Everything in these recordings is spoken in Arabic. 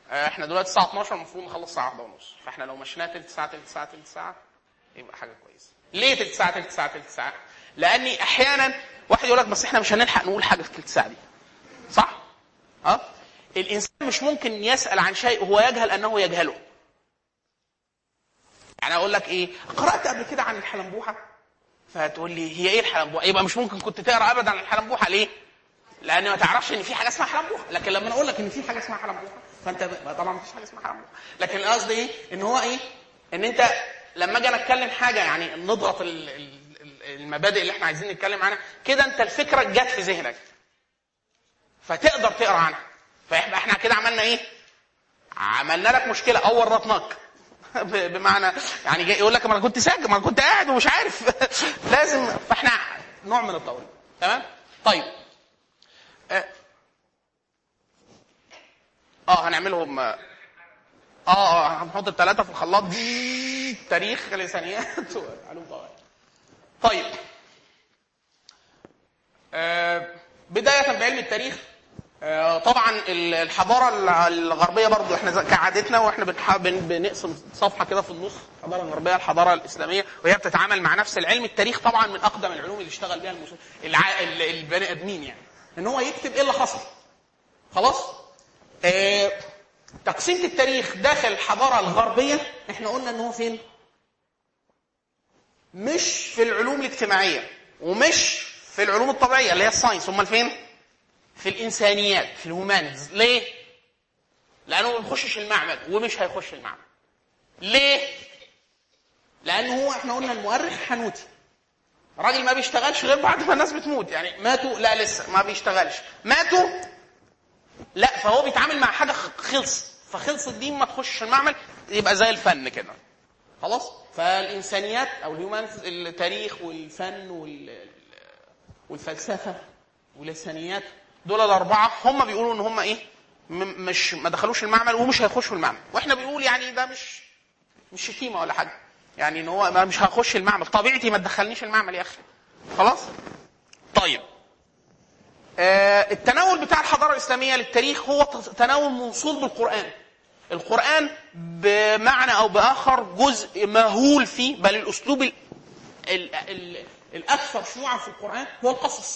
احنا دلوقتي الساعه 12 المفروض نخلص الساعه 1:30. فاحنا لو مشيناها تلت ساعه يبقى حاجه كويسه. ليه تلت ساعه؟ لاني احيانا واحد يقول لك بس احنا مش هنلحق نقول حاجه في تلت ساعه دي، صح؟ الانسان مش ممكن يسال عن شيء وهو يجهل انه يجهله. يعني اقول لك ايه، قرات قبل كده عن الحلنبوحه، فهتقول لي هي ايه الحلنبوحه؟ يبقى مش ممكن كنت تقرا ابدا عن الحلنبوحه. ليه؟ لان ما تعرفش ان في حاجه اسمها حلنبوحه. لكن لما اقول لك ان في حاجه اسمها حلنبوحه فانت طبعا مفيش حاجه اسمها حلنبوحه. لكن القصد ايه؟ ان هو ايه، ان انت لما اجي اتكلم حاجه يعني نضغط المبادئ اللي احنا عايزين نتكلم عنها كده، انت الفكره جت في ذهنك فتقدر تقرا عنها. فاحنا كده عملنا ايه؟ عملنا لك مشكله او ورطناك بمعنى يعني جاي يقول لك ما انا كنت ساكت، ما انا كنت قاعد ومش عارف لازم. فاحنا نوع من التوريط. تمام. طيب هنعملهم هنحط الثلاثه في الخلاط دي تاريخ لسانيات علوم قواعد. طيب بدايه بعلم التاريخ، طبعا الحضاره الغربيه برضو احنا كعادتنا واحنا بنقسم صفحه كده في النص، الحضاره الغربيه الحضاره الاسلاميه، وهي بتتعامل مع نفس العلم. التاريخ طبعا من اقدم العلوم اللي اشتغل بها البني ادمين، يعني ان هو يكتب ايه اللي حصل. خلاص. تقسيم التاريخ داخل الحضاره الغربيه احنا قلنا ان هو فين؟ مش في العلوم الاجتماعيه ومش في العلوم الطبيعيه اللي هي الساينس. امال فين؟ في الانسانيات، في الهومانيز. ليه؟ لانه ما بيخشش المعمل ومش هيخش المعمل. ليه؟ لانه هو احنا قلنا المؤرخ حنوتي، راجل ما بيشتغلش غير بعد ما الناس بتموت. يعني ماتوا، لا لسه ما بيشتغلش، ماتوا لا، فهو بيتعامل مع حاجه فخلصت دي ما تخشش المعمل، يبقى زي الفن كده. خلاص. فالانسانيات او الهيومانيز، التاريخ والفن والفلسفه واللسانيات، دول الاربعه هم بيقولوا ان هم ايه، مش ما دخلوش المعمل ومش هيخشوا المعمل. واحنا بنقول يعني ده مش شتيمه ولا حاجه، يعني ان هو مش هخش المعمل، طبيعتي ما تدخلنيش المعمل يا اخي. خلاص. طيب التناول بتاع الحضاره الاسلاميه للتاريخ هو تناول موصول بالقران. القران بمعنى او باخر جزء مهول فيه، بل الاسلوب الاكثر شيوعا في القران هو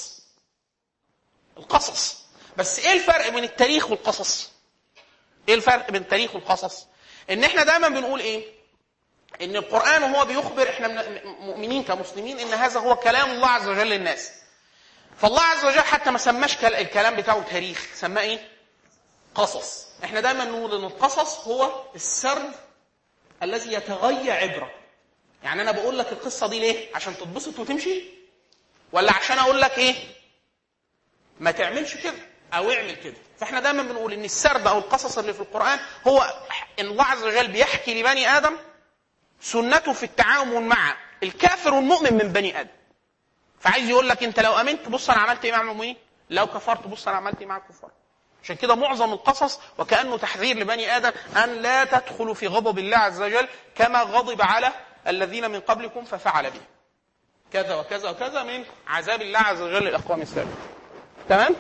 القصص. بس ايه الفرق بين التاريخ والقصص؟ ايه الفرق بين التاريخ والقصص؟ ان احنا دايما بنقول ايه، ان القرآن وهو بيخبر، احنا مؤمنين كمسلمين ان هذا هو كلام الله عز وجل للناس. فالله عز وجل حتى ما سماش الكلام بتاعه تاريخ، سماه ايه؟ قصص. احنا دايما نقول ان القصص هو السرد الذي يتغير عبرة. يعني انا بقول لك القصة دي ليه؟ عشان تتبسط وتمشي، ولا عشان اقول لك ايه ما تعملش كده او اعمل كده؟ فاحنا دايما بنقول ان السرد او القصص اللي في القرآن هو ان الله عز وجل بيحكي لبني ادم سنته في التعامل مع الكافر والمؤمن من بني ادم. فعايز يقول لك انت لو امنت بص انا عملت ايه مع المؤمنين، لو كفرت بص انا عملت ايه مع الكفار. عشان كده معظم القصص وكأنه تحذير لبني ادم ان لا تدخلوا في غضب الله عز وجل كما غضب على الذين من قبلكم ففعل به كذا وكذا وكذا من عذاب الله عز وجل للاقوام السابقين. تمام.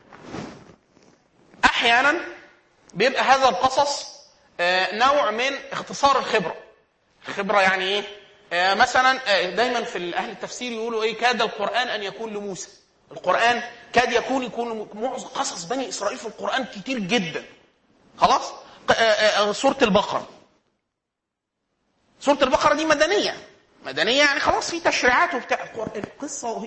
احيانا بيبقى هذا القصص نوع من اختصار الخبرة. يعني ايه؟ مثلا دايما في اهل التفسير يقولوا ايه، كاد القرآن ان يكون لموسى. القرآن كاد يكون معظم قصص بني اسرائيل في القرآن كتير جدا. خلاص. سورة البقرة دي مدنية يعني خلاص في تشريعات وبتاع. القصة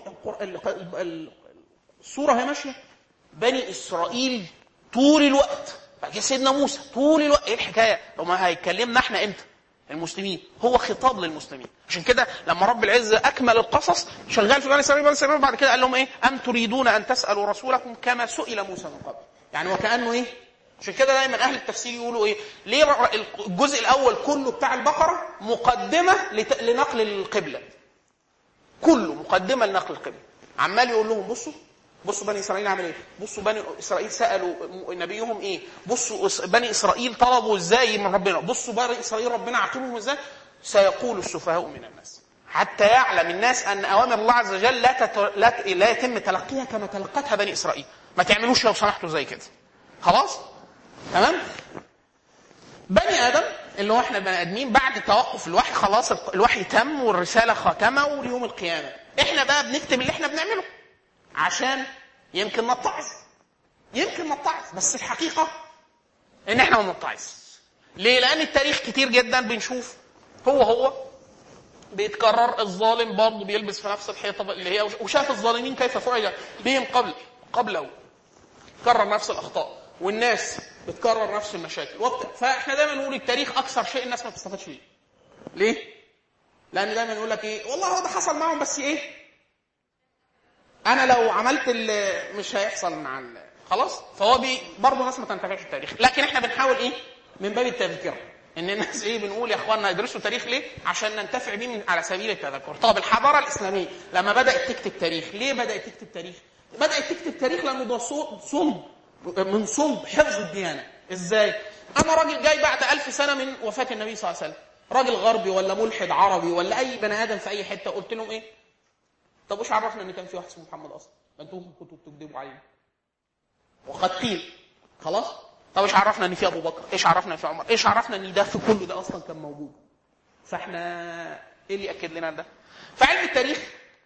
السورة هي ماشية بني اسرائيل طول الوقت. بعد سيدنا موسى طول الوقت. ايه الحكاية؟ لو ما هيكلمنا احنا امتى المسلمين؟ هو خطاب للمسلمين. عشان كده لما رب العزة اكمل القصص شغال في بني اسرائيل بعد كده قال لهم ايه، ام تريدون ان تسألوا رسولكم كما سئل موسى من قبل. يعني وكأنه ايه. عشان كده دايما اهل التفسير يقولوا ايه، ليه الجزء الاول كله بتاع البقرة مقدمة لنقل القبلة، كله مقدمة لنقل القبلة. عمال يقول لهم بصوا بني إسرائيل عمل ايه، بصوا بني إسرائيل سألوا نبيهم ايه، بصوا بني إسرائيل طلبوا ازاي من ربنا، بصوا بني إسرائيل ربنا عاقبهم ازاي. سيقول السفهاء من الناس، حتى يعلم الناس أن أوامر الله عز وجل لا يتم تلقيها كما تلقتها بني إسرائيل. ما تعملوش لو سمحتوا زي كده. خلاص. تمام. بني ادم اللي هو احنا بني ادمين بعد توقف الوحي خلاص الوحي تم والرساله خاتمه واليوم القيامه، احنا بقى بنكتب اللي احنا بنعمله عشان يمكن نتعظ، بس الحقيقه ان احنا ما نتعظ. ليه؟ لان التاريخ كتير جدا بنشوف هو بيتكرر، الظالم برضه بيلبس في نفس الحيطه اللي هي، وشاف الظالمين كيف فعل بهم قبله، كرر نفس الاخطاء، والناس بتكرر نفس المشاكل فاحنا دايما نقول التاريخ اكثر شيء الناس ما بتستفادش بيه. ليه؟ لان دايما يقول لك ايه، والله هو ده حصل معهم بس ايه، انا لو عملت اللي مش هيحصل مع خلاص. فهو برضه الناس ما تنتبهش التاريخ، لكن احنا بنحاول ايه من باب التذكره ان الناس ايه، بنقول يا اخواننا ادرسوا تاريخ ليه؟ عشان ننتفع بيه على سبيل التذكر. طب الحضاره الاسلاميه لما بدات تكتب تاريخ، ليه بدات تكتب تاريخ؟ بدات تكتب تاريخ لانه ده من صلب حفظ الديانه. ازاي؟ انا راجل جاي بعد 1000 سنه من وفاه النبي صلى الله عليه وسلم، راجل غربي ولا ملحد عربي ولا اي بني ادم في اي حته، قلت لهم ايه؟ طب وش عرفنا ان كان في واحد اسمه محمد اصلا؟ انتم كنتوا بتكذبوا عليه وقد قيل خلاص. طب ايش عرفنا ان في ابو بكر؟ ايش عرفنا ان في عمر؟ ايش عرفنا ان ده في كل ده اصلا كان موجود؟ فاحنا ايه اللي ياكد لنا ده؟ فعلم التاريخ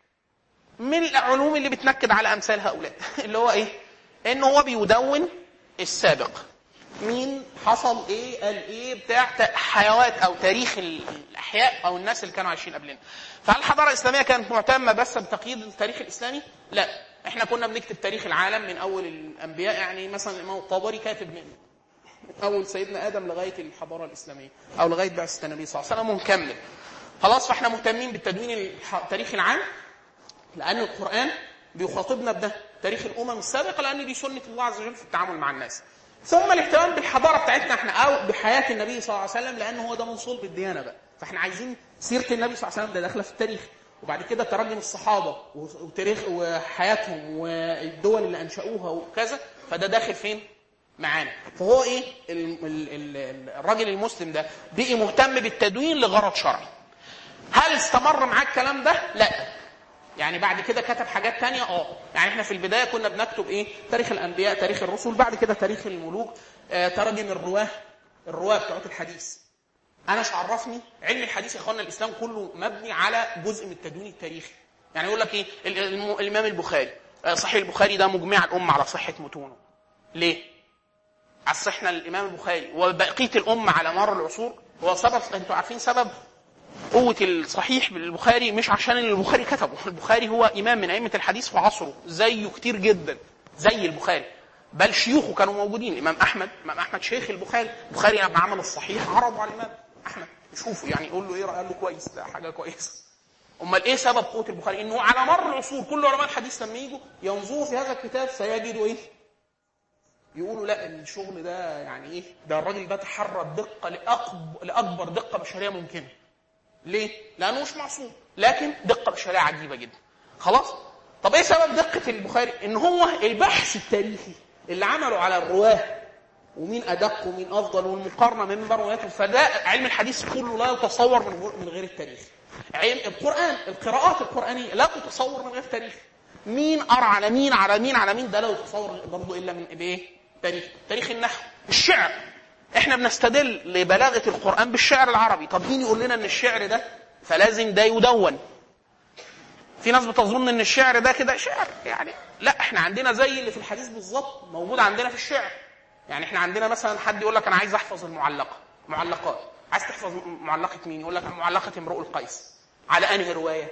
من العلوم اللي بتنكد على امثال هؤلاء اللي هو ايه؟ انه هو بيدون السابق، مين حصل ايه، قال ايه، بتاع حيوات او تاريخ الاحياء او الناس اللي كانوا عايشين قبلنا. فهل الحضاره الاسلاميه كانت مهتمه بس بتقييد التاريخ الاسلامي؟ لا، احنا كنا بنكتب تاريخ العالم من اول الانبياء. يعني مثلا الامام الطبري كاتب من اول سيدنا ادم لغايه الحضاره الاسلاميه او لغايه بعثه النبي صلى الله عليه وسلم مكمل. خلاص، فاحنا مهتمين بالتدوين التاريخ العام لان القران بيخاطبنا بده، تاريخ الامم السابقه، لان دي سنه الله عز وجل في التعامل مع الناس. ثم الاهتمام بالحضاره بتاعتنا احنا او بحياه النبي صلى الله عليه وسلم، لانه هو ده من صلب الديانه بقى. فاحنا عايزين سيره النبي صلى الله عليه وسلم ده داخله في التاريخ، وبعد كده تراجم الصحابه وتاريخ وحياتهم والدول اللي انشأوها وكذا، فده داخل فين معانا. فهو ايه الراجل المسلم ده بقي مهتم بالتدوين لغرض شرعي. هل استمر معاه الكلام ده؟ لا، يعني بعد كده كتب حاجات تانية. يعني احنا في البداية كنا بنكتب ايه؟ تاريخ الانبياء، تاريخ الرسل، بعد كده تاريخ الملوك، تراجم الرواه بتوع الحديث. انا مش عرفني علم الحديث يا اخوانا، الاسلام كله مبني على جزء من التدوين التاريخي. يعني يقول لك ايه، الامام البخاري، صحيح البخاري ده مجمع الامه على صحه متونه. ليه؟ عصحنا الامام البخاري وبقيه الامه على مر العصور. هو سبب، انتوا عارفين سبب قوة الصحيح بالبخاري مش عشان البخاري كتبه، البخاري هو إمام من أئمة الحديث في عصره زيه كتير جدا زي البخاري، بل شيوخه كانوا موجودين. الإمام أحمد شيخ البخاري لما عمل الصحيح عرضوا على الإمام أحمد يشوفوا، يعني يقول له إيه، قال له كويس، ده حاجة كويسة. أمال إيه سبب قوة البخاري؟ إنه على مر العصور كل علماء الحديث لما يجوا ينظروا في هذا الكتاب سيجدوا إيه؟ يقولوا لا، الشغل ده يعني إيه، ده الراجل ده تحرى الدقة لأكبر دقة بشرية ممكنة. ليه؟ لأنه مش معصوم، لكن دقة بشرية عجيبة جدا. خلاص؟ طب ايه سبب دقة البخاري؟ ان هو البحث التاريخي اللي عمله على الرواه ومين أدق ومين أفضل والمقارنة من رواياتهم، فده علم الحديث كله لا يتصور من غير التاريخ. علم القرآن، القراءات القرآنية لا تتصور من غير تاريخ. مين قرأ على مين على مين على مين، ده لا يتصور برضه إلا من إيه؟ تاريخ النحو، الشعر. احنا بنستدل لبلاغة القرآن بالشعر العربي. طب مين يقول لنا ان الشعر ده فلازم ده يدون؟ في ناس بتظن ان الشعر ده كده شعر، يعني لا، احنا عندنا زي اللي في الحديث بالظبط موجود عندنا في الشعر. يعني احنا عندنا مثلا حد يقول لك انا عايز احفظ معلقات. عايز تحفظ معلقة مين؟ يقول لك معلقة امرؤ القيس. على انهي رواية؟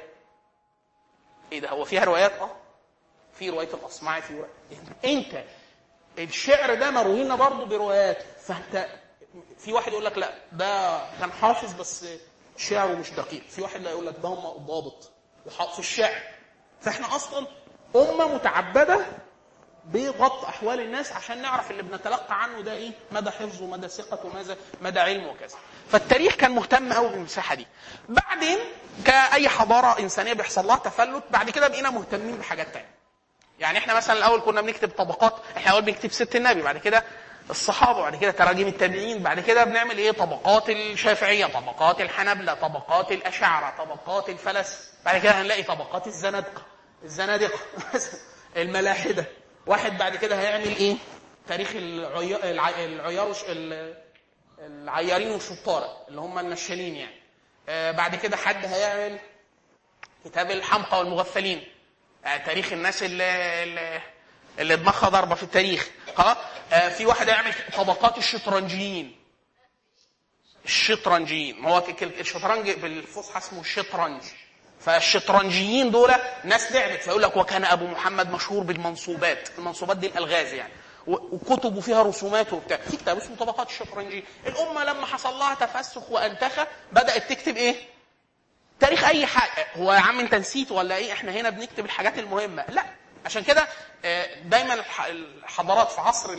ايه ده، هو فيها روايات؟ في رواية الاصمعي، في انت الشعر ده مروي لنا برضه بروايات. فانت في واحد يقول لك لا، ده كان حافظ بس شعره مش دقيق. في واحد لا يقول لك ده هم ضابط وحافظ الشعر. فاحنا اصلا امه متعبده بضبط احوال الناس عشان نعرف اللي بنتلقى عنه ده ايه، مدى حفظه ومدى ثقته مدى علمه وكذا. فالتاريخ كان مهتم قوي بالمساحه دي. بعدين كاي حضاره انسانيه بيحصل لها تفلت، بعد كده بقينا مهتمين بحاجات تانية. يعني احنا مثلا الاول كنا بنكتب طبقات، احنا اول بنكتب ست النبي، بعد كده الصحابه، بعد كده تراجم التابعين، بعد كده بنعمل ايه، طبقات الشافعيه، طبقات الحنابلة، طبقات الاشاعره، طبقات الفلاسفه، بعد كده هنلاقي طبقات الزنادقه الملاحده. واحد بعد كده هيعمل ايه، تاريخ العيارين والشطاره اللي هم النشالين يعني. بعد كده حد هيعمل كتاب الحمقى والمغفلين، تاريخ الناس اللي دماغها ضربه في التاريخ. في واحد هيعمل طبقات الشطرنجيين. الشطرنجيين هو الشطرنج بالفصحى اسمه الشطرنج. فالشطرنجيين دول ناس لعبت، فيقول لك وكان ابو محمد مشهور بالمنصوبات. المنصوبات دي الالغاز يعني، وكتبوا فيها رسومات وبتاع. في كتاب اسمه طبقات الشطرنجيين. الامه لما حصل لها تفسخ وانتخى بدات تكتب ايه؟ تاريخ اي حاجه. هو يا عم انت نسيت ولا ايه؟ احنا هنا بنكتب الحاجات المهمه. لا، عشان كده دايما الحضارات في عصر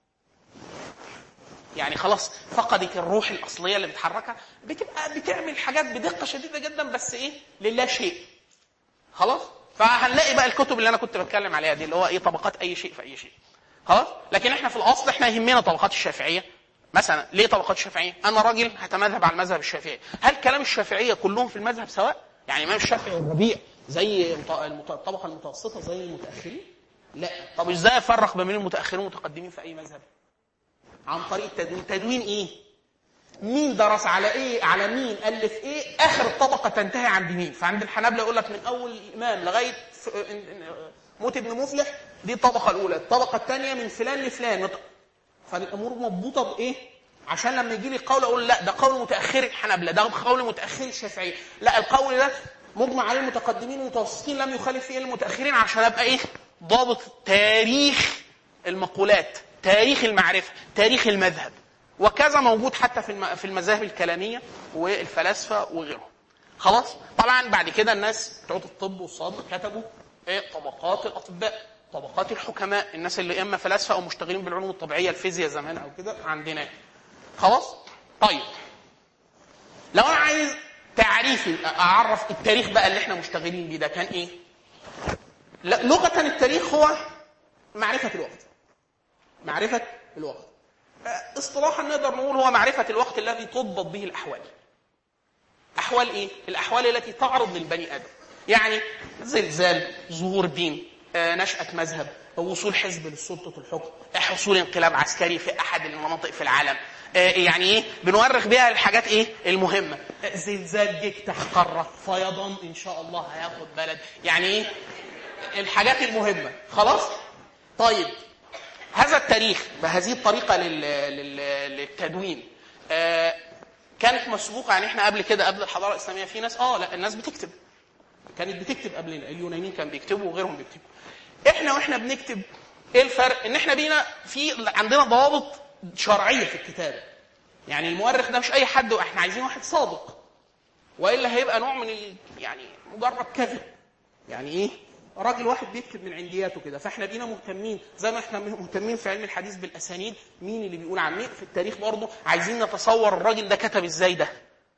يعني خلاص فقدت الروح الاصليه اللي بتحركها، بتبقى بتعمل حاجات بدقه شديده جدا، بس ايه؟ لله شيء. خلاص. فهنلاقي بقى الكتب اللي انا كنت بتكلم عليها دي اللي هو ايه؟ طبقات اي شيء في اي شيء. خلاص. لكن احنا في الاصل احنا يهمنا طبقات الشافعيه مثلا. ليه طبقات الشافعيه؟ انا راجل هتمذهب على المذهب الشافعي. هل كلام الشافعيه كلهم في المذهب سواء؟ يعني الامام الشافعي والربيع زي الطبقه المتوسطه زي المتاخرين؟ لا. طب ازاي افرق بين المتاخرين والمتقدمين في اي مذهب؟ عن طريق التدوين. تدوين ايه؟ مين درس على ايه؟ على مين الف ايه؟ اخر الطبقه تنتهي عند مين؟ فعند الحنابلة يقول لك من اول الامام لغايه موت ابن مفلح دي الطبقه الاولى. الطبقه الثانيه من فلان لفلان. فالامور مضبوطه بايه؟ عشان لما يجي لي قول اقول لا ده قول متاخر الحنابلة، ده قول متاخر الشافعيه، لا القول ده مجمع عليه المتقدمين والمتوسطين لم يخالف فيه المتاخرين، عشان ابقى ايه؟ ضابط تاريخ المقولات، تاريخ المعرفه، تاريخ المذهب. وكذا موجود حتى في المذاهب الكلاميه والفلاسفه وغيرهم. خلاص. طبعا بعد كده الناس بتوع الطب والصيدله كتبوا ايه؟ طبقات الاطباء، طبقات الحكماء، الناس اللي اما فلاسفه او مشتغلين بالعلوم الطبيعيه، الفيزياء زمان او كده عندنا. خلاص. طيب لو انا عايز تعريفي اعرف التاريخ بقى اللي احنا مشتغلين بيه ده كان ايه؟ لغه التاريخ هو معرفه الوقت. معرفه الوقت. اصطلاحا نقدر نقول هو معرفه الوقت الذي تضبط به الاحوال. احوال ايه؟ الاحوال التي تعرض للبني ادم. يعني زلزال، ظهور دين، نشأة مذهب، وصول حزب للسلطة الحكم، حصول انقلاب عسكري في احد المناطق في العالم. يعني ايه؟ بنورخ بها الحاجات ايه؟ المهمة. زلزال يفتح قارة، فيضان ان شاء الله هياخد بلد. يعني ايه؟ الحاجات المهمة. خلاص. طيب هذا التاريخ بهذه الطريقة للتدوين كانت مسبوقة. يعني احنا قبل كده قبل الحضارة الإسلامية في ناس لا الناس بتكتب، كانت بتكتب قبلنا. اليونانيين كانوا بيكتبوا وغيرهم بيكتبوا. واحنا بنكتب ايه الفرق؟ ان احنا بينا عندنا ضوابط شرعية في الكتابة. يعني المؤرخ ده مش اي حد، واحنا عايزين واحد صادق، والا هيبقى نوع من يعني مجرد كذب. يعني ايه؟ راجل واحد بيكتب من عندياته كده. فاحنا بينا مهتمين زي ما احنا مهتمين في علم الحديث بالاسانيد، مين اللي بيقول عن مين. في التاريخ برضه عايزين نتصور الراجل ده كتب ازاي ده،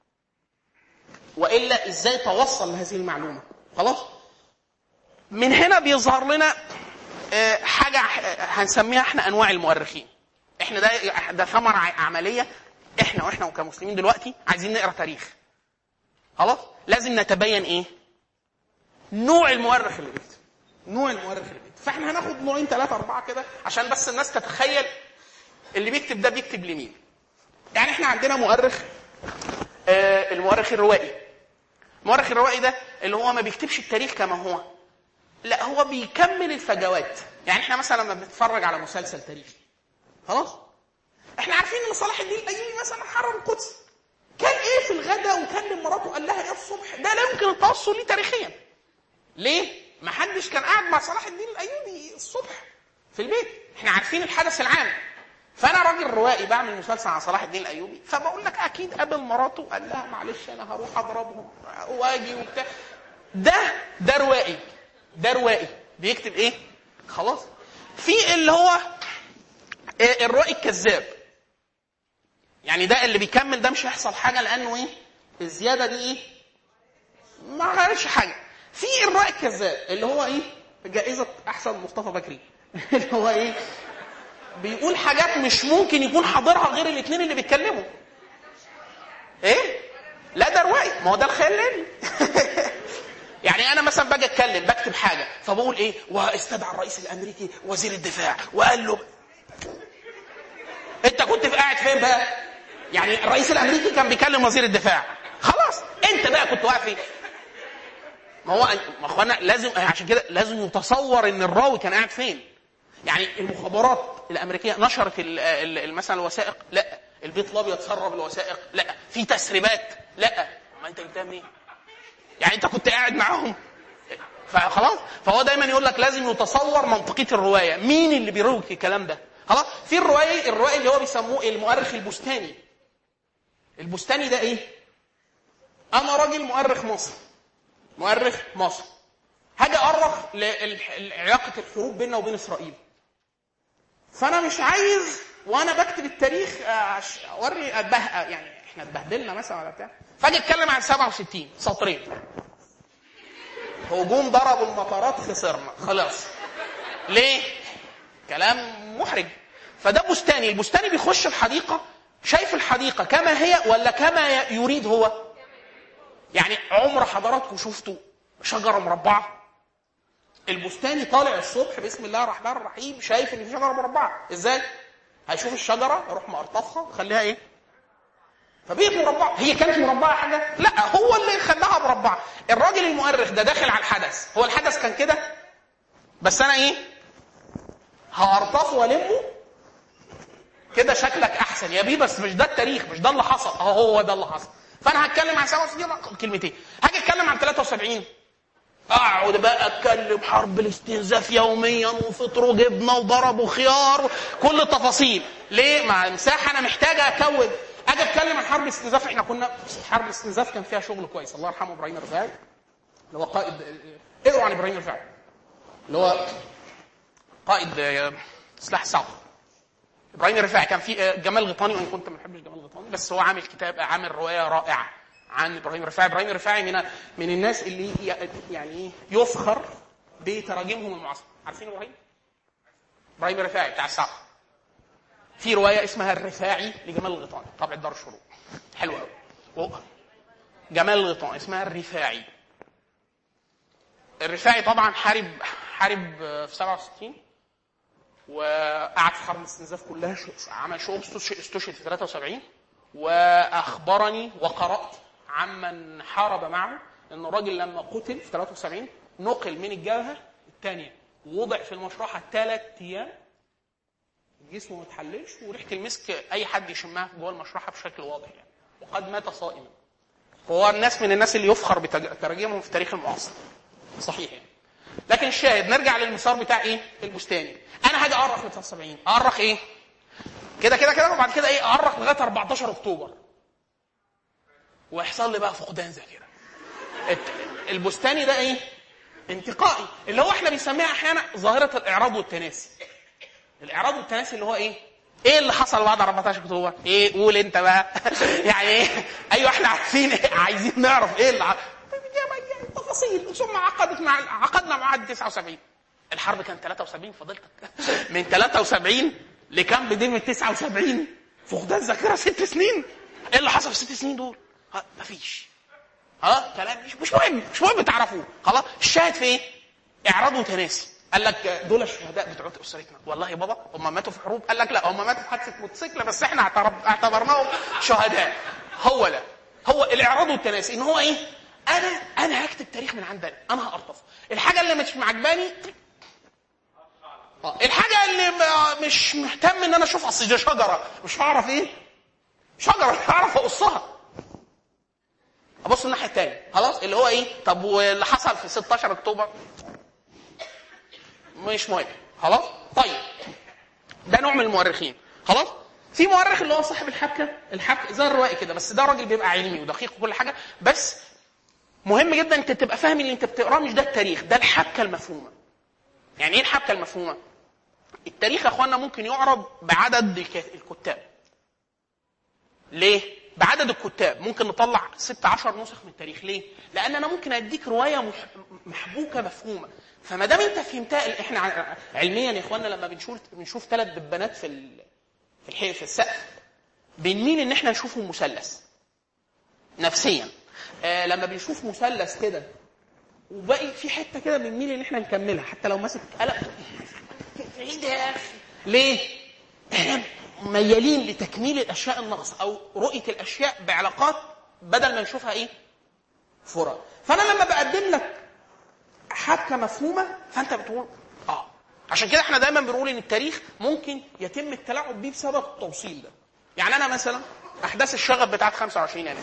والا ازاي توصل لهذه المعلومه. خلاص. من هنا بيظهر لنا حاجه هنسميها احنا انواع المؤرخين. احنا ده ثمره عمليه. احنا كمسلمين دلوقتي عايزين نقرا تاريخ. خلاص. لازم نتبين ايه؟ نوع المؤرخ اللي بيكتب. نوع المؤرخ اللي بيكتب. فاحنا هناخد نوعين 3 4 كده عشان بس الناس تتخيل اللي بيكتب ده بيكتب لمين. يعني احنا عندنا مؤرخ المؤرخ الروائي. المؤرخ الروائي ده اللي هو ما بيكتبش التاريخ كما هو، لا هو بيكمل الفجوات. يعني احنا مثلا لما بنتفرج على مسلسل تاريخي، خلاص، احنا عارفين ان صلاح الدين الايوبي مثلا حرر القدس، كان ايه في الغداء وكان لمراته قال لها ايه الصبح، ده لا يمكن التوصل ليه تاريخيا. ليه؟ ما حدش كان قاعد مع صلاح الدين الايوبي الصبح في البيت. احنا عارفين الحدث العام. فانا راجل روائي بعمل مسلسل عن صلاح الدين الايوبي، فبقول لك اكيد قابل مراته قال لها معلش انا هروح اضربهم واجي وبتاع. ده روائي. ده روائي بيكتب ايه؟ خلاص. في اللي هو الروائي الكذاب، يعني ده اللي بيكمل، ده مش هيحصل حاجه لانه ايه؟ الزياده دي ايه؟ ما غيرش حاجه. في الروائي الكذاب اللي هو ايه؟ جائزه احسن مصطفى بكري اللي هو ايه؟ بيقول حاجات مش ممكن يكون حاضرها غير الاثنين اللي بيتكلموا. ايه؟ لا ده روائي، ما هو ده الخيال الليلي يعني انا مثلا باجي اتكلم بكتب حاجه فبقول ايه؟ واستدعى الرئيس الامريكي وزير الدفاع وقال له انت كنت قاعد فين بقى؟ يعني الرئيس الامريكي كان بيكلم وزير الدفاع، خلاص انت بقى كنت واقف ايه؟ ما هو اخوانا لازم، عشان كده لازم يتصور ان الراوي كان قاعد فين. يعني المخابرات الامريكيه نشرت مثلا الوثائق؟ لا. البيت الابيض سرب الوثائق؟ لا. في تسريبات؟ لا. ما انت جبتها منين؟ يعني انت كنت قاعد معاهم؟ فخلاص. فهو دايما يقول لك لازم يتصور منطقيه الروايه، مين اللي بيروي الكلام ده. خلاص. في الروايه اللي هو بيسموه المؤرخ البستاني. البستاني ده ايه؟ انا راجل مؤرخ مصر، مؤرخ مصر، هاجي أؤرخ لعلاقة الحروب بيننا وبين إسرائيل، فأنا مش عايز وأنا بكتب التاريخ أوري يعني إحنا اتبهدلنا مثلا ولا بتاع، فاجي أتكلم عن 67 سطرين، هجوم ضربوا المطارات خسرنا، خلاص. ليه؟ كلام محرج. فده بستاني. البستاني بيخش الحديقة، شايف الحديقة كما هي ولا كما يريد هو. يعني عمر حضراتكم شفتوا شجرة مربعة؟ البستاني طالع الصبح بسم الله الرحمن الرحيم شايف ان في شجرة مربعة، ازاي؟ هيشوف الشجرة يروح مقرطفها خليها ايه؟ فبقت مربعة. هي كانت مربعة حاجة؟ لا، هو اللي خلاها مربعة. الراجل المؤرخ ده داخل على الحدث، هو الحدث كان كده بس انا ايه؟ هقرطفه والمه كده شكلك احسن يا بيه، بس مش ده التاريخ، مش ده اللي حصل. هو ده اللي حصل. فانا هتكلم عن 67 كلمتين. هاجي اتكلم عن 73 اقعد بقى اتكلم حرب الاستنزاف يوميا وفطروا جبنه وضربوا خيار كل التفاصيل. ليه؟ مع مساحه انا محتاجه اكون. اجي اتكلم عن حرب الاستنزاف، احنا كنا حرب الاستنزاف كان فيها شغل كويس، الله يرحمه ابراهيم الرفاعي اللي هو قائد. اقروا عن ابراهيم الرفاعي اللي هو قائد سلاح الصعب. ابراهيم الرفاعي كان في جمال غيطاني، وان كنت ما بحبش جمال غيطاني بس هو عامل كتاب، عامل روايه رائعه عن ابراهيم الرفاعي. ابراهيم الرفاعي من الناس اللي يعني يفخر بتراجمهم المعاصره. عارفين ابراهيم الرفاعي بتاع الصعب؟ في روايه اسمها الرفاعي لجمال الغيطاني، طبع دار الشروق، حلوه قوي. جمال الغيطاني اسمها الرفاعي. الرفاعي طبعا حارب في 67 وقعد في حرب الاستنزاف كلها، عمل شغل، استشهد في 73. واخبرني وقرات عمن حارب معه ان الراجل لما قتل في 73 نقل من الجبهه الثانيه ووضع في المشرحه 3 ايام، جسمه ما اتحللش وريحه المسك اي حد يشمها جوه المشرحه بشكل واضح يعني، وقد مات صائما. هو من الناس اللي يفخر بتراجمهم في تاريخ المعاصر، صحيح يعني. لكن الشاهد نرجع للمسار بتاع ايه؟ البستاني. انا هاجي اؤرخ من 73 اؤرخ ايه؟ كده كده كده، وبعد كده ايه؟ اؤرخ لغايه 14 اكتوبر ويحصل لي بقى فقدان ذاكره. البستاني ده ايه؟ انتقائي، اللي هو احنا بنسميها احيانا ظاهره الاعراض والتناسي. الاعراض والتناسي اللي هو ايه؟ ايه اللي حصل بعد 14 اكتوبر؟ ايه؟ قول انت بقى. يعني ايه؟ ايوه احنا عارفين، عايزين نعرف ايه اللي تفاصيل. ثم عقدنا معاهده 79. الحرب كانت 73 فضلتك من 73 لكام بدين من 79 فقدان ذاكره 6 سنين. ايه اللي حصل في 6 سنين دول؟ مفيش. كلام مش مهم تعرفوه. خلاص. الشاهد في ايه؟ اعراض وتناسي. قال لك دول الشهداء بتوع اسرتنا. والله بابا هم ماتوا في حروب؟ قال لك لا، هم ماتوا في حادثه موتوسيكل بس احنا اعتبرناهم شهداء. هو لا، هو الاعراض والتناسي ان هو ايه؟ انا هكتب تاريخ من عندنا، انا هقرطف الحاجه اللي مش معجباني، الحاجه اللي مش مهتم ان انا اشوف. اصل دي شجره مش هعرف ايه؟ شجره مش هعرف اقصها، ابص الناحيه الثانيه. خلاص. اللي هو ايه؟ طب واللي حصل في 16 اكتوبر مش مهم. خلاص. طيب ده نوع من المؤرخين. خلاص. في مؤرخ اللي هو صاحب الحبكه زي الروائي كده، بس ده راجل بيبقى علمي ودقيق وكل حاجه، بس مهم جدا انت تبقى فاهم اللي انت بتقراه مش ده التاريخ، ده الحبكه المفهومه. يعني ايه الحبكه المفهومه؟ التاريخ يا اخوانا ممكن يعرض بعدد الكتاب. ليه؟ بعدد الكتاب ممكن نطلع 16 نسخ من التاريخ. ليه؟ لان انا ممكن اديك روايه محبوكه مفهومه. فما دام انت فهمتها، احنا علميا يا اخوانا لما بنشوف 3 دبانات في السقف بنميل ان احنا نشوفهم مثلث نفسيا. لما بنشوف مثلث كده وباقي في حته كده بنميل ان احنا نكملها حتى لو ماسك قلم. ايه ده؟ ليه؟ ميالين لتكميل الاشياء الناقصه او رؤيه الاشياء بعلاقات بدل ما نشوفها ايه فروع. فانا لما بقدم لك حبكه مفهومه فانت بتقول عشان كده احنا دايما بنقول ان التاريخ ممكن يتم التلاعب بيه بسبب التوصيل ده. يعني انا مثلا احداث الشغب بتاعت 25 يناير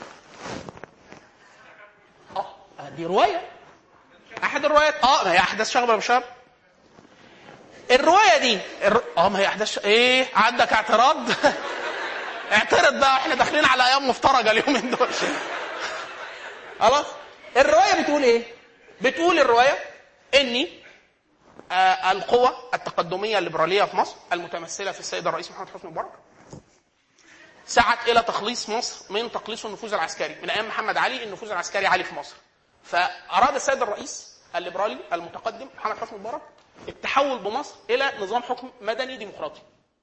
دي روايه، احد الروايات ما هي احداث شغب ولا شغب؟ الروايه دي ما هي احداث ايه؟ عندك اعتراض؟ اعترض بقى، احنا داخلين على ايام مفترجه اليومين دول. خلاص. الروايه بتقول ايه؟ بتقول الروايه اني القوى التقدميه الليبراليه في مصر المتمثله في السيد الرئيس محمد حسني مبارك سعت الى تخليص مصر من تقليص النفوذ العسكري. من ايام محمد علي النفوذ العسكري عالي في مصر، فاراد السيد الرئيس الليبرالي المتقدم محمد حسني مبارك التحول بمصر الى نظام حكم مدني ديمقراطي.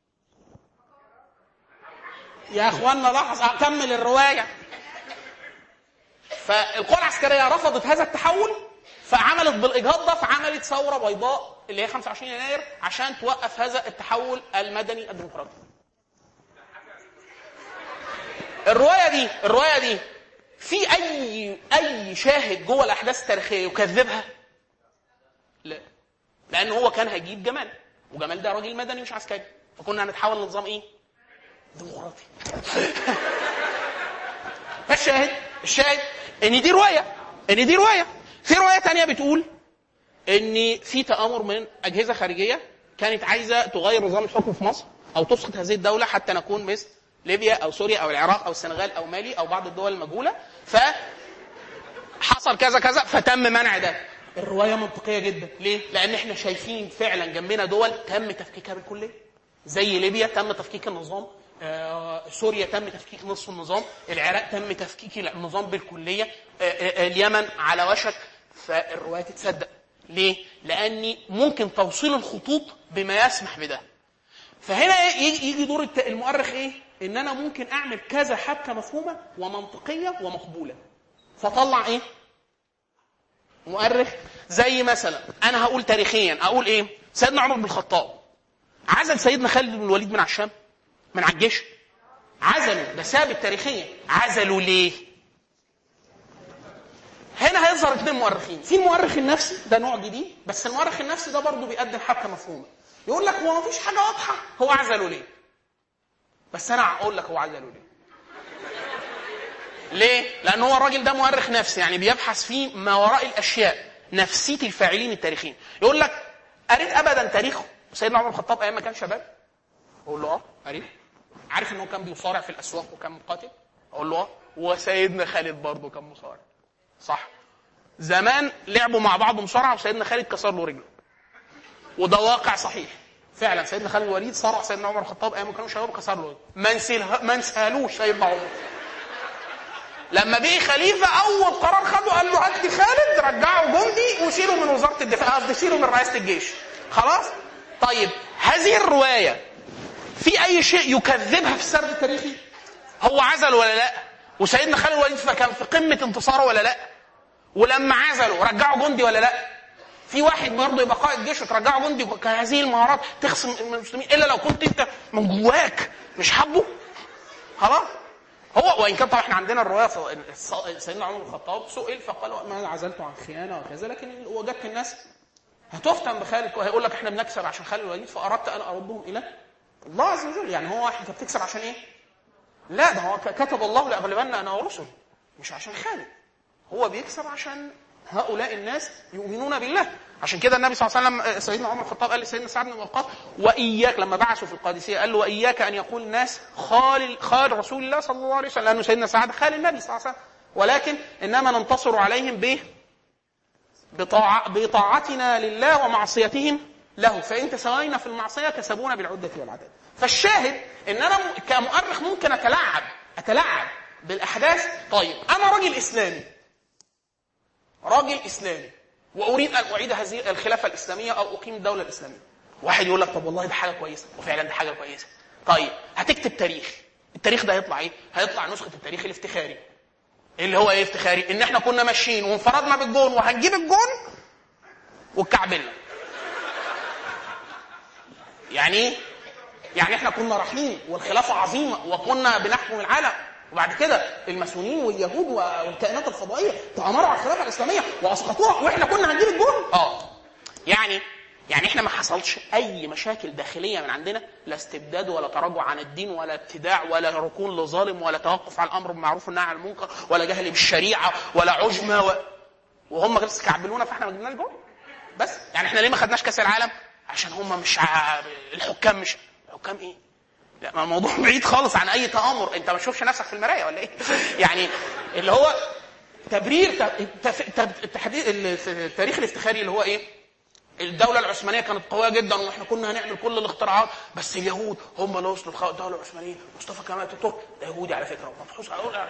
يا اخوانا لحظه اكمل الروايه. فالقوى العسكريه رفضت هذا التحول، فعملت بالاجهاض ده، فعملت ثوره بيضاء اللي هي 25 يناير عشان توقف هذا التحول المدني الديمقراطي. الروايه دي في اي شاهد جوه الاحداث التاريخيه يكذبها؟ لا، لان هو كان هيجيب جمال، وجمال ده راجل مدني مش عسكري، فكنا هنتحول لنظام ايه؟ ديمقراطي. الشاهد ان دي روايه. في روايه تانية بتقول ان في تآمر من اجهزه خارجيه كانت عايزه تغير نظام الحكم في مصر او تسقط هذه الدوله حتى نكون مثل ليبيا او سوريا او العراق او السنغال او مالي او بعض الدول المجهوله، فحصل كذا كذا فتم منع ده. الروايه منطقيه جدا. ليه؟ لان احنا شايفين فعلا جنبنا دول تم تفكيكها بالكليه، زي ليبيا تم تفكيك النظام، سوريا تم تفكيك نصف النظام، العراق تم تفكيك النظام بالكليه، اليمن على وشك. فالروايه تتصدق. ليه؟ لاني ممكن توصيل الخطوط بما يسمح بده. فهنا يجي دور المؤرخ ايه؟ ان انا ممكن اعمل كذا حبكه مفهومه ومنطقيه ومقبوله، فطلع ايه؟ مؤرخ. زي مثلا انا هقول تاريخيا، اقول ايه؟ سيدنا عمر بن الخطاب عزل سيدنا خالد بن الوليد من على الشام، من على الجيش. عزلوا، ده ثابت تاريخيا. عزلوا ليه؟ هنا هيظهر اثنين مؤرخين. في المؤرخ النفسي، ده نوع جديد، بس المؤرخ النفسي ده برضه بيقدم حبكه مفهومه. يقول لك هو مفيش حاجه واضحه، هو عزلوا ليه؟ بس انا اقول لك هو عزلوا ليه؟ لان هو الراجل ده مؤرخ نفسي، يعني بيبحث في ما وراء الاشياء، نفسيه الفاعلين التاريخيين. يقول لك قريت ابدا تاريخ سيدنا عمر بن الخطاب ايام ما كان شباب؟ اقول له قريت. عارف انه كان بيصارع في الاسواق وكان مقاتل؟ اقول له وسيدنا خالد برضه كان مصارع، صح؟ زمان لعبوا مع بعض مصارعه وسيدنا خالد كسر له رجله، وده واقع صحيح. فعلا سيدنا خالد الوليد صارع سيدنا عمر الخطاب ايام ما كانوا شباب وكسر له رجله. ما نسالوش سيدنا عمر لما بقي خليفه اول قرار خده قال له هات لي خالد رجعه جندي وشيله من وزاره الدفاع، قصدي شيله من رئاسه الجيش. خلاص؟ طيب هذه الروايه في اي شيء يكذبها في السرد التاريخي؟ هو عزل ولا لا؟ وسيدنا خالد الوليد كان في قمه انتصاره ولا لا؟ ولما عزلوا رجعوا جندي ولا لا؟ في واحد برضه يبقى قائد جيش وترجعه جندي، كان هذه المهارات تخصم من المسلمين الا لو كنت انت من جواك مش حابه. خلاص؟ هو وان كان طبعا احنا عندنا الروايه سيدنا عمر بن الخطاب سئل فقال ما عزلت عن خيانه وكذا، لكن وجدت الناس هتفتن بخالد وهيقول لك احنا بنكسب عشان خالد الوليد، فاردت ان اردهم الى الله عز وجل. يعني هو انت بتكسب عشان ايه؟ لا، ده هو كتب الله لاغلبن انا ورسل، مش عشان خالد. هو بيكسب عشان هؤلاء الناس يؤمنون بالله. عشان كده النبي صلى الله عليه وسلم سيدنا عمر الخطاب قال لسيدنا سعد بن وقاص واياك، لما بعثوا في القادسيه قال له واياك ان يقول الناس خال رسول الله صلى الله عليه وسلم، لانه سيدنا سعد خال النبي صلى الله عليه وسلم، ولكن انما ننتصر عليهم بطاعتنا لله ومعصيتهم له، فان تساوينا في المعصيه كسبونا بالعده والعدد. فالشاهد ان انا كمؤرخ ممكن اتلاعب بالاحداث. طيب انا راجل اسلامي واريد ان اعيد هذه الخلافه الاسلاميه او اقيم الدوله الاسلاميه. واحد يقول لك طب والله ده حاجه كويسه، وفعلا ده حاجه كويسه. طيب هتكتب التاريخ ده هيطلع ايه؟ هيطلع نسخه التاريخ الافتخاري. اللي هو ايه افتخاري؟ ان احنا كنا ماشيين وانفردنا بالجون وهنجيب الجون والكعبله. يعني يعني احنا كنا رايحين والخلافه عظيمه وكنا بنحكم العالم، وبعد كده الماسونيين واليهود والكائنات الفضائيه تآمروا على الخلافه الاسلاميه واسقطوها، واحنا كنا هنجيب الجون. يعني احنا ما حصلش اي مشاكل داخليه من عندنا، لا استبداد ولا تراجع عن الدين ولا ابتداع ولا ركون لظالم ولا توقف على الامر بالمعروف والنهي عن المنكر ولا جهل بالشريعه ولا عجمه وهم بس كعبلونا فاحنا ما جبناش جول. بس يعني احنا ليه ما خدناش كاس العالم؟ عشان هم مش الحكام مش الحكام ايه؟ لا، الموضوع بعيد خالص عن اي تآمر. انت ما تشوفش نفسك في المرايه ولا ايه؟ يعني اللي هو تبرير التاريخ الافتخاري اللي هو ايه؟ الدولة العثمانية كانت قوية جدا واحنا كنا هنعمل كل الاختراعات، بس اليهود هم اللي وصلوا الدولة العثمانية. مصطفى كمال اتاتورك ده يهودي على فكرة ومبحوث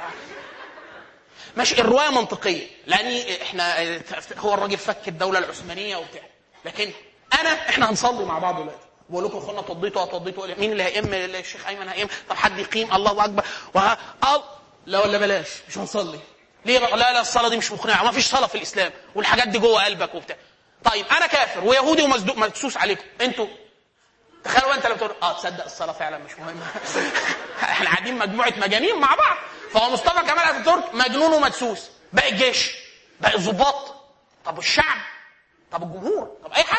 ماشي. الرواية منطقية لأن احنا هو الراجل فك الدولة العثمانية وبتاع، لكن احنا هنصلي مع بعض دلوقتي. بقول لكم اخوانا توضيتوا مين اللي هيئم؟ الشيخ ايمن هيئم. طب حد يقيم الله اكبر لا ولا بلاش مش هنصلي ليه؟ لا الصلاة دي مش مقنعة، ما فيش صلاة في الإسلام والحاجات دي جوه قلبك وبتاع. طيب انا كافر ويهودي ومصدوق مدسوس عليكم انتوا، تخيلوا انت لو تقول تصدق الصلاه فعلا مش مهمه احنا قاعدين مجموعه مجانين مع بعض. فهو مصطفى كمال اتاتورك مجنون ومدسوس، باقي الجيش، باقي الضباط، طب الشعب، طب الجمهور، طب اي حد.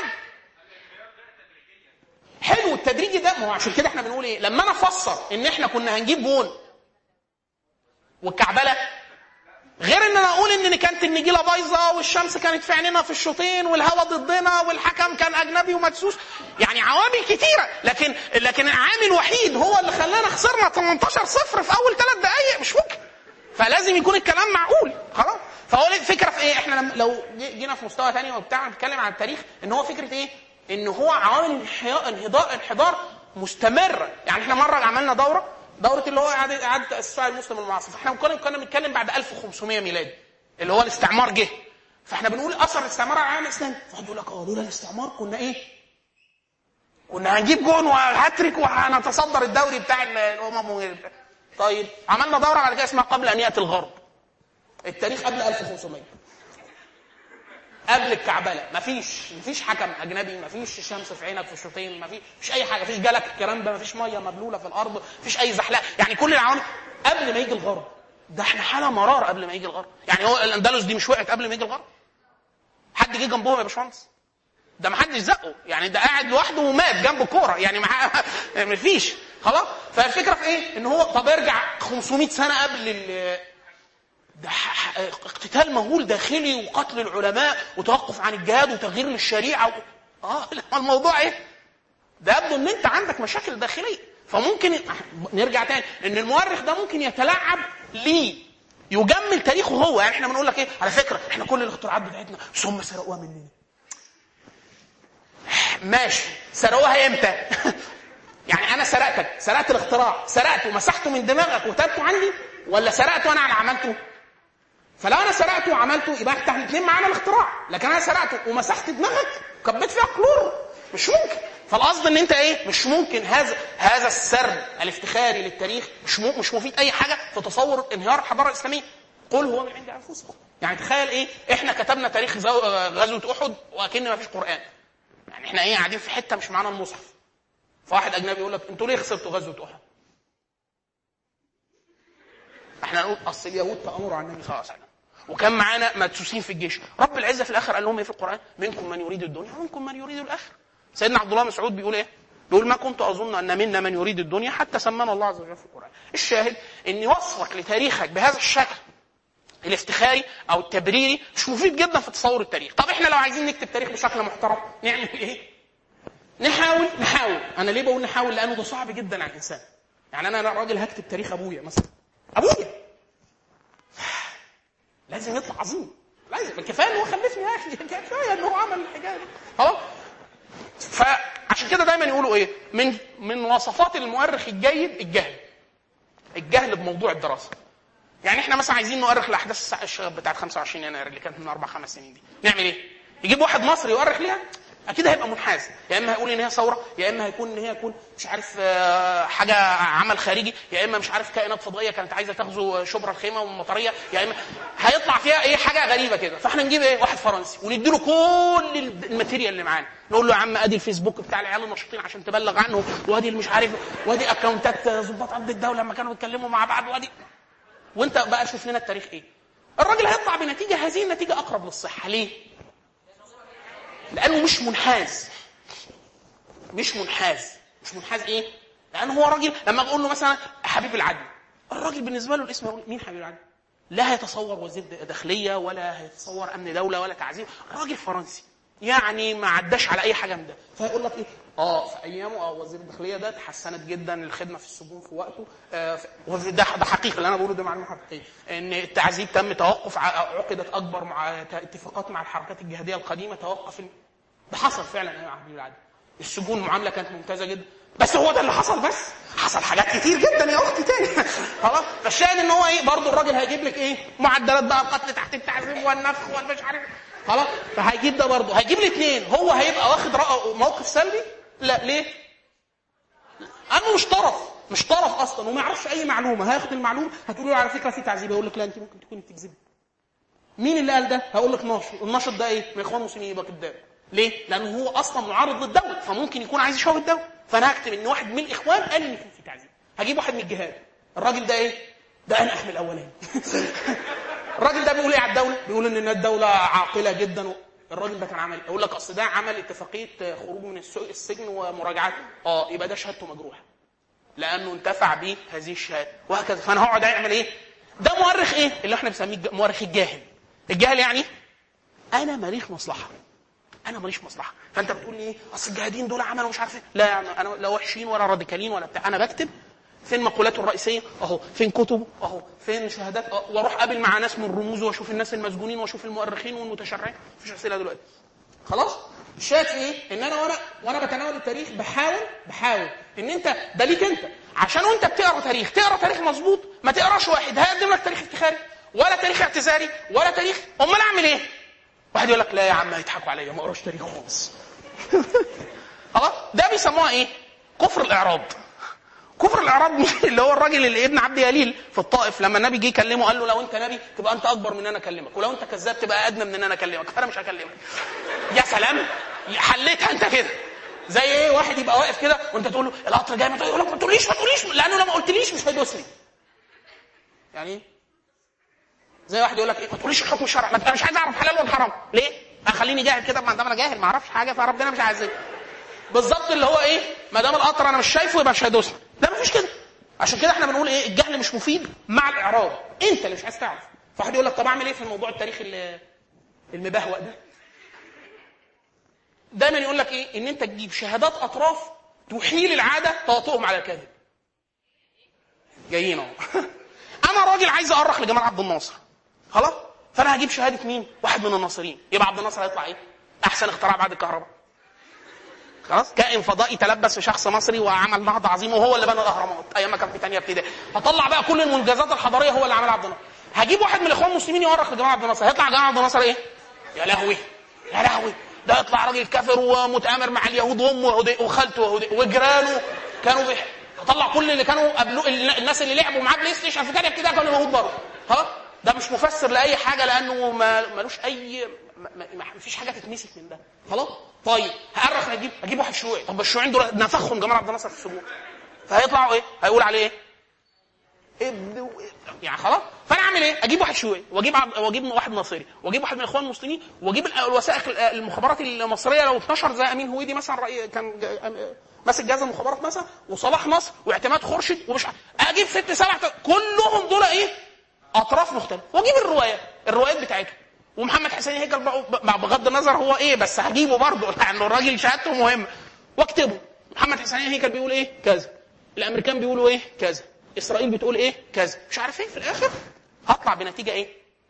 حلو التدريجي ده. ما هو عشان كده احنا بنقول ايه لما انا افسر ان احنا كنا هنجيب جون والكعبله، غير ان انا اقول ان كانت النجيله بايظه والشمس كانت في عيننا في الشوطين والهواء ضدنا والحكم كان اجنبي ومدسوس، يعني عوامل كتيره، لكن عامل وحيد هو اللي خلانا خسرنا 18-0 في اول 3 دقائق، مش ممكن. فلازم يكون الكلام معقول خلاص. فهو الفكره في ايه؟ احنا لو جينا في مستوى ثاني وبتاع نتكلم عن التاريخ، ان هو فكره ايه؟ ان هو عوامل انحدار مستمره. يعني احنا مره عملنا دوره اللي هو اعاده تاسيس المسلم المعاصر، فاحنا كنا بنتكلم بعد 1500 ميلادي اللي هو الاستعمار جه، فاحنا بنقول اثر الاستعمار على العالم الاسلامي. فحد يقول لك دول الاستعمار كنا ايه؟ كنا هنجيب جون وهاتريك وهنتصدر الدوري بتاع الامم. طيب عملنا دوره بعد كده اسمها قبل ان ياتي الغرب. التاريخ قبل 1500 قبل الكعبله مفيش حكم اجنبي، مفيش شمس في عينك في الشوطين، مفيش اي حاجه، مفيش جالك الكلام ده، مفيش ميه مبلوله في الارض، مفيش اي زحلقه، يعني كل العوامل قبل ما يجي الغرب. ده احنا حاله مرار قبل ما يجي الغرب. يعني هو الاندلس دي مش وقعت قبل ما يجي الغرب؟ حد جه جنبهم يا باشمهندس؟ ده ما حدش زقه، يعني ده قاعد لوحده ومات جنب كوره، يعني مفيش خلاص. فالفكره في ايه؟ ان هو طب ارجع 500 سنه قبل ده اقتتال مهول داخلي وقتل العلماء وتوقف عن الجهاد وتغيير للشريعه الموضوع ايه؟ ده يبدو ان انت عندك مشاكل داخليه. فممكن نرجع تاني ان المؤرخ ده ممكن يتلاعب ليه يجمل تاريخه هو. يعني احنا بنقول لك ايه؟ على فكره احنا كل الاختراعات بتاعتنا بس هم سرقوها مننا. ماشي، سرقوها امتى؟ يعني انا سرقت الاختراع، سرقته ومسحته من دماغك وتابته عندي، ولا سرقته وانا اللي عملته؟ فلو انا سرقته وعملته يبقى احنا الاثنين معانا الاختراع، لكن انا سرقته ومسحت دماغك وكبيت فيها كلور، مش ممكن. فالقصد ان انت ايه؟ مش ممكن هذا السرد الافتخاري للتاريخ مش مفيد اي حاجه في تصور انهيار الحضاره الاسلاميه. قل هو من عند انفسكم. يعني تخيل ايه؟ احنا كتبنا تاريخ غزوه احد وكأن ما فيش قران. يعني احنا ايه؟ قاعدين في حته مش معانا المصحف، فواحد اجنبي يقول لك انتوا ليه خسرتوا غزوه احد؟ احنا نقول اصل اليهود تامروا على النبي صلى الله عليه وسلم وكان معانا مدسوسين في الجيش. رب العزه في الاخر قال لهم ايه في القران؟ منكم من يريد الدنيا ومنكم من يريد الاخره. سيدنا عبد الله مسعود بيقول ايه؟ بيقول ما كنت اظن ان منا من يريد الدنيا حتى سمانا الله عز وجل في القران. الشاهد ان وصفك لتاريخك بهذا الشكل الافتخاري او التبريري مش مفيد جدا في تصور التاريخ. طب احنا لو عايزين نكتب تاريخ بشكل محترم نعمل ايه؟ نحاول. انا ليه بقول نحاول؟ لانه ده صعب جدا على الانسان. يعني انا راجل هكتب تاريخ ابويا مثلا، ابويا لازم يطلع عظيم، لازم. كفايه انه خلفني يا اخي، كفايه انه عمل الحاجه دي خلاص. فعشان كده دايما يقولوا ايه؟ من وصفات المؤرخ الجيد الجهل بموضوع الدراسه. يعني احنا مثلا عايزين نؤرخ لاحداث الشغب بتاعه 25 يناير اللي كانت من 4-5 سنين دي، نعمل ايه؟ يجيب واحد مصري يؤرخ ليها؟ اكيد هيبقى منحاز، يا اما هيقول ان هي ثوره، يا اما هيكون ان هي يكون مش عارف حاجه عمل خارجي، يا اما مش عارف كائنات فضائيه كانت عايزه تغزو شبرا الخيمه والمطريه، يا اما هيطلع فيها ايه حاجه غريبه كده. فاحنا نجيب ايه واحد فرنسي ونديله كل الماتيريال اللي معانا، نقول له يا عم ادي الفيسبوك بتاع العيال النشيطين عشان تبلغ عنه، وادي مش عارف، وادي اكونتات ضباط امن الدوله لما كانوا بيتكلموا مع بعض، وادي، وانت بقى شوف لنا التاريخ ايه. الراجل هيطلع بنتيجه، هذه النتيجه اقرب للصحه. ليه؟ لانه مش منحاز. مش منحاز ايه؟ لانه هو راجل لما اقول له مثلا حبيب العدل، الراجل بالنسبه له الاسم يقول مين حبيب العدل؟ لا هيتصور وزير داخليه ولا هيتصور امن دوله ولا تعذيب، راجل فرنسي يعني ما عداش على اي حاجه من ده. فيقول لك ايه؟ في ايامه وزير الداخليه ده تحسنت جدا الخدمه في السجون في وقته. ده حقيقي اللي انا بقوله، ده معلومه حقيقيه، ان التعذيب تم توقف، عقدت اكبر مع اتفاقات مع الحركات الجهاديه القديمه، توقف. ده حصل فعلا يا حبيب العدل. السجون المعامله كانت ممتازه جدا. بس هو ده اللي حصل؟ بس حصل حاجات كتير جدا يا اختي تاني. خلاص. فالشاهد ان هو ايه، برضه الراجل هيجيب لك ايه، معدلات بقى القتل تحت التعذيب والنفخ والمش عارف. خلاص. فهيجيب ده برضه، هيجيب لي اثنين. هو هيبقى واخد موقف سلبي؟ لا. ليه؟ انا مش طرف اصلا وما يعرفش اي معلومه. هياخد المعلومه، هتقول له على فكره في تعذيب، يقول لك لا انت ممكن تكوني بتكذبي. مين اللي قال ده؟ هقول لك ناشط. الناشط ده ايه؟ من اخوان المسلمين، يبقى كذاب. ليه؟ لانه هو اصلا معارض للدوله، فممكن يكون عايز يشوه الدوله. فانا هكتب ان واحد من الاخوان قال ان في تعذيب. هجيب واحد من الجهاد، الراجل ده ايه؟ ده انا احمل الاولاني. الراجل ده بيقول ايه على الدوله؟ بيقول ان الدوله عاقله جدا. الراجل ده كان عمل، اقول لك اصل ده عمل اتفاقيه خروج من السجن ومراجعات. يبقى ده شهادته مجروحه لانه انتفع به هذه الشهاده، وهكذا. فانا هقعد اعمل ايه؟ ده مؤرخ ايه اللي احنا بنسميه مؤرخ الجاهل. الجاهل يعني انا ماليش مصلحه، فانت بتقول لي ايه؟ اصل الجهاديين دول عملوا مش عارف ايه. لا يا عم، انا لا وحشين ولا راديكالين ولا بتاع. انا بكتب فين مقولاته الرئيسيه اهو، فين كتبه اهو، فين شهادات واروح قابل مع ناس من الرموز واشوف الناس المسجونين واشوف المؤرخين والمتشرعين. مفيش اسئله دلوقتي. خلاص. شايف ايه؟ ان انا وانا بتناول التاريخ بحاول ان انت ده ليك انت، عشان وانت بتقرا تاريخ مظبوط. ما تقراش واحد هيقدم لك تاريخ افتخاري ولا تاريخ اعتذاري ولا تاريخ. امال اعمل ايه؟ واحد يقول لك لا يا عم هيضحكوا عليا ما اقراش تاريخ خالص. خلاص. ده بيسموها ايه؟ كفر الاعراض. كفر الاعراض اللي هو الراجل اللي ابن عبد يليل في الطائف لما النبي جه يكلمه قال له لو انت نبي تبقى انت اكبر من ان انا اكلمك، ولو انت كذاب تبقى ادنى من ان انا اكلمك، فانا مش هكلمك. يا سلام، حليتها انت كده. زي ايه؟ واحد يبقى واقف كده وانت تقول له القطر جاي، يقول لك ما تقوليش لانه لو ما قلتليش مش هيدوسني. يعني زي واحد يقول لك ايه؟ ما تقوليش الحكم الشرعي، انا مش عايز اعرف حلال ولا حرام. ليه؟ خليني جاهل كده، ما دام انا جاهل ما اعرفش حاجه فربنا مش عايزني. بالظبط اللي هو ايه؟ ما دام القطر انا مش شايفه يبقى مش هيدوسني. لا مفيش كده. عشان كده احنا بنقول ايه؟ الجهل مش مفيد مع الاعراض. انت اللي مش عايز تعرف. فواحد يقول لك طب اعمل ايه في الموضوع التاريخ المبهوأ ده؟ دايما يقول لك ايه؟ ان انت تجيب شهادات اطراف تحيل العاده تواطؤهم على الكذب. جايين اهو. انا راجل عايز اؤرخ لجمال عبد الناصر، خلاص؟ فانا هجيب شهاده مين؟ واحد من الناصريين. يبقى عبد الناصر هيطلع ايه؟ احسن اختراع بعد الكهرباء. خلاص. كائن فضائي تلبس في شخص مصري وعمل نهضه عظيمه، وهو اللي بنى الاهرامات ايام ما كان في ثانيه ابتدائي. هطلع بقى كل المنجزات الحضاريه هو اللي عملها عبد الناصر. هجيب واحد من الاخوان المسلمين يؤرخ لجمال عبد الناصر، هيطلع جمال عبد الناصر ايه؟ يا لهوي ده يطلع راجل كافر ومتآمر مع اليهود وامه وخالته وجيرانه كانوا هطلع كل اللي كانوا قبلوا الناس اللي لعبوا معاه بلاي ستيشن في ثانيه ابتدائي كانوا يهود برضه. خلاص. ده مش مفسر لاي حاجه لانه ملوش اي ما فيش حاجه تتمسك من ده. خلاص. طيب هعرف اجيب واحد شيوعي. طب الشيوعيين دول نفخهم جمال عبد الناصر في السجون، فهيطلعوا ايه؟ هيقول عليه ايه؟ يعني خلاص. فانا اعمل ايه؟ اجيب واحد شيوعي واجيب واحد ناصري واجيب واحد من الاخوان المسلمين واجيب الوثائق المخابرات المصريه لو 12 زي امين هويدي مثلا كان ماسك جهاز المخابرات مثلا، وصلاح نصر واعتماد خورشيد ومش اجيب 6 7 كلهم دول ايه؟ اطراف مختلفه، واجيب الروايات بتاعتهم. ومحمد حسين هيكل بغض النظر هو ايه، بس هجيبه برضه لانه الراجل شهادته مهمه واكتبه. محمد حسين هيكل بيقول ايه؟ كذا. الامريكان بيقولوا ايه؟ كذا. اسرائيل بتقول ايه؟ كذا. مش عارف ايه. في الاخر هطلع بنتيجه ايه؟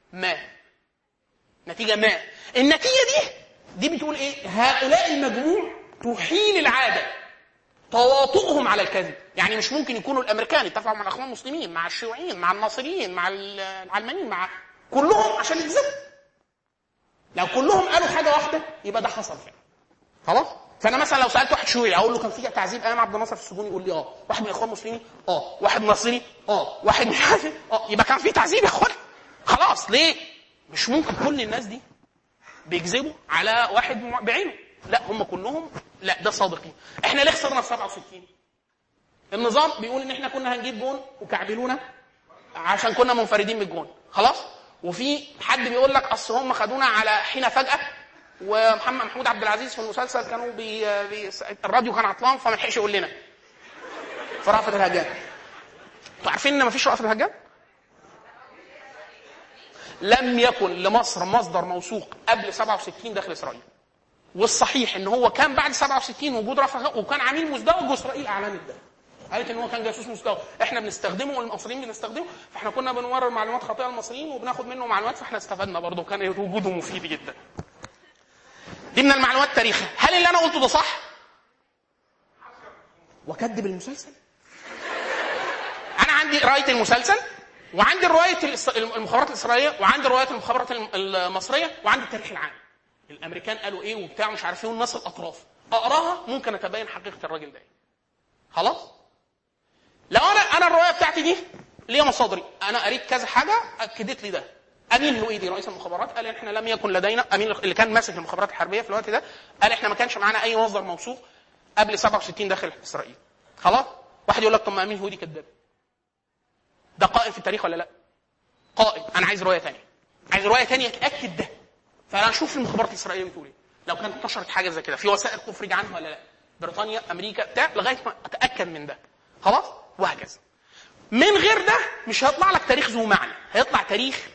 نتيجه ما. النتيجه دي بتقول ايه؟ هؤلاء المجموع تحيل العاده تواطؤهم على الكذب. يعني مش ممكن يكونوا الامريكان اتفقوا مع الاخوان المسلمين مع الشيوعيين مع الناصريين مع العلمانيين مع كلهم عشان يكذبوا. لو كلهم قالوا حاجه واحده يبقى ده حصل فعلا. خلاص. فانا مثلا لو سالت واحد شيوعي اقول له كان في تعذيب ايام عبد الناصر في السجون، يقول لي واحد من الاخوان المسلمين واحد ناصري واحد مش عارف يبقى كان في تعذيب يا اخوان. خلاص. ليه؟ مش ممكن كل الناس دي بيكذبوا على واحد بعينه، لا هم كلهم لا ده صادقين. احنا ليه خسرنا في 67؟ النظام بيقول ان احنا كنا هنجيب جون وكعبلونا عشان كنا منفردين بالجون. خلاص. وفي حد بيقول لك اصل هم خدونا على حين فجأة، محمود عبد العزيز في المسلسل كانوا الراديو كان عطلان فما لحقش يقول لنا في رأفت الهجان. انتوا عارفين ان مفيش رأفت الهجان؟ لم يكن لمصر مصدر موثوق قبل 67 داخل اسرائيل. والصحيح ان هو كان بعد 67 وجود رأفت الهجان، وكان عميل مزدوج واسرائيل اعلنت ده، قالت ان هو كان جاسوس مزدوج. احنا بنستخدمه والمصريين بنستخدمه، فاحنا كنا بنورد معلومات خاطئه للمصريين وبناخد منه معلومات، فاحنا استفدنا برضه، كان وجوده مفيد جدا. دي من المعلومات التاريخيه. هل اللي انا قلته ده صح؟ وكذب المسلسل. انا عندي روايه المسلسل، وعندي روايه المخابرات الاسرائيليه، وعندي روايه المخابرات المصريه، وعندي التاريخ العام. الامريكان قالوا ايه وبتاع مش عارف ايه، والناس الاطراف اقراها ممكن اتبين حقيقه الراجل ده. خلاص. لو انا الروايه بتاعتي دي ليا مصادري، انا قريت كذا حاجه اكدت لي ده. امين لويدي رئيس المخابرات قال احنا لم يكن لدينا، امين اللي كان ماسك المخابرات الحربيه في الوقت ده، قال احنا ما كانش معانا اي مصدر موثوق قبل 67 داخل اسرائيل. خلاص. واحد يقول لك طب ما امين لويدي كذاب. ده قائم في التاريخ ولا لا؟ قائم. انا عايز روايه ثانيه، عايز روايه ثانيه تاكد ده. فانا اشوف المخابرات الاسرائيليه بتقول ايه، لو كانت انتشرت حاجه زي كده في وسائل تفرج عنها ولا لا، بريطانيا امريكا بتاع، لغايه ما اتاكد من ده. خلاص. وهكذا. من غير ده مش هيطلع لك تاريخ ذو معنى، هيطلع تاريخ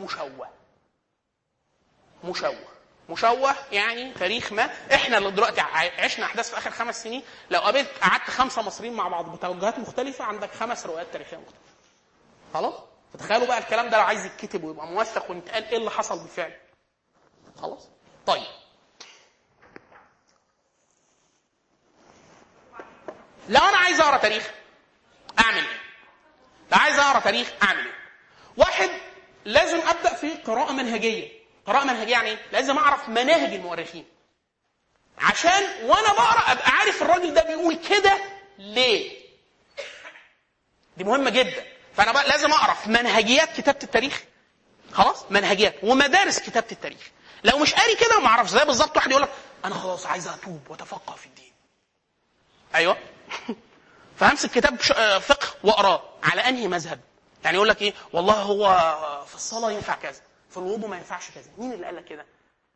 مشوه يعني تاريخ ما. احنا اللي دلوقتي عشنا احداث في اخر 5 سنين، لو قعدت 5 مصريين مع بعض بتوجهات مختلفه عندك 5 روايات تاريخيه مختلفه. خلاص. فتخيلوا بقى الكلام ده لو عايز يتكتب ويبقى موثق ونتقال ايه اللي حصل بالفعل. خلاص. طيب لو انا عايز اقرا تاريخ اعمل ايه؟ لو عايز اقرا تاريخ اعمل ايه؟ واحد، لازم ابدا في قراءه منهجيه. قراءه منهجيه يعني ايه؟ لازم اعرف مناهج المؤرخين، عشان وانا بقرا ابقى عارف الراجل ده بيقول كده ليه. دي مهمه جدا. فانا بقى لازم اعرف منهجيات كتابه التاريخ. خلاص. منهجيات ومدارس كتابه التاريخ. لو مش قاري كده ما اعرفش. زي بالظبط واحد يقول لك انا خلاص عايز اتوب واتفقه في الدين. ايوه. فهمسك كتاب فقه واقراه على انهي مذهب. يعني يقول لك ايه، والله هو في الصلاه ينفع كذا، في الوضوء ما ينفعش كذا. مين اللي قال لك كده؟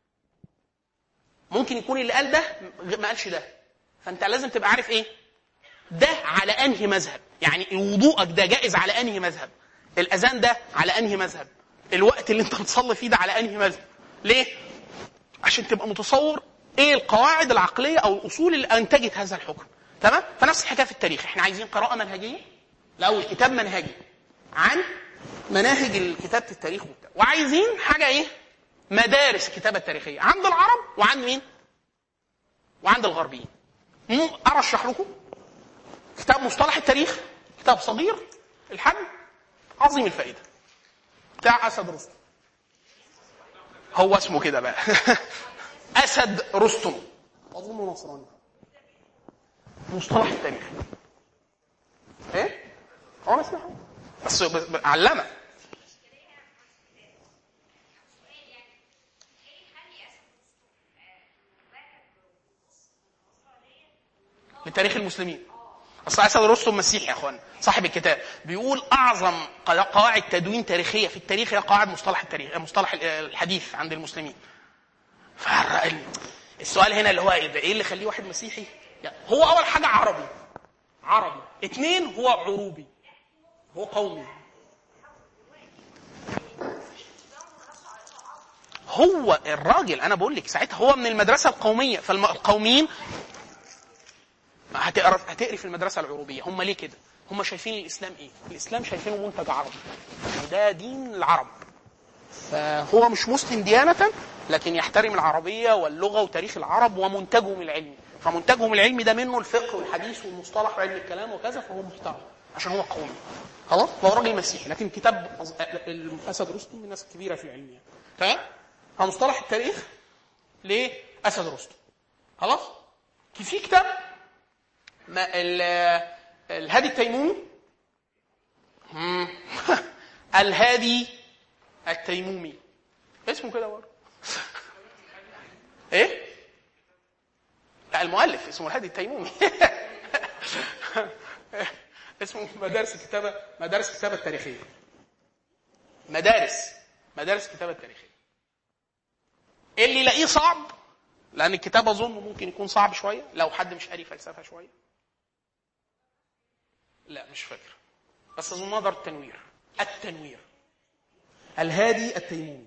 ممكن يكون اللي قال ده ما قالش ده. فانت لازم تبقى عارف ايه ده على انهي مذهب. يعني وضوءك ده جائز على انهي مذهب، الاذان ده على انهي مذهب، الوقت اللي انت بتصلي فيه ده على انهي مذهب. ليه؟ عشان تبقى متصور ايه القواعد العقليه او الاصول اللي انتجت هذا الحكم. تمام. فنفس الحكايه في التاريخ. احنا عايزين قراءه منهجيه، الاول كتاب منهجي عن مناهج كتابه التاريخ وبتاع. وعايزين حاجه ايه؟ مدارس الكتابه التاريخيه عند العرب وعند مين؟ وعند الغربيين. ارشح لكم كتاب مصطلح التاريخ، كتاب صغير الحجم عظيم الفائده بتاع اسد رستم. هو اسمه كده بقى. اسد رستم، اظن نصراني. مصطلح التاريخ ايه؟ هو اسمه بس علمه. لتاريخ المسلمين. اصل اسد رستم مسيحي يا اخوان، صاحب الكتاب بيقول اعظم قواعد تدوين تاريخيه في التاريخ هي قواعد مصطلح التاريخ، مصطلح الحديث عند المسلمين. فالسؤال هنا اللي هو ايه اللي يخليه واحد مسيحي؟ يعني هو اول حاجه عربي، 2 هو عروبي، هو قومي. هو الراجل انا بقول لك ساعتها هو من المدرسه القوميه. فالقوميين هتقري في المدرسه العروبيه. هم ليه كده؟ هم شايفين الاسلام ايه؟ الاسلام شايفينه منتج عربي، وده دين العرب. فهو مش مسلم ديانه، لكن يحترم العربيه واللغه وتاريخ العرب ومنتجهم العلمي. فمنتجهم العلمي ده منه الفقه والحديث والمصطلح وعلم الكلام وكذا، فهو محترم عشان هو قومي. خلاص. هو راجل مسيحي، لكن كتاب اسد رستم من الناس الكبيره في العلم يعني. تمام. فمصطلح التاريخ ليه اسد رستم. خلاص. في كتاب الهادي التيمومي الهادي التيمومي اسمه كده برضه. ايه؟ لا المؤلف اسمه الهادي التيمومي. اسمه مدارس الكتابة التاريخية. مدارس الكتابة التاريخية. اللي يلاقيه صعب، لأن الكتاب أظن ممكن يكون صعب شوية لو حد مش قاري فلسفة شوية. لا مش فاكر، بس أظن نظر التنوير الهادي التيمومي.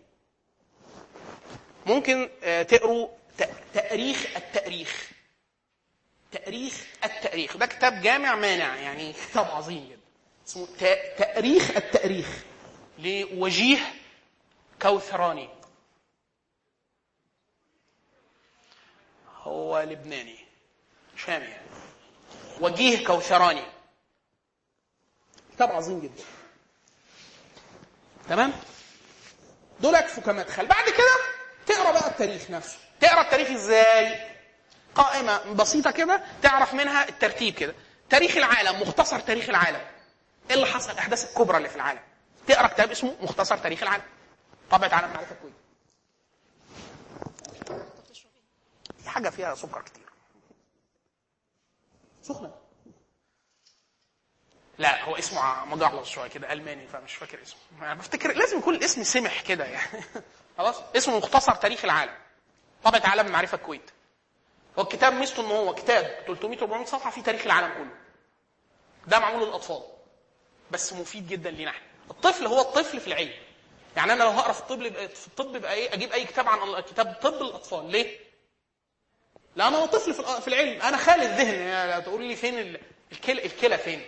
ممكن تقروا تاريخ. ده كتاب جامع مانع، يعني كتاب عظيم جدا اسمه تاريخ لوجيه كوثراني. هو لبناني شامي يعني. وجيه كوثراني كتاب عظيم جدا. تمام. دول يكفوا كمدخل. بعد كده تقرا بقى التاريخ نفسه. تقرا التاريخ ازاي؟ قائمه بسيطه كده تعرف منها الترتيب كده. تاريخ العالم، مختصر تاريخ العالم، ايه اللي حصل، الاحداث الكبرى اللي في العالم. تقرا كتاب اسمه مختصر تاريخ العالم، طبعة عالم معرفة الكويت. في حاجه فيها سكر كتير، سخنه. لا هو اسمه مجعلص شويه كده، الماني، فمش فاكر اسمه. انا بفتكر لازم يكون الاسم سمح كده يعني. خلاص. اسمه مختصر تاريخ العالم، طبعة عالم معرفة الكويت. هو الكتاب ميزته ان هو كتاب 300-400 صفحه فيه تاريخ العالم كله. ده معمول للاطفال بس مفيد جدا لينا احنا. الطفل هو الطفل في العلم. يعني انا لو هقرا في الطب يبقى ايه؟ اجيب اي كتاب عن كتاب طب للاطفال. ليه؟ لان انا طفل في العلم، انا خالي الذهن. يعني تقول لي فين الكلى فين؟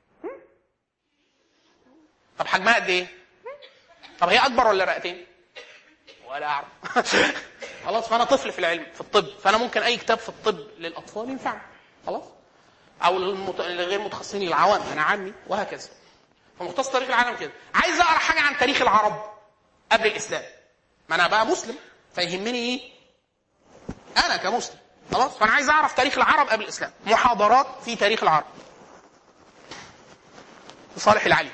طب حجمها قد ايه؟ طب هي اكبر ولا رئتين؟ ولا اعرف. خلاص. فانا طفل في العلم في الطب، فانا ممكن اي كتاب في الطب للاطفال ينفعني. خلاص. او للغير متخصصين، للعوام، انا عامي وهكذا. فمختصر تاريخ العالم كده. عايز اقرا حاجه عن تاريخ العرب قبل الاسلام، ما انا بقى مسلم فيهمني ايه انا كمسلم. خلاص. فانا عايز اعرف تاريخ العرب قبل الاسلام. محاضرات في تاريخ العرب صالح العلي.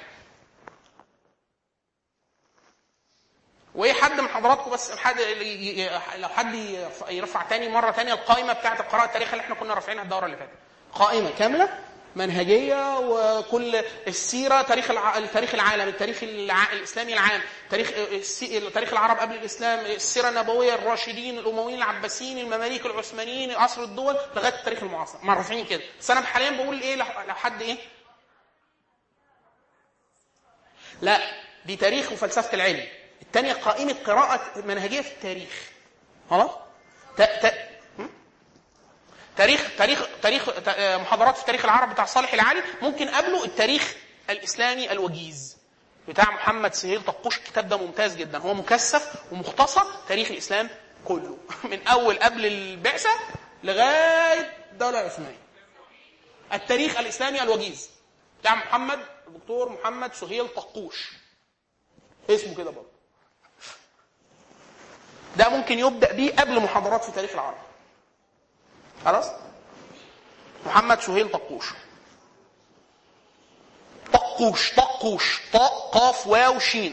وايه حد من حضراتكم بس لو حد يرفع تاني مره تانية القائمه بتاعه القراءه التاريخ اللي احنا كنا رافعينها الدوره اللي فاتت. قائمه كامله منهجيه، وكل السيره، تاريخ العالم، التاريخ الاسلامي العام، تاريخ العرب قبل الاسلام، السيره النبويه، الراشدين، الامويين، العباسيين، المماليك، العثمانيين، عصر الدول، لغايه التاريخ المعاصر. مرفوعين كده. بس انا حاليا بقول ايه لو حد ايه. لا دي تاريخ وفلسفه العلم. الثانيه قائمه قراءه منهجيه في التاريخ. خلاص. تاريخ محاضرات في تاريخ العرب بتاع صالح العالي. ممكن قبله التاريخ الاسلامي الوجيز بتاع محمد سهيل طقوش. الكتاب ده ممتاز جدا، هو مكثف ومختصر تاريخ الاسلام كله من اول قبل البعثه لغايه الدوله العثمانيه. التاريخ الاسلامي الوجيز بتاع الدكتور محمد سهيل طقوش، اسمه كده برضه. ده ممكن يبدا بيه قبل محاضرات في تاريخ العرب. خلاص. محمد سهيل طقوش طاء قاف واو شين،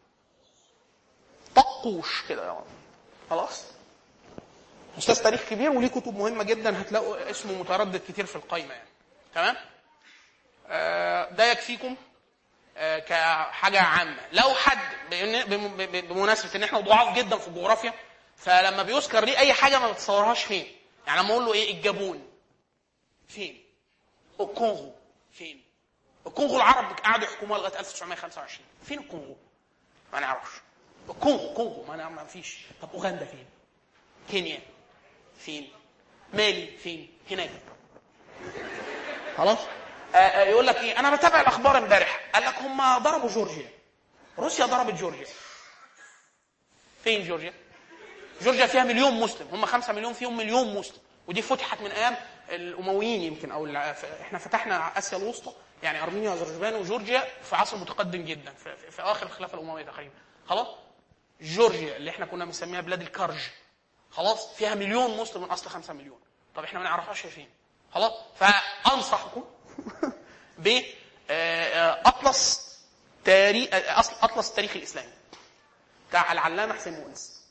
طقوش كده يعني. خلاص. استاذ تاريخ كبير وليه كتب مهمه جدا، هتلاقوا اسمه متردد كتير في القائمه يعني. تمام. ده يكفيكم كحاجه عامه. لو حد بمناسبه ان احنا ضعاف جدا في الجغرافيا، فلما بيذكر ليه اي حاجه ما بتصورهاش فين. يعني لما اقول له ايه الجابون فين، الكونغو فين. الكونغو العرب قعدوا يحكموها لغايه 1925. فين الكونغو؟ ما نعرفش. الكونغو ما فيش. طب اوغندا فين؟ كينيا فين؟ مالي فين؟ هناك. خلاص. يقول لك ايه، انا بتابع الاخبار امبارح، قال لك هم ضربوا جورجيا، روسيا ضربت جورجيا. فين جورجيا؟ جورجيا فيها 1,000,000 مسلم، هم 5 مليون فيهم 1,000,000 مسلم، ودي فتحت من ايام الامويين يمكن، او احنا فتحنا اسيا الوسطى يعني ارمينيا واذربيجان وجورجيا في عصر متقدم جدا في اخر الخلافه الامويه تقريبا. خلاص. جورجيا اللي احنا كنا بنسميها بلاد الكرج، خلاص، فيها 1,000,000 مسلم من اصل 5 مليون. طب احنا ما نعرفهاش فين. خلاص، فانصحكم ب اطلس تاريخ، اطلس التاريخ الاسلامي بتاع العلامه حسين مؤنس.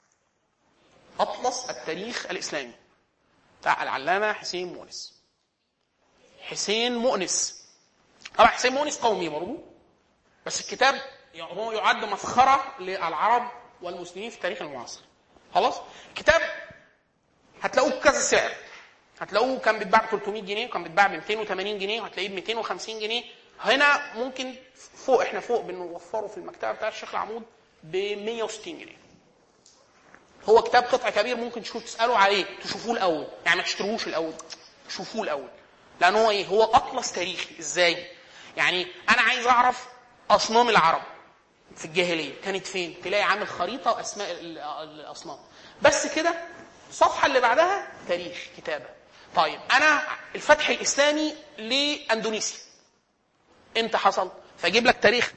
اطلس التاريخ الاسلامي بتاع العلامه حسين مؤنس. حسين مؤنس طبعا حسين مؤنس قومي برضه، بس الكتاب هو يعد مسخره للعرب والمسلمين في التاريخ المعاصر. خلاص، كتاب هتلاقوه بكذا سعر. هتلاقوه كان بيتباع ب 300 جنيه، وكان بيتباع ب 280 جنيه، وهتلاقيه ب 250 جنيه. هنا ممكن فوق، احنا فوق بنوفره في المكتبه بتاع الشيخ العمود ب 160 جنيه. هو كتاب قطع كبير، ممكن تسالوا عليه، تشوفوه الاول، يعني ما تشتروش الاول، شوفوه الاول، لانه هو ايه، هو اطلس تاريخي. ازاي يعني؟ انا عايز اعرف اصنام العرب في الجاهليه كانت فين، تلاقي عامل خريطه واسماء الاصنام بس كده. الصفحه اللي بعدها تاريخ كتابه. طيب انا الفتح الاسلامي لاندونيسيا امتى حصل؟ فاجيب لك تاريخ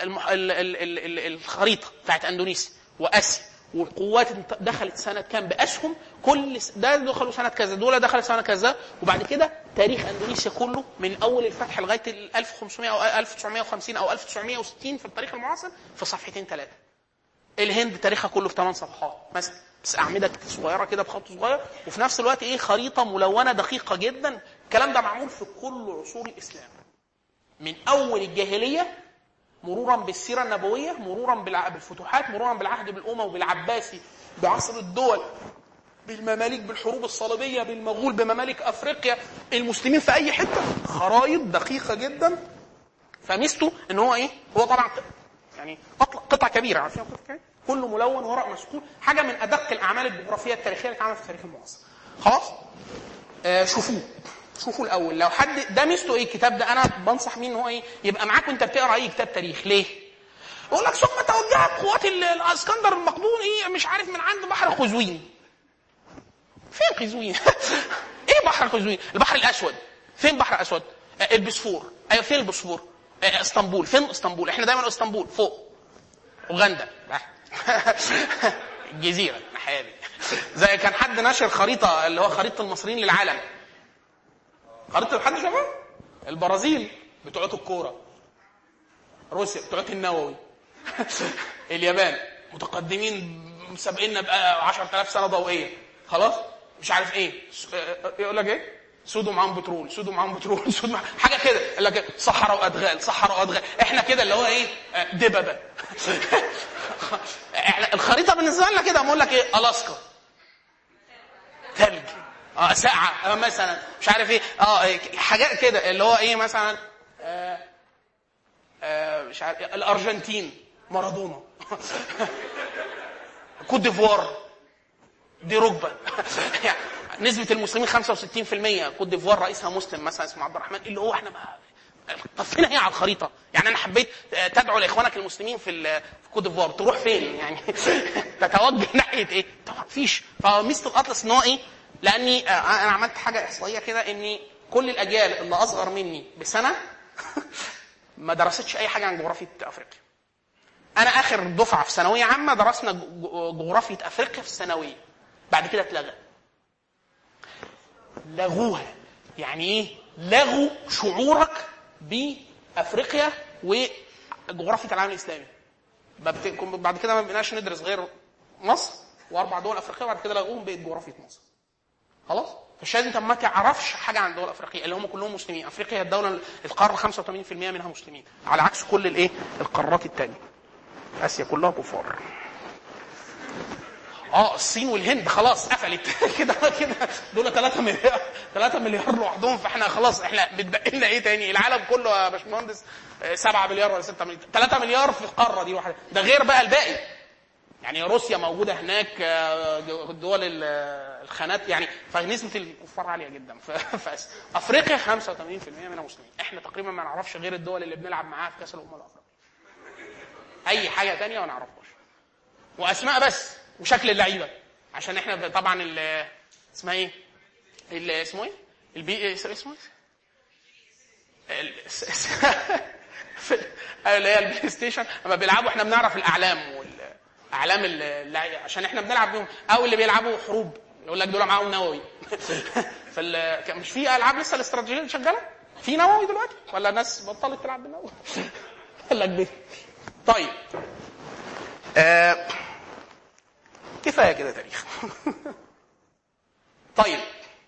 الخريطه بتاعت اندونيسيا واسيا، والقوات دخلت سنه كام باسهم، كل ده دخلوا سنه كذا، دول دخلت سنه كذا، وبعد كده تاريخ اندونيسيا كله من اول الفتح لغايه 1500 او 1950 او 1960 في التاريخ المعاصر في صفحتين ثلاثه. الهند تاريخها كله في 8 صفحات مثلا، بس اعمده صغيره كده بخط صغير، وفي نفس الوقت ايه، خريطه ملونه دقيقه جدا. الكلام ده معمول في كل عصور الاسلام، من اول الجاهليه مرورا بالسيره النبويه، مرورا بالفتوحات، مرورا بالعهد بالاموي وبالعباسي، بعصر الدول، بالمماليك، بالحروب الصليبيه، بالمغول، بممالك افريقيا، المسلمين في اي حته، خرائط دقيقه جدا. فميزته ان هو ايه، هو طبعا يعني قطع كبيره، عارفين قطع كبيره، كله ملون، ورق مسكون، حاجه من ادق الاعمال الجغرافيه التاريخيه اللي اتعملت في التاريخ المعاصر. خلاص، شوفوا الاول. لو حد ده ميزته ايه الكتاب ده، انا بنصح مين ان هو ايه يبقى معاك وانت بتقرا اي كتاب تاريخ. ليه؟ يقول لك ثم توجهت قوات الاسكندر المقدوني مش عارف من عند بحر قزوين. فين قزوين؟ ايه بحر قزوين؟ البحر الاسود. فين بحر اسود؟ البسفور. ايوه فين البسفور؟ اسطنبول. فين اسطنبول؟ احنا دايما اسطنبول فوق اوغندا. الجزيره حالي. زي كان حد نشر خريطه اللي هو خريطه المصريين للعالم، خريطه حد شافها؟ البرازيل بتوعت الكوره، روسيا بتوعت النووي، اليابان متقدمين مسابقيننا ب 10000 سنه ضوئيه. خلاص، مش عارف ايه، يقول لك ايه، سودوا معاهم بترول، سودوا معاهم بترول، سودوا معاهم حاجه كده، يقول لك صحراء وادغال، صحراء وادغال. احنا كده اللي هو ايه، دببه. الخريطه بالنسبه لنا كده، بقول لك ايه، الاسكا ثلج، ساعه مثلا، مش عارف ايه، حاجات كده اللي هو ايه مثلا، مش عارف، الارجنتين مارادونا، كوت ديفوار دي ركبه. يعني نسبه المسلمين 65%، كوت ديفوار رئيسها مسلم مثلا اسمه عبد الرحمن، اللي هو احنا ما طب فين هي على الخريطه؟ يعني انا حبيت تدعو لاخوانك المسلمين في كوت ديفوار، تروح فين يعني؟ تتوجه ناحيه ايه؟ طبعا مفيش. فميزه الاطلس ان هو ايه، لاني انا عملت حاجه احصائيه كده، اني كل الاجيال اللي اصغر مني بسنه ما درستش اي حاجه عن جغرافيه افريقيا. انا اخر دفعه في ثانويه عامه درسنا جغرافيه افريقيا في الثانويه، بعد كده اتلغى. لغوها. يعني ايه لغوا شعورك بافريقيا وجغرافيه العالم الاسلامي؟ بعد كده ما بقيناش ندرس غير مصر واربع دول افريقيه، وبعد كده لغوهم بقت جغرافيه مصر. خلاص، مش لازم انت ما تعرفش حاجه عن الدول الافريقيه اللي هم كلهم مسلمين. افريقيا الدوله القاره 85% منها مسلمين، على عكس كل الايه القارات الثانيه. اسيا كلها كفار. الصين والهند خلاص قفلت. كده دول 3 مليار لوحدهم، فاحنا خلاص احنا بتبقى لنا ايه تاني؟ العالم كله يا باشمهندس 7 مليار ولا 6 مليار، 3 مليار في القاره دي واحده، ده غير بقى الباقي. يعني روسيا موجوده هناك، دول الخانات يعني، فنسبه الكفار عاليه جدا. افريقيا 85% منها مسلمين. احنا تقريبا ما نعرفش غير الدول اللي بنلعب معاها في كاس الامم الافريقيه. اي حاجه تانية ما نعرفهاش، واسماء بس وشكل اللعيبه، عشان احنا طبعا اسمها ايه، اسمه ايه اسمه اللي هي البلاي ستيشن، لما بيلعبوا احنا بنعرف الاعلام والاعلام اللعيبه عشان احنا بنلعب بيهم، او اللي بيلعبوا حروب يقول لك دول معاهم نووي. مش في العاب لسه الاستراتيجيه شغاله في نووي دلوقتي ولا الناس بطلت تلعب بالنووي؟ قال لك بيه. طيب كفايه كده تاريخ. طيب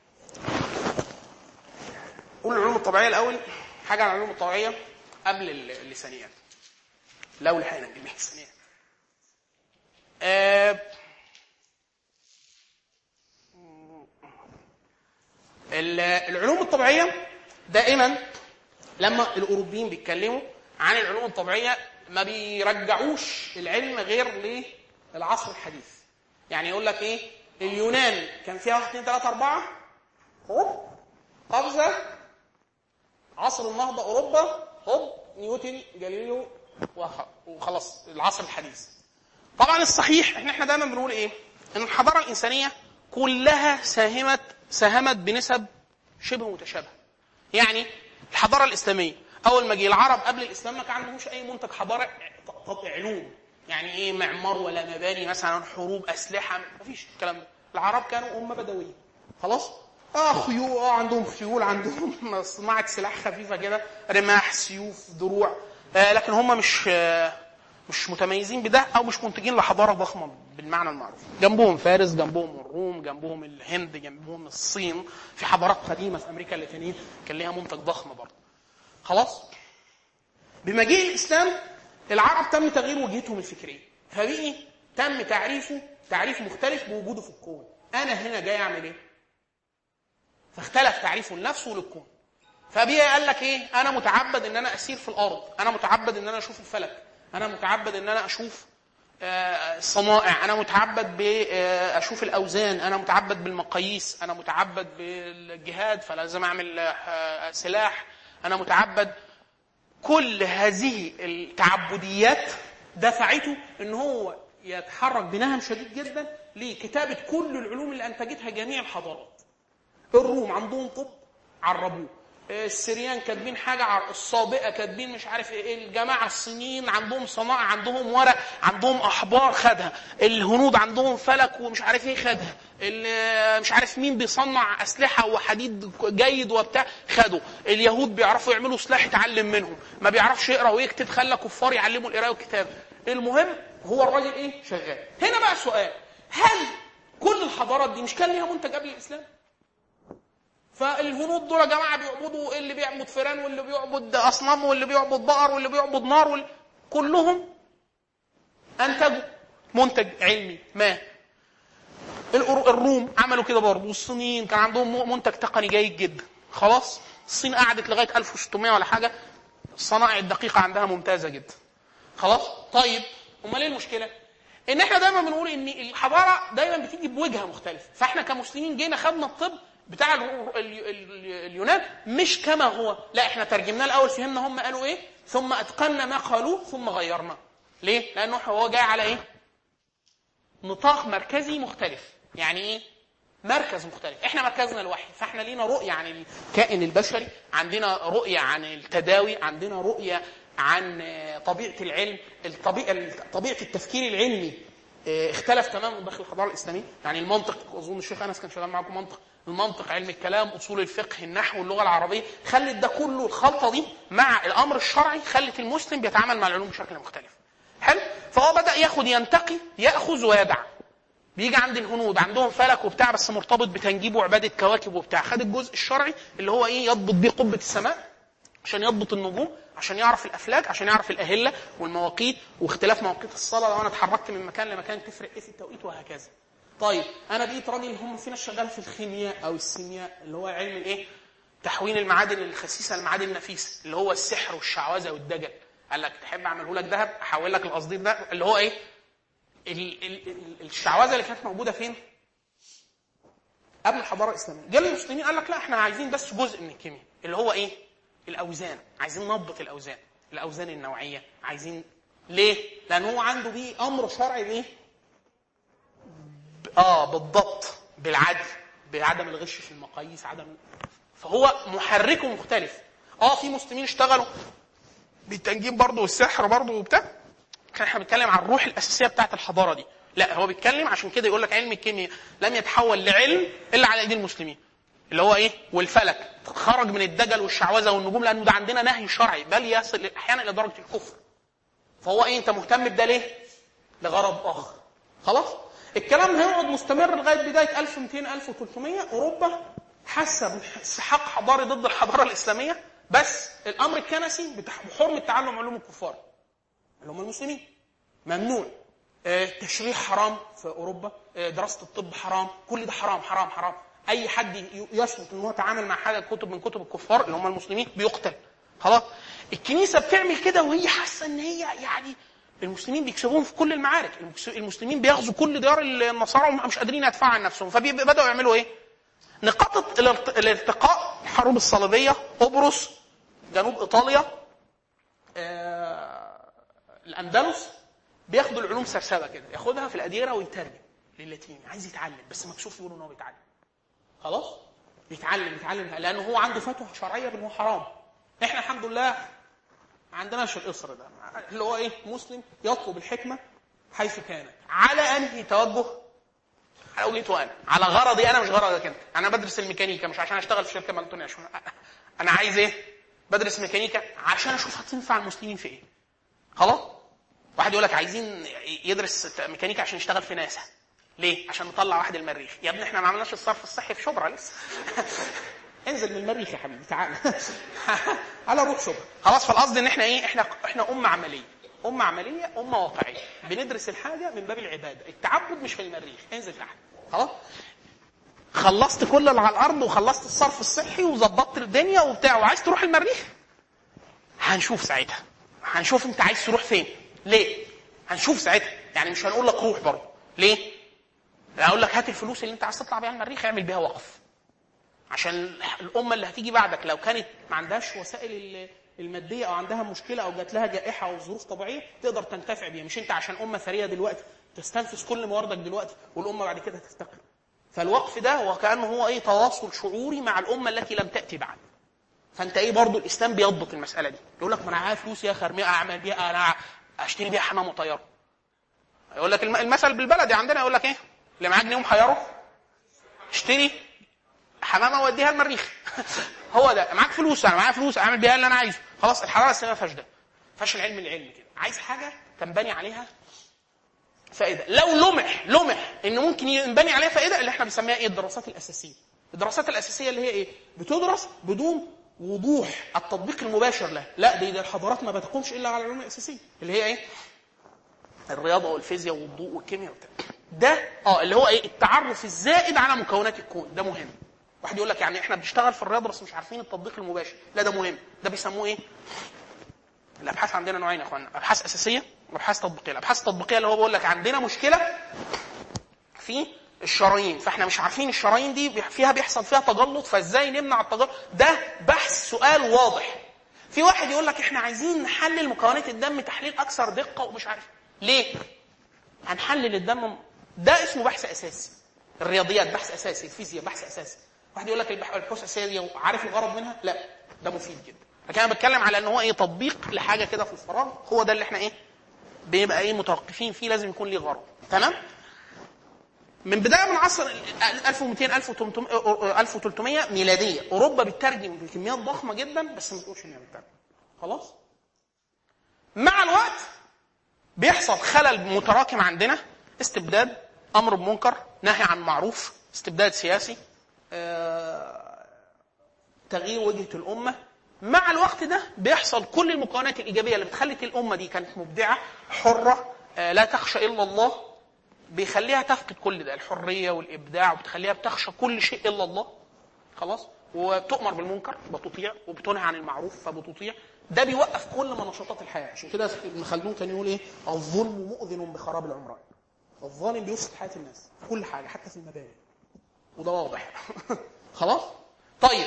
قول العلوم الطبيعيه الاول، حاجه عن العلوم الطبيعيه قبل اللسانيات. لو لحقنا نجيب اللسانيات. العلوم الطبيعيه دائما لما الاوروبيين بيتكلموا عن العلوم الطبيعيه ما بيرجعوش العلم غير للعصر الحديث. يعني يقول لك ايه؟ اليونان كان فيها 1 2 3 4 قفزه، عصر النهضه اوروبا نيوتن جاليليو وخلاص العصر الحديث. طبعا الصحيح احنا دايما بنقول ايه؟ ان الحضاره الانسانيه كلها ساهمت بنسب شبه متشابهه. يعني الحضاره الاسلاميه اول ما جه العرب قبل الاسلام ما كان عندهمش اي منتج حضاره علوم، يعني ايه معمار ولا مباني مثلا حروب اسلحه، مفيش الكلام ده. العرب كانوا امه بدويه خلاص. خيول، عندهم خيول، عندهم صناعه سلاح خفيفه كده، رماح، سيوف، دروع، لكن هم مش متميزين بده او مش منتجين لحضاره ضخمه بالمعنى المعروف. جنبهم فارس، جنبهم الروم، جنبهم الهند، جنبهم الصين. في حضارات قديمه في امريكا اللاتينيه كان ليها منتج ضخم برضه. خلاص. بمجيء الاسلام العرب تم تغيير وجهتهم الفكريه، فبقي تم تعريف مختلف بوجوده في الكون. انا هنا جاي اعمل ايه؟ فاختلف تعريفه لنفسه وللكون. فبقى قال لك ايه؟ انا متعبد ان انا اسير في الارض، انا متعبد ان انا اشوف الفلك، انا متعبد ان انا اشوف الصنائع، انا متعبد باشوف الاوزان، انا متعبد بالمقاييس، انا متعبد بالجهاد فلازم اعمل سلاح، انا متعبد. كل هذه التعبديات دفعته ان هو يتحرك بنهم شديد جدا لكتابه كل العلوم اللي انتجتها جميع الحضارات. الروم عندهم طب عربوه، السريان كاتبين حاجه، الصابئه كاتبين مش عارف ايه، الجماعه الصينيين عندهم صناعه، عندهم ورق، عندهم احبار خدها، الهنود عندهم فلك ومش عارف ايه خدها، مش عارف مين بيصنع اسلحه وحديد جيد وبتاع خدوا، اليهود بيعرفوا يعملوا سلاح اتعلم منهم، ما بيعرفش يقرا ويكتب خلى كفار يعلموا القراءه والكتابه. المهم هو الراجل ايه؟ شغال. هنا بقى سؤال، هل كل الحضارات دي مش كان ليها منتج قبل الاسلام؟ فالهنود دول يا جماعه بيعبدوا اللي بيعبد فيران واللي بيعبد اصنام واللي بيعبد بقر واللي بيعبد نار كلهم انتجوا منتج علمي ما. الروم عملوا كده برضه، والصينيين كان عندهم منتج تقني جيد جدا. خلاص. الصين قعدت لغايه 1600 ولا حاجه الصنائع الدقيقه عندها ممتازه جدا. خلاص. طيب امال ايه المشكله؟ ان احنا دايما بنقول ان الحضاره دايما بتيجي بوجهه مختلفه. فاحنا كمسلمين جينا خدنا الطب بتاع اليونان مش كما هو، لا احنا ترجمناه الاول، فهمنا هم قالوا ايه، ثم اتقنا ما قالوه ثم غيرناه. ليه؟ لانه هو جاي على ايه؟ نطاق مركزي مختلف. يعني ايه؟ مركز مختلف. احنا مركزنا الوحي، فاحنا لينا رؤيه عن الكائن البشري، عندنا رؤيه عن التداوي، عندنا رؤيه عن طبيعه العلم، طبيعه التفكير العلمي اختلف تماما داخل الحضاره الاسلاميه. يعني المنطق، اظن الشيخ انس كان شغال معاكم المنطق، علم الكلام، اصول الفقه، النحو، اللغه العربيه، خلت ده كله الخلطه دي مع الامر الشرعي خلت المسلم بيتعامل مع العلوم بشكل مختلف. حلو. فهو بدا ياخذ ويدع. بيجي عند الهنود عندهم فلك وبتاع بس مرتبط بتنجيب وعباده كواكب وبتاع، خد الجزء الشرعي اللي هو ايه؟ يضبط بيه قبه السماء عشان يضبط النجوم، عشان يعرف الافلاك، عشان يعرف الاهله والمواقيت واختلاف مواقيت الصلاه، لو انا اتحركت من مكان لمكان تفرق ايه في التوقيت وهكذا. طيب انا بقيت راجل، هم في ناس شغال في الخيمياء او السيمياء اللي هو علم الايه؟ تحويل المعادن الخسيسه للمعادن النفيسه، اللي هو السحر والشعوذه والدجل. قال لك تحب اعمله لك ذهب، احول لك القصدير ده اللي هو ايه؟ الشعوذه اللي كانت موجوده فين؟ قبل الحضاره الاسلاميه. جاء المسلمين قال لك لا احنا عايزين بس جزء من الكيمياء اللي هو ايه؟ الاوزان. عايزين نضبط الاوزان النوعيه. عايزين ليه؟ لان هو عنده بيه امر شرعي بايه؟ بالضبط، بالعدل، بعدم الغش في المقاييس، فهو محركه مختلف. في مسلمين اشتغلوا بالتنجيم برضه والسحر برضه وبتاع. كان احنا بنتكلم عن الروح الاساسيه بتاعه الحضاره دي. لا، هو بيتكلم عشان كده يقول لك علم الكيمياء لم يتحول لعلم الا على ايدي المسلمين، اللي هو ايه؟ والفلك خرج من الدجل والشعوذه والنجوم، لانه ده عندنا نهي شرعي بل يصل احيانا الى درجه الكفر. فهو ايه؟ انت مهتم بده ليه؟ لغرض اخر. خلاص. الكلام هيقعد مستمر لغايه بدايه 1200 1300. اوروبا حاسه بانسحاق حضاري ضد الحضاره الاسلاميه، بس الامر الكنسي بحرمه تعلم علوم الكفار اللي هم المسلمين، ممنوع. التشريح حرام في اوروبا، دراسه الطب حرام، كل ده حرام حرام حرام. اي حد يثبت ان هو تعامل مع حاجه كتب من كتب الكفار اللي هم المسلمين بيقتل. خلاص. الكنيسه بتعمل كده وهي حاسه ان هي يعني المسلمين بيكسبوهم في كل المعارك، المسلمين بيغزوا كل ديار النصارى وهم مش قادرين يدفعوا عن نفسهم، فبداوا يعملوا ايه؟ نقاط الالتقاء، الحروب الصليبيه، قبرص، جنوب ايطاليا، الاندلس، بياخدوا العلوم سرسبه كده، ياخدها في الاديره ويترجم للاتيني، عايز يتعلم بس مكسوف يقولوا ان هو بيتعلم. خلاص. يتعلم لانه هو عنده فتوى شرعيه بانه حرام. احنا الحمد لله عندناش القصر ده، اللي هو ايه؟ مسلم يطلب الحكمه حيث كانت، على انهي توجه؟ اوليته انا، على غرضي انا مش غرضك انت. انا بدرس الميكانيكا مش عشان اشتغل في شركه مالتونيا، انا عايز ايه؟ بدرس ميكانيكا عشان اشوف هتنفع المسلمين في ايه. خلاص. واحد يقول لك عايزين يدرس ميكانيكا عشان يشتغل في ناسا. ليه؟ عشان نطلع واحد المريخ. يا ابني احنا ما عملناش الصرف الصحي في شبرا لسه. انزل من المريخ يا حبيبي، تعال. على روح شبرا. خلاص. فالقصد ان احنا ايه؟ احنا امه عمليه، امه واقعيه، بندرس الحاجه من باب العباده. التعبد مش في المريخ، انزل تحت. خلاص. خلصت كل اللي على الارض وخلصت الصرف الصحي وظبطت الدنيا وبتاع، وعايز تروح المريخ، هنشوف ساعتها، هنشوف انت عايز تروح فين. ليه؟ هنشوف ساعتها. يعني مش هنقول لك روح برضه. ليه؟ اقول لك هات الفلوس اللي انت عايز تطلع بيها المريخ، اعمل بيها وقف، عشان الامه اللي هتيجي بعدك لو كانت ما عندهاش وسائل الماديه او عندها مشكله او جات لها جائحه او ظروف طبيعيه تقدر تنتفع بيها. مش انت عشان امه ثريه دلوقتي تستنفذ كل مواردك دلوقتي والامه بعد كده تفتقر. فالوقف ده وكانه هو ايه؟ تواصل شعوري مع الامه التي لم تاتي بعد. فانت ايه؟ برضو الاسلام بيضبط المساله دي. يقول لك ما انا معايا فلوس يا خرميه اعمل بيها، انا اشتري بيها حمام وطياره. يقول لك المثل بالبلدي عندنا، يقول لك ايه؟ اللي معاه جنيه ومحيره اشتري حمامه واديها المريخ. هو ده معاك فلوس، انا معايا فلوس اعمل بيها اللي انا عايزه. خلاص. الحراره الاسلاميه ما فيهاش ده، ما فيهاش العلم كده. عايز حاجه تنبني عليها فائده. لو لمح ان ممكن ينبني عليها فائده، اللي احنا بنسميها ايه؟ الدراسات الاساسيه. الدراسات الاساسيه اللي هي ايه؟ بتدرس بدون وضوح التطبيق المباشر له. لا، دي الحضارات ما بتقومش الا على العلوم الاساسيه اللي هي ايه؟ الرياضه والفيزياء والضوء والكيمياء ده اللي هو ايه؟ التعرف الزائد على مكونات الكون. ده مهم. واحد يقول لك يعني احنا بنشتغل في الرياضه بس مش عارفين التطبيق المباشر. لا، ده مهم. ده بيسموه ايه؟ الابحاث عندنا نوعين يا اخوانا، ابحاث اساسيه وابحاث تطبيقيه. الابحاث التطبيقيه اللي هو بيقول لك عندنا مشكله في الشرايين، فاحنا مش عارفين الشرايين دي فيها بيحصل فيها تجلط، فازاي نمنع التجلط. ده بحث سؤال واضح. في واحد يقول لك احنا عايزين نحلل مكونات الدم تحليل اكثر دقه ومش عارف ليه. هنحلل الدم، ده اسمه بحث اساسي. الرياضيات بحث اساسي، الفيزياء بحث اساسي. واحد يقول لك البحوث الاساسيه وعارف الغرض منها؟ لا، ده مفيد جدا. لكن انا بتكلم على ان هو ايه؟ تطبيق لحاجه كده في الفراغ. هو ده اللي احنا ايه؟ بيبقى ايه؟ متوقفين فيه، لازم يكون ليه غرض. تمام. من بدايه من عصر 1200 1300 ميلاديه اوروبا بتترجم بكميات ضخمه جدا، بس ما تقولش انها بتترجم. خلاص. مع الوقت بيحصل خلل متراكم عندنا، استبداد، امر بمنكر، نهي عن معروف، استبداد سياسي، تغيير وجهه الامه. مع الوقت ده بيحصل كل المكونات الايجابيه اللي بتخلي الامه دي كانت مبدعه حره لا تخشى الا الله، بيخليها تفقد كل ده، الحريه والابداع، وبتخليها بتخشى كل شيء الا الله. خلاص. وبتؤمر بالمنكر بتطيع، وبتنهى عن المعروف فبتطيع. ده بيوقف كل نشاطات الحياه. عشان كده ابن خلدون كان يقول ايه؟ الظلم مؤذن بخراب العمران. الظالم بيفسد حياه الناس في كل حاجه حتى في المبادئ، وده واضح. خلاص. طيب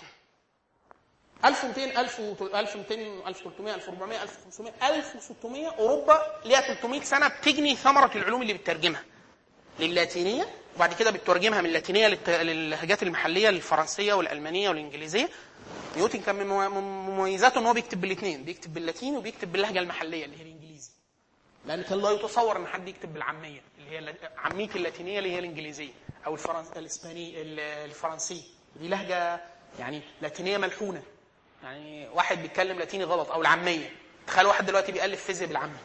1200 1200 1300 1400 1500 1600 اوروبا ليها 300 سنه بتجني ثمره العلوم اللي بتترجمها للاتينيه، وبعد كده بتترجمها من اللاتينيه للهجات المحليه الفرنسيه والالمانيه والانجليزيه. نيوتن كان من مميزاته ان هو بيكتب بالاثنين، بيكتب باللاتيني وبيكتب باللهجه المحليه اللي هي الانجليزي. لان كان لا يتصور ان حد يكتب بالعاميه اللي هي عاميه اللاتينيه اللي هي الانجليزيه او الاسباني الفرنسي. دي لهجه يعني لاتينيه ملحونه، يعني واحد بيتكلم لاتيني غلط، او العاميه. تخيل واحد دلوقتي بيألف فيزياء بالعاميه.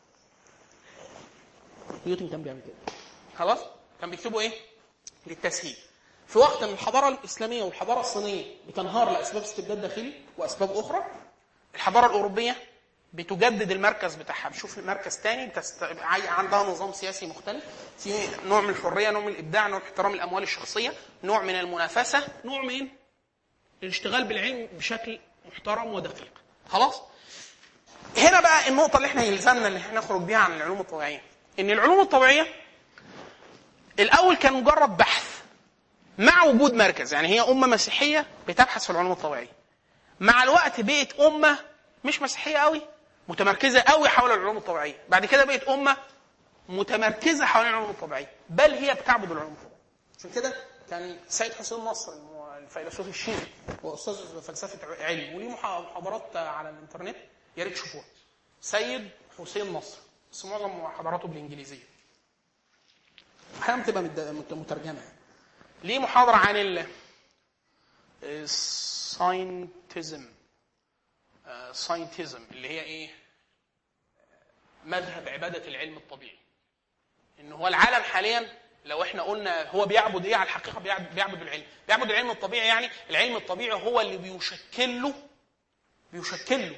نيوتن كان بيعمل كده. خلاص كان بيكتبوا ايه للتسهيل. في وقت من الحضاره الاسلاميه والحضاره الصينيه بتنهار لاسباب استبداد داخلي واسباب اخرى، الحضاره الاوروبيه بتجدد المركز بتاعها، بتشوف مركز تاني، عندها نظام سياسي مختلف، في نوع من الحريه، نوع من الابداع، نوع من احترام الاموال الشخصيه، نوع من المنافسه، نوع من الاشتغال بالعلم بشكل محترم ودقيق. خلاص هنا بقى النقطه اللي احنا يلزمنا ان احنا نخرج بيها عن العلوم الطبيعيه، ان العلوم الطبيعيه الاول كان مجرد بحث مع وجود مركز، يعني هي امه مسيحيه بتبحث في العلوم الطبيعيه. مع الوقت بقت امه مش مسيحيه قوي، متمركزه قوي حول العلوم الطبيعيه. بعد كده بقت امه متمركزه حول العلوم الطبيعيه، بل هي بتعبد العلوم الطبيعيه. عشان كده كان سيد حسين نصر الفيلسوف الشيعي واستاذ فلسفه علم، وليه محاضرات على الانترنت يا ريت تشوفوها. سيد حسين نصر، بس معظم محاضراته بالانجليزيه، احيانا بتبقى مترجمه. ليه محاضره عن ساينتيزم اللي هي ايه؟ مذهب عباده العلم الطبيعي. ان هو العالم حاليا لو احنا قلنا هو بيعبد ايه على الحقيقه، بيعبد العلم. بيعبد العلم الطبيعي، يعني العلم الطبيعي هو اللي بيشكل له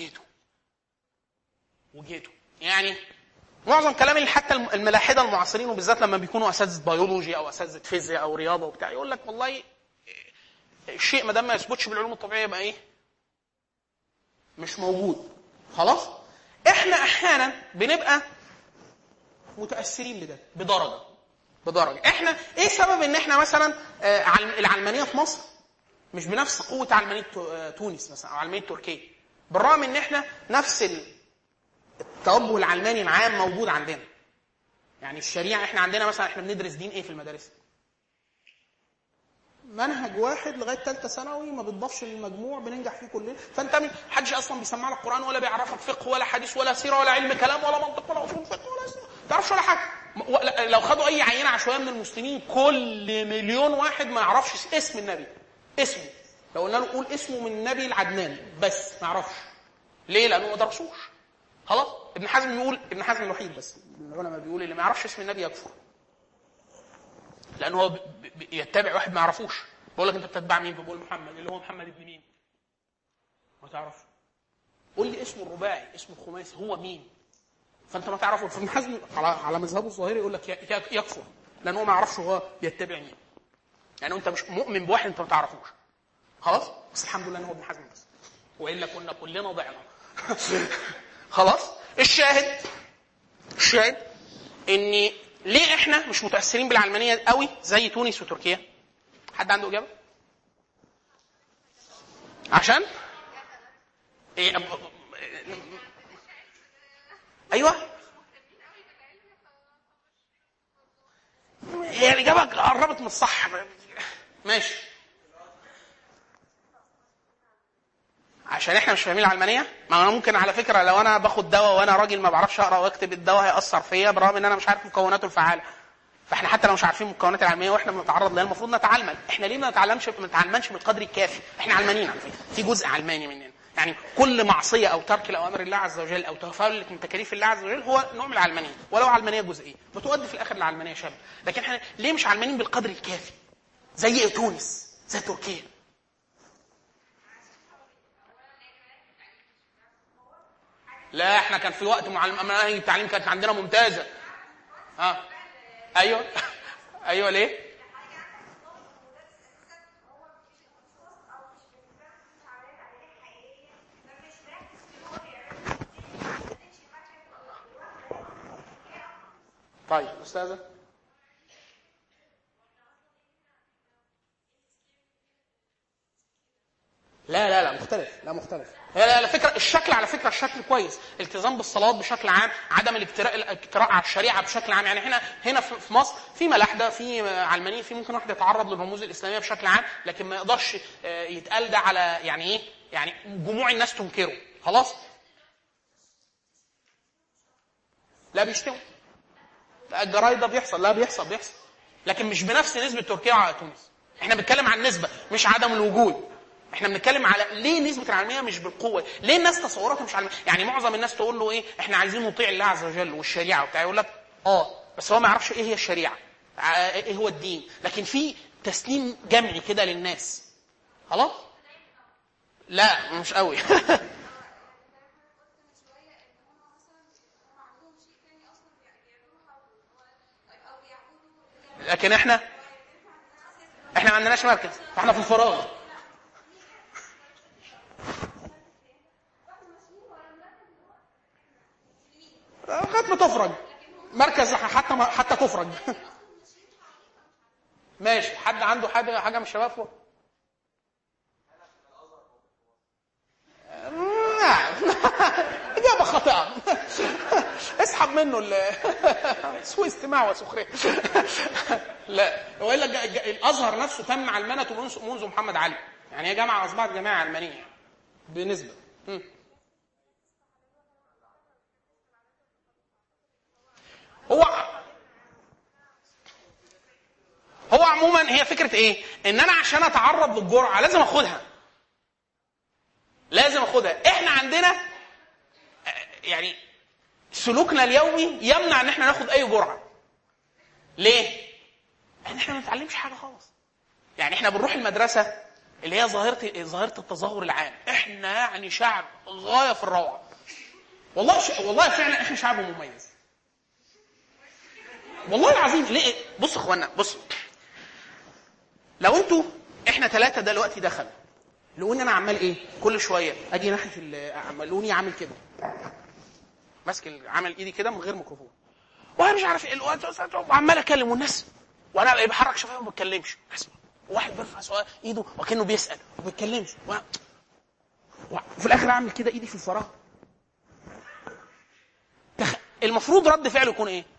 وجهته. يعني معظم كلام اللي حتى الملاحده المعاصرين، وبالذات لما بيكونوا اساتذه بيولوجي او اساتذه فيزياء او رياضه وبتاع، يقول لك والله الشيء ما دام ما يثبتش بالعلوم الطبيعيه يبقى ايه؟ مش موجود. خلاص احنا احيانا بنبقى متاثرين بده بدرجه. احنا ايه سبب ان احنا مثلا العلمانيه في مصر مش بنفس قوه علمانيه تونس مثلا او علمانيه تركيا، بالرغم ان احنا نفس التوجه العلماني العام موجود عندنا. يعني الشريعه احنا عندنا مثلا، احنا بندرس دين ايه في المدارس؟ منهج واحد لغايه ثالثه ثانوي، ما بتضافش للمجموع، بننجح فيه كلنا. فانت ما حدش اصلا بيسمع لك قران ولا بيعرفك فقه ولا حديث ولا سيره ولا علم كلام ولا منطق ولا اصول فقه ولا سيره، ما تعرفش ولا حاجه. لو خدوا اي عينه عشوائيه من المسلمين، كل مليون واحد ما يعرفش اسم النبي، اسمه. لو قلنا له قول اسمه من النبي العدنان، بس ما يعرفش. ليه؟ لانه ما درسوش. خلاص ابن حزم الوحيد بس العلماء بيقول اللي ما يعرفش اسم النبي يكفر، لانه هو يتبع واحد ما يعرفوش. بقول لك انت بتتبع مين؟ بقول محمد، اللي هو محمد ابن مين؟ ما تعرف. قول لي اسمه الرباعي، اسمه الخماسي، هو مين؟ فانت ما تعرفه. فابن حزم على مذهبه الظاهري يقول لك يكفر، لانه ما يعرفش هو يتبع مين. يعني انت مش مؤمن بواحد انت ما تعرفوش. خلاص بس الحمد لله ان هو ابن حزم بس، والا كنا كلنا ضعنا. خلاص الشاهد ان ليه احنا مش متاثرين بالعلمانيه قوي زي تونس وتركيا؟ حد عنده اجابه؟ عشان ايه؟ ايوه هي الاجابه قربت من الصح. ماشي، عشان احنا مش فاهمين العلمانيه. ما انا ممكن على فكره لو انا باخد دواء وانا راجل ما بعرفش اقرا واكتب، الدواء هياثر فيا برغم ان انا مش عارف مكوناته الفعاله. فاحنا حتى لو مش عارفين المكونات العلميه واحنا بنتعرض لها المفروض نتعلم. احنا ليه ما نتعلمش بالقدر الكافي؟ احنا علمانيين على فكره، في جزء علماني مننا. يعني كل معصيه او ترك لاوامر الله عز وجل او تفلت من تكاليف الله عز وجل هو نوع من العلمانيه، ولو علمانيه جزئيه بتؤدي في الاخر لعلمانيه شامله. لكن احنا ليه مش علمانيين بالقدر الكافي زي تونس زي تركيا؟ لا احنا كان في وقت مناهج التعليم كانت عندنا ممتازه. ايوه ايوه ليه؟ طيب استاذه لا مختلف. لا على فكره الشكل، على فكره الشكل كويس. التزام بالصلاه بشكل عام، عدم الاجتراء على الشريعه بشكل عام. يعني هنا في مصر في ملاحده، في علمانيه، في ممكن واحد يتعرض للرموز الاسلاميه بشكل عام، لكن ما يقدرش يتقال ده على يعني ايه، يعني جموع الناس تنكره. خلاص لا بيشتموا. الجرايد ده بيحصل، لا بيحصل، لكن مش بنفس نسبه تركيا وتونس. احنا بنتكلم عن نسبه مش عدم الوجود. احنا بنتكلم على ليه نسبه العلمانيه مش بالقوه، ليه الناس تصوراتها مش علمانيه. يعني معظم الناس تقول له ايه، احنا عايزين نطيع الله عز وجل والشريعه وبتاع، يقول لك بس هو ما يعرفش ايه هي الشريعه، ايه هو الدين. لكن في تسليم جمعي كده للناس. خلاص لا مش قوي. لكن احنا ما عندناش مركز، فاحنا في الفراغ. ختم تفرج مركز حتى تفرج. ماشي. حد عنده حاجه من الشباب فوق؟ اجابه خاطئه. اسحب منه سوء استماع وسخريه. لا والا الازهر نفسه تم علمنته منذ محمد علي، يعني هي جامعه اصبحت جامعه علمانيه بنسبه. هو عموما هي فكره ايه، ان انا عشان اتعرض للجرعه لازم اخدها. احنا عندنا يعني سلوكنا اليومي يمنع ان احنا ناخد اي جرعه. ليه؟ احنا ما بنتعلمش حاجه خالص. يعني احنا بنروح المدرسه اللي هي ظاهره التظاهر العام. احنا يعني شعب غايه في الروعه. والله فعلا احنا شعب مميز. والله العظيم. ليه؟ بصوا اخوانا، بصوا، لو انتوا احنا 3 دلوقتي دخلوا لقوني انا عمال ايه كل شويه اجي ناحيه لقوني عامل كده، ماسك عامل ايدي كده من غير ميكروفون، وانا مش عارف ايه وعمال اكلم والناس وانا بحرك شفايفي وما بتكلمش. واحد بيرفع سؤال ايده وكانه بيسال وما بيتكلمش، وفي الاخر اعمل كده ايدي في الفراغ. المفروض رد فعله يكون ايه؟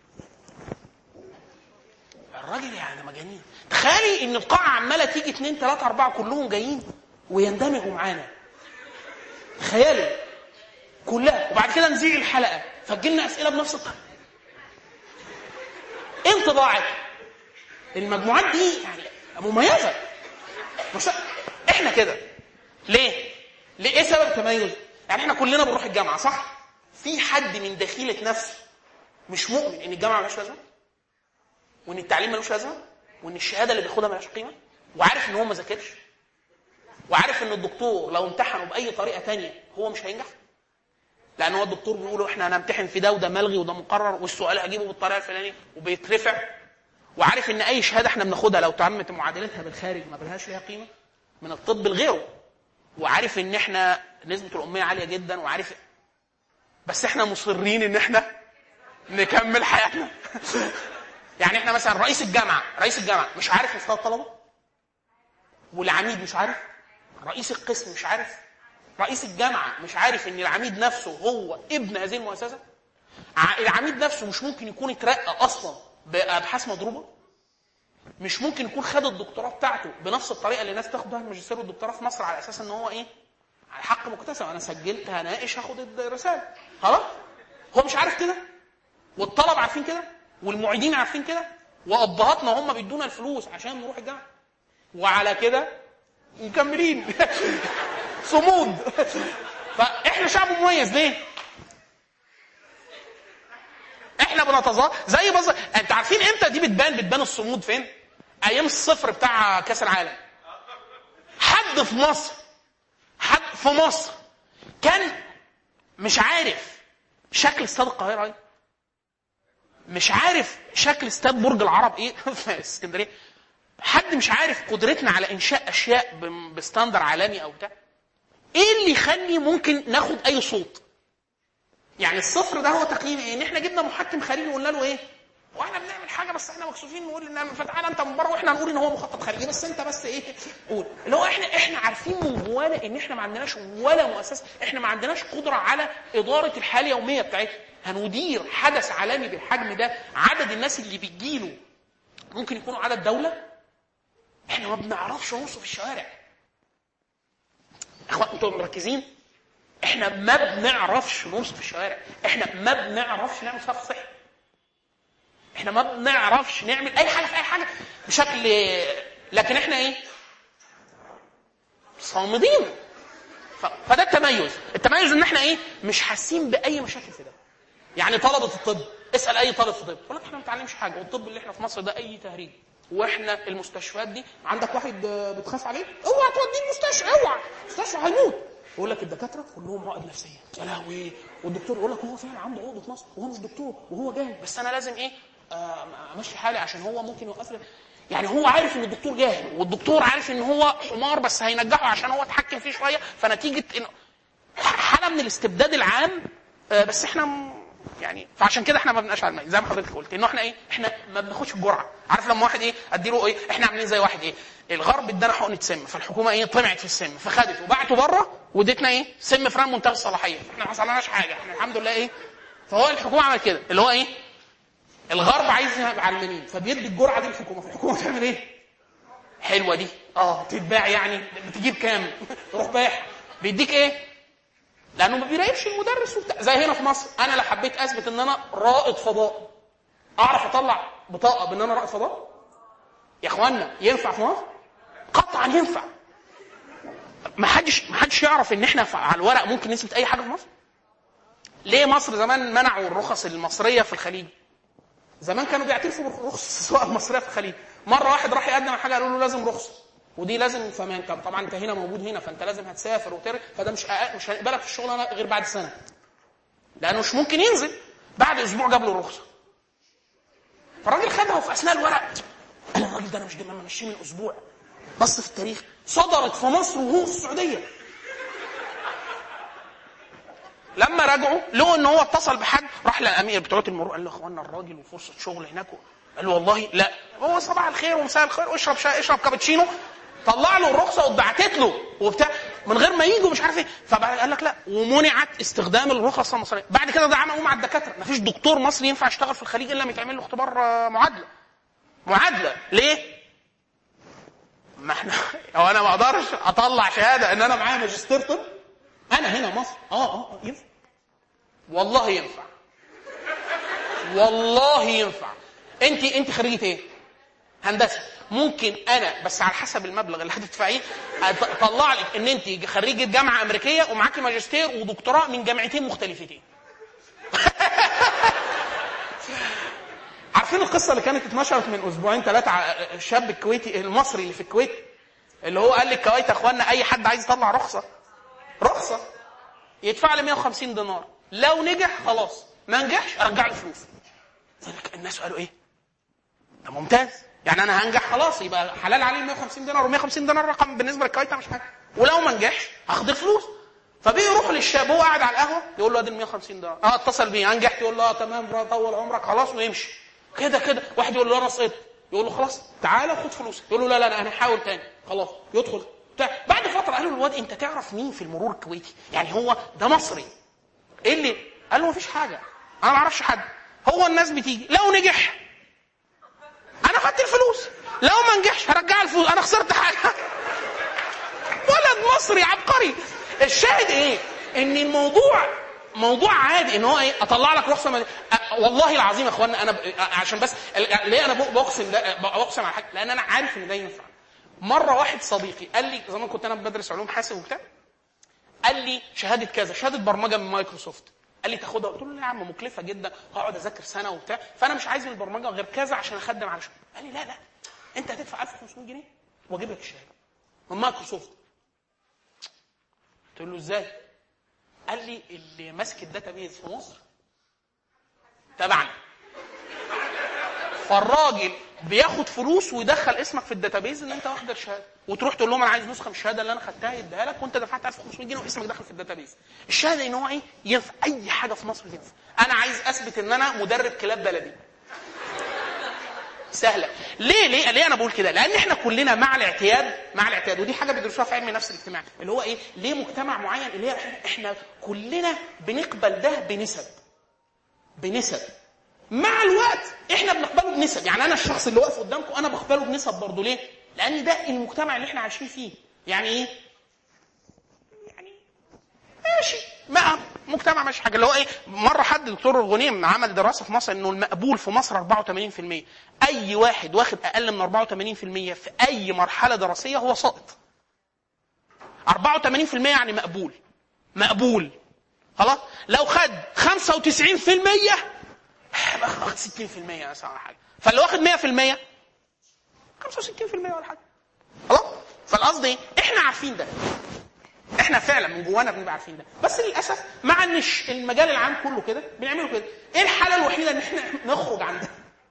الراجل يعني مجانين. تخيلي ان القاعه عماله تيجي 2 3 4 كلهم جايين ويندمجوا معانا. تخيلوا كلها، وبعد كده نزيل الحلقه فتجيلنا اسئله بنفس الطريقه. امتى ضاعت المجموعات دي؟ يعني مميزه. بس احنا كده ليه؟ ايه سبب التميز؟ يعني احنا كلنا بنروح الجامعه صح؟ في حد من دخيله نفسه مش مؤمن ان الجامعه مالهاش لازمه، وان التعليم مالوش لازمه، وان الشهاده اللي بياخدها مالهاش قيمه، وعارف ان هو ما ذاكرش، وعارف ان الدكتور لو امتحنه باي طريقه تانية هو مش هينجح، لان هو الدكتور بيقول احنا هنمتحن في ده وده ملغي وده مقرر والسؤال هجيبه بالطريقه الفلانيه وبيترفع، وعارف ان اي شهاده احنا بناخدها لو تمت معادلتها بالخارج ما بلهاش ليها قيمه من الطب لغيره، وعارف ان احنا نسبه الاميه عاليه جدا، وعارف بس احنا مصرين ان احنا نكمل حياتنا. يعني احنا مثلا رئيس الجامعه مش عارف مستوى الطلبه، والعميد مش عارف، رئيس القسم مش عارف، رئيس الجامعه مش عارف ان العميد نفسه هو ابن هذه المؤسسه، العميد نفسه مش ممكن يكون اترقى اصلا بابحاث مضروبه، مش ممكن يكون خد الدكتوراه بتاعته بنفس الطريقه اللي الناس تاخد بها الماجستير والدكتوراه في مصر على اساس ان هو ايه، على حق مكتسب، انا سجلت هناقش هاخد الرساله. خلاص هو مش عارف كده، والطلب عارفين كده، والمعيدين عارفين كده، وابهاتنا هم بيدونا الفلوس عشان نروح الجامعه، وعلى كده مكملين. صمود. فاحنا شعب مميز. ليه؟ احنا بنتظاهر زي انت عارفين امتى دي بتبان الصمود فين؟ ايام الصفر بتاع كاس العالم. حد في مصر كان مش عارف شكل استاد القاهره ايه، مش عارف شكل استاد برج العرب ايه في اسكندريه، حد مش عارف قدرتنا على انشاء اشياء بستاندر عالمي او بتاع. ايه اللي يخلي ممكن ناخد اي صوت؟ يعني الصفر ده هو تقييم ايه؟ ان احنا جبنا محكم خارجي وقلنا له ايه، واحنا بنعمل حاجه بس احنا مكسوفين نقول ان فتعالى انت من بره واحنا نقول ان هو مخطط خارجي، بس انت بس ايه قول. اللي هو احنا عارفين من جوانا ان احنا ما عندناش ولا مؤسسه، احنا ما عندناش قدره على اداره الحياه اليوميه بتاعتنا. هندير حدث عالمي بالحجم ده، عدد الناس اللي بتجيله ممكن يكونوا عدد دوله. احنا ما بنعرفش نوصف الشوارع. اخوان انتوا مركزين؟ احنا ما بنعرفش نوصف الشوارع، احنا ما بنعرفش نعمل صرف صحي. احنا ما بنعرفش نعمل اي حاجه في اي حاجه بشكل، لكن احنا ايه؟ صامدين. فده التميز ان احنا ايه؟ مش حاسين باي مشاكل في ده. يعني طلبه الطب، اسال اي طالب في طب يقول لك احنا ما بنتعلمش حاجه، والطب اللي احنا في مصر ده اي تهريج، واحنا المستشفيات دي عندك واحد بتخاف عليه اوعى توديه المستشفى، اوعى المستشفى هيموت. يقول لك الدكاتره كلهم عقد نفسيه، يا لهوي. والدكتور يقول لك هو فعلا عنده عقده نفس وهو مش دكتور وهو جاهل، بس انا لازم ايه؟ امشي حالي عشان هو ممكن يوقف لي. يعني هو عارف ان الدكتور جاهل، والدكتور عارف ان هو حمار بس هينجحه عشان هو اتحكم فيه شويه، فنتيجه إن حاله من الاستبداد العام. بس احنا يعني فعشان كده احنا ما بنبقاش على المي، زي ما حضرتك قلت انه احنا ايه؟ احنا ما بناخدش الجرعه. عارف لما واحد ايه اديله ايه؟ احنا عاملين زي واحد ايه؟ الغرب ادانا حقنه سم، فالحكومه ايه؟ طمعت في السم فخدت وبعته بره وادتنا ايه؟ سم فران منتهى الصلاحيه، احنا ما حصلناش حاجه، احنا الحمد لله ايه؟ فهو الحكومه عملت كده، اللي هو ايه؟ الغرب عايز يبقى علمانيين فبيدي الجرعه دي للحكومه، فالحكومه تعمل ايه؟ حلوه دي تتباع، يعني بتجيب كام؟ روح بايع. بيديك ايه؟ لانه ما بيراقبش المدرس وبتاع. زي هنا في مصر انا لو حبيت اثبت ان انا رائد فضاء اعرف اطلع بطاقه بان انا رائد فضاء؟ يا اخوانا ينفع في مصر؟ قطعا ينفع. ما حدش يعرف ان احنا على الورق ممكن نثبت اي حاجه في مصر. ليه مصر زمان منعوا الرخص المصريه في الخليج؟ زمان كانوا بيعترفوا بالرخص السواقه المصريه في الخليج. مره واحد راح يقدم على حاجه قالوا له لازم رخصه، ودي لازم فمان كان طبعا انت هنا موجود هنا فانت لازم هتسافر وترجع، فده مش هنقبلك في الشغل غير بعد سنه، لانه مش ممكن ينزل. بعد اسبوع جاب له الرخصه. فالراجل خدها وفي اثناء الورق قال الراجل ده انا مش ماشي من اسبوع. بص في التاريخ صدرت في مصر وهو في السعوديه. لما رجعوا لقوا ان هو اتصل بحد، راح للامير بتوع المرور قال له اخوانا الراجل وفرصه شغل هناك. قال له والله لا، هو صباح الخير ومساء الخير واشرب شاي اشرب كابتشينو. طلع له الرخصه واتبعتت له وبتاع من غير ما يجوا مش عارف ايه. فقال لك لا، ومنعت استخدام الرخص المصريه. بعد كده ده عملوا مع الدكاتره، مفيش دكتور مصري ينفع يشتغل في الخليج الا لما يتعمل له اختبار معادله. ليه؟ ما احنا انا ما اقدرش اطلع شهاده ان انا معايا ماجستير طب انا هنا مصر. ينفع والله ينفع، والله ينفع. انت خريجه ايه؟ هندسه. ممكن انا بس على حسب المبلغ اللي هتدفعيه اطلع لك ان انت خريجه جامعه امريكيه ومعاكي ماجستير ودكتوراه من جامعتين مختلفتين. عارفين القصه اللي كانت اتنشرت من اسبوعين 3 الشاب الكويتي المصري اللي في الكويت اللي هو قال للكويت يا اخوانا اي حد عايز يطلع رخصه يدفع لي 150 دينار، لو نجح خلاص، ما نجحش ارجع له فلوس. الناس قالوا ايه ده ممتاز، يعني انا هنجح خلاص يبقى حلال عليه 150 دينار، و150 دينار رقم بالنسبه للكويت مش حاجه، ولو ما نجحش هاخد الفلوس. فبيروح للشاب هو قاعد على القهوه يقول له ادي 150 دينار، اتصل بيه انجحت يقول له تمام طول عمرك خلاص ويمشي. كده واحد يقول له انا سقطت يقول له خلاص تعالى خد فلوسك، يقول له لا انا هحاول تاني خلاص يدخل. بعد فتره قالوا للواد انت تعرف مين في المرور الكويتي؟ يعني هو ده مصري ايه اللي قال له مفيش حاجه انا ما اعرفش حد، هو الناس بتيجي لو نجح انا خدت الفلوس، لو ما نجحش هرجع الفلوس، انا خسرت حاجه. ولد مصري عبقري. الشاهد ايه؟ ان الموضوع موضوع عادي ان هو ايه اطلع لك رخصه والله العظيم يا اخوانا انا عشان بس ليه انا بقسم على حاجه، لان انا عارف ان ده ينفع. مره واحد صديقي قال لي زمان كنت انا بدرس علوم حاسب وبتاع، قال لي شهاده كذا شهاده برمجه من مايكروسوفت، قال لي تاخدها؟ قلت له لا يا عم مكلفه جدا هقعد اذاكر سنه وبتاع، فانا مش عايز من البرمجه غير كذا عشان اخدم على شغل. قال لي لا انت هتدفع 1500 جنيه واجيب لك الشهاده من مايكروسوفت. قلت له ازاي؟ قال لي اللي ماسك الداتابيز في مصر تبعنا، فالراجل بياخد فلوس ويدخل اسمك في الداتابيز ان انت واخد الشهاده، وتروح تقول لهم انا عايز نسخه من الشهاده اللي انا خدتها يديها لك وانت دفعت 1500 جنيه واسمك داخل في الداتابيز. الشهاده ان هو ايه ينفع اي حاجه في مصر ينفع. انا عايز اثبت ان انا مدرب كلاب بلدي سهله. ليه انا بقول كده؟ لان احنا كلنا مع الاعتياد ودي حاجه بيدرسوها في علم النفس الاجتماعي اللي هو ايه ليه مجتمع معين اللي هي احنا كلنا بنقبل ده بنسب مع الوقت احنا بنقبله بنسب. يعني انا الشخص اللي واقف قدامكم انا بقبله بنسب برضه. ليه؟ لان ده المجتمع اللي احنا عايشين فيه. يعني ايه؟ يعني ماشي مجتمع ماشي حاجه اللي هو ايه. مره حد دكتور غنيم عمل دراسه في مصر انه المقبول في مصر 84%. اي واحد واخد اقل من 84% في اي مرحله دراسيه هو ساقط. 84% يعني مقبول. مقبول خلاص. لو خد 95% واخد 60% مثلا ولا حاجه. فاللي واخد 100% 65% ولا حاجه. خلاص. فالقصد ايه؟ احنا عارفين ده، احنا فعلا من جوانا بنبقى عارفين ده، بس للاسف مع ان المجال العام كله كده بنعمله كده. ايه الحاله الوحيده ان احنا نخرج عن ده؟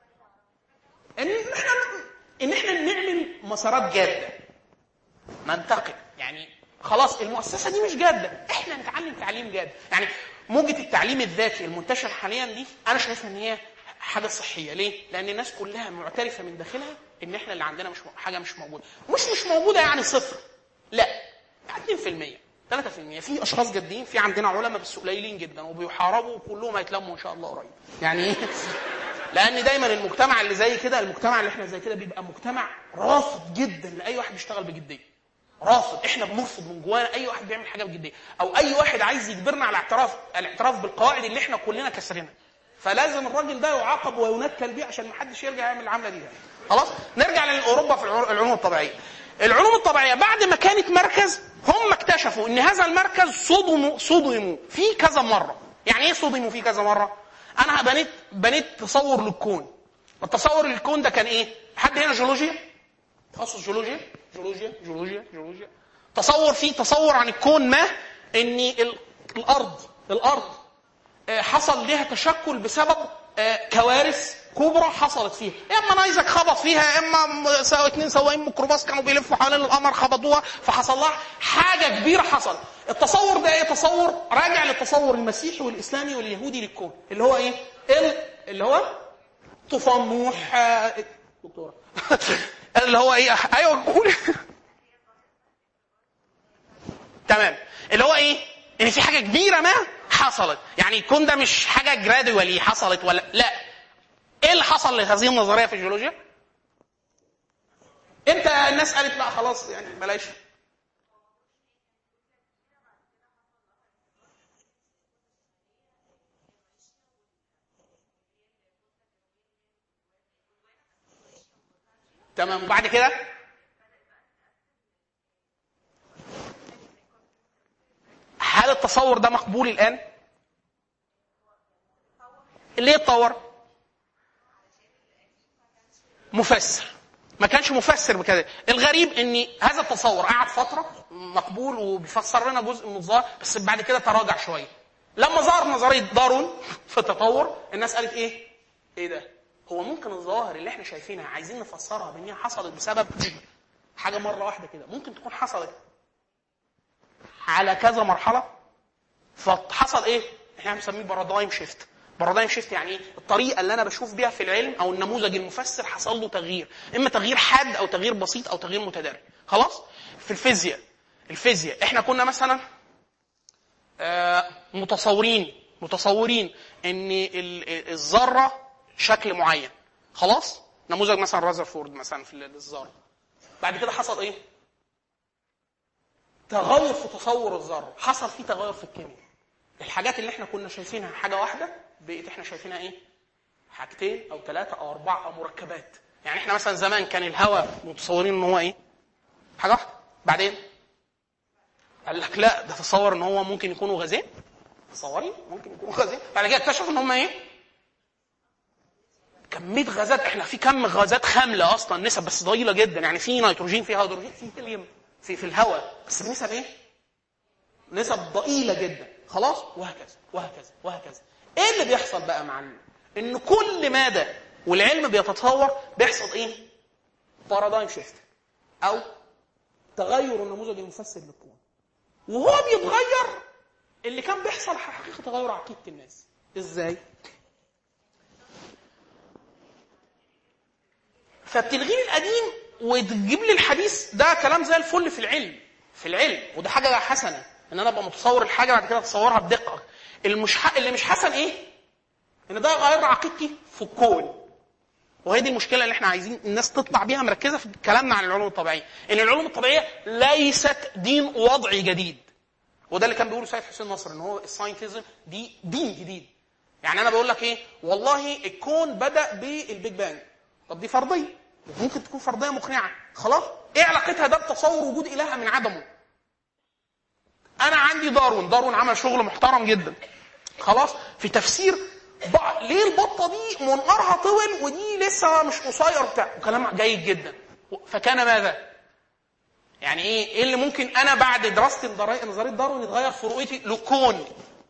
ان احنا نعمل مسارات جاده منطقي. يعني خلاص المؤسسه دي مش جاده، احنا نتعلم تعليم جاد. يعني موجه التعليم الذاتي المنتشر حاليا دي انا شايفها ان هي حاجه صحيه. ليه؟ لان الناس كلها معترفه من داخلها ان احنا اللي عندنا مش حاجه مش موجوده. مش موجوده يعني صفر، لا 2% 3%. في اشخاص جادين، في عندنا علماء بس قليلين جدا وبيحاربوا وكلهم هيتلموا ان شاء الله قريب. يعني ايه؟ لان دايما المجتمع اللي زي كده، المجتمع اللي احنا زي كده بيبقى مجتمع رافض جدا لاي واحد بيشتغل بجديه. رافض. احنا بنرفض من جوانا اي واحد بيعمل حاجه بجديه، او اي واحد عايز يجبرنا على الاعتراف بالقواعد اللي احنا كلنا كسرنا. فلازم الراجل ده يعاقب وينكل بيه عشان ما حدش يرجع يعمل العمله دي. خلاص. نرجع لاوروبا في العلوم الطبيعيه. العلوم الطبيعيه بعد ما كانت مركز، هم اكتشفوا ان هذا المركز صدموا فيه كذا مره. يعني ايه صدموا فيه كذا مره؟ انا بنيت تصور للكون. التصور للكون ده كان ايه؟ حد هنا جيولوجيا؟ تخصص جيولوجيا. تصور عن الكون ما ان الارض حصل لها تشكل بسبب كوارث كبرى حصلت فيها. اما نايزك خبط فيها، اما اتنين سواقين ميكروباص كانوا بيلفوا حوالين القمر خبطوها فحصل لها حاجه كبيره حصلت. التصور ده ايه؟ تصور راجع للتصور المسيحي والاسلامي واليهودي للكون، اللي هو ايه؟ اللي هو طوفان نوح. دكتوره اللي هو ايه؟ ايوه قولي. تمام. اللي هو ايه؟ ان في حاجه كبيره ما حصلت. يعني الكون ده مش حاجه جرادوالي حصلت ولا لا. ايه اللي حصل لهذه النظريه في الجيولوجيا؟ امتى الناس قالت لا خلاص يعني بلاش؟ تمام. وبعد كده هل التصور ده مقبول الان؟ ليه اتطور؟ مفسر. ما كانش مفسر بكده. الغريب ان هذا التصور قعد فتره مقبول وبيفسر لنا جزء من الظاهر، بس بعد كده تراجع شويه. لما ظهر نظريه داروين في التطور، الناس قالت ايه ده؟ هو ممكن الظواهر اللي احنا شايفينها عايزين نفسرها بان هي حصلت بسبب حاجه مره واحده كده، ممكن تكون حصلت على كذا مرحله. فحصل ايه؟ احنا بنسميه بارادايم شيفت. بارادايم شيفت يعني ايه؟ الطريقه اللي انا بشوف بيها في العلم او النموذج المفسر حصل له تغيير، اما تغيير حاد او تغيير بسيط او تغيير متدرج. خلاص. في الفيزياء احنا كنا مثلا متصورين ان الذره شكل معين. خلاص. نموذج مثلا رازرفورد مثلا في الذره. بعد كده حصل ايه؟ تغير في تصور الذره، حصل فيه تغير في الكيمياء. الحاجات اللي احنا كنا شايفينها حاجه واحده بقيت احنا شايفينها ايه؟ حاجتين او ثلاثه او اربعه او مركبات. يعني احنا مثلا زمان كان الهواء متصورين ان هو ايه؟ حاجه واحده. بعدين قال لك لا، ده تصور ان هو ممكن يكونوا غازين. تصورين ممكن يكونوا غازين. بعد كده اكتشفوا ان هم ايه؟ كميه غازات. احنا في كم غازات خامله اصلا، نسب بس ضئيله جدا. يعني في نيتروجين، في هيدروجين، في هيليوم في الهواء، بس بنسب ايه؟ نسب ضئيله جدا. خلاص. وهكذا. ايه اللي بيحصل بقى معنا؟ ان كل مدى والعلم بيتطور بيحصل ايه؟ بارادايم شيفت او تغير النموذج المفسر للكون. وهو بيتغير اللي كان بيحصل حقيقه تغير عقيده الناس. ازاي؟ فبتلغي القديم وتجيب لي الحديث. ده كلام زي الفل في العلم وده حاجه حسنه ان انا ابقى متصور الحاجه بعد كده اتصورها بدقه. اللي مش حسن ايه؟ ان ده غير عقيدتي في الكون. وهي دي المشكله اللي احنا عايزين الناس تطلع بيها مركزه في كلامنا عن العلوم الطبيعيه. ان العلوم الطبيعيه ليست دين وضعي جديد. وده اللي كان بيقوله سيد حسين نصر، ان هو الساينتيزم دي دين جديد. يعني انا بقول لك ايه، والله الكون بدا بالبيج بانج. طب دي فرضيه، ممكن تكون فرضيه مقنعه، خلاص ايه علاقتها ده بتصور وجود اله من عدمه؟ انا عندي داروين عمل شغل محترم جدا خلاص في تفسير ليه البطه دي منقارها طول ودي لسه مش قصير بتاع، وكلام جيد جدا. فكان ماذا؟ يعني ايه اللي ممكن انا بعد دراسه نظريه داروين يتغير في رؤيتي للكون؟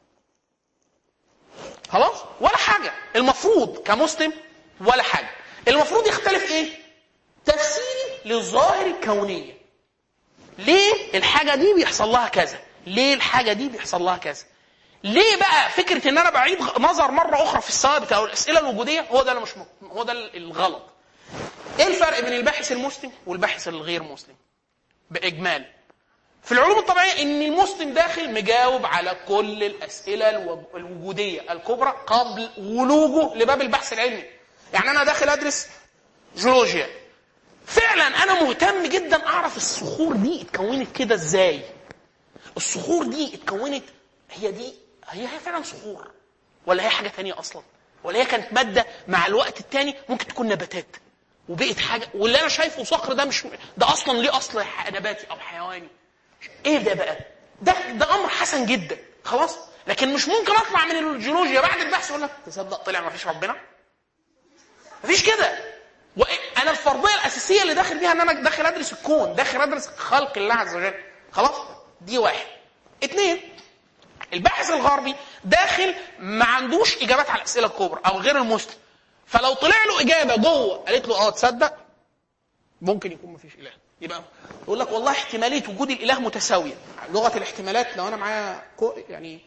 خلاص ولا حاجه. المفروض كمسلم ولا حاجه. المفروض يختلف ايه؟ تفسيري للظاهر الكونيه. ليه الحاجه دي بيحصل لها كذا؟ ليه الحاجه دي بيحصل لها كذا؟ ليه بقى فكره ان انا بعيد نظر مره اخرى في الثوابت او الاسئله الوجوديه؟ هو ده اللي مش هو ده الغلط. ايه الفرق بين الباحث المسلم والباحث الغير مسلم باجمال؟ في العلوم الطبيعيه ان المسلم داخل مجاوب على كل الاسئله الوجوديه الكبرى قبل ولوجه لباب البحث العلمي. يعني انا داخل ادرس جيولوجيا، فعلا انا مهتم جدا اعرف الصخور دي اتكونت كده ازاي. الصخور دي اتكونت هي فعلا صخور ولا هي حاجه ثانيه اصلا، ولا هي كانت ماده مع الوقت الثاني ممكن تكون نباتات وبقت حاجه، واللي انا شايفه صخر ده مش ده اصلا ليه اصل نباتي او حيواني. ايه ده بقى؟ ده امر حسن جدا خلاص. لكن مش ممكن اطلع من الجيولوجيا بعد البحث اقول لك تصدق طلع ما فيش ربنا؟ مفيش كده. وانا الفرضيه الاساسيه اللي داخل بيها ان انا داخل ادرس الكون، داخل ادرس خلق الله عز وجل. خلاص دي واحد. 2 الباحث الغربي داخل ما عندوش اجابات على الاسئله الكبرى او غير المسلم، فلو طلع له اجابه جوه قالت له تصدق ممكن يكون ما فيش اله، يبقى يقول لك والله احتماليه وجود الاله متساويه. لغه الاحتمالات لو انا معايا يعني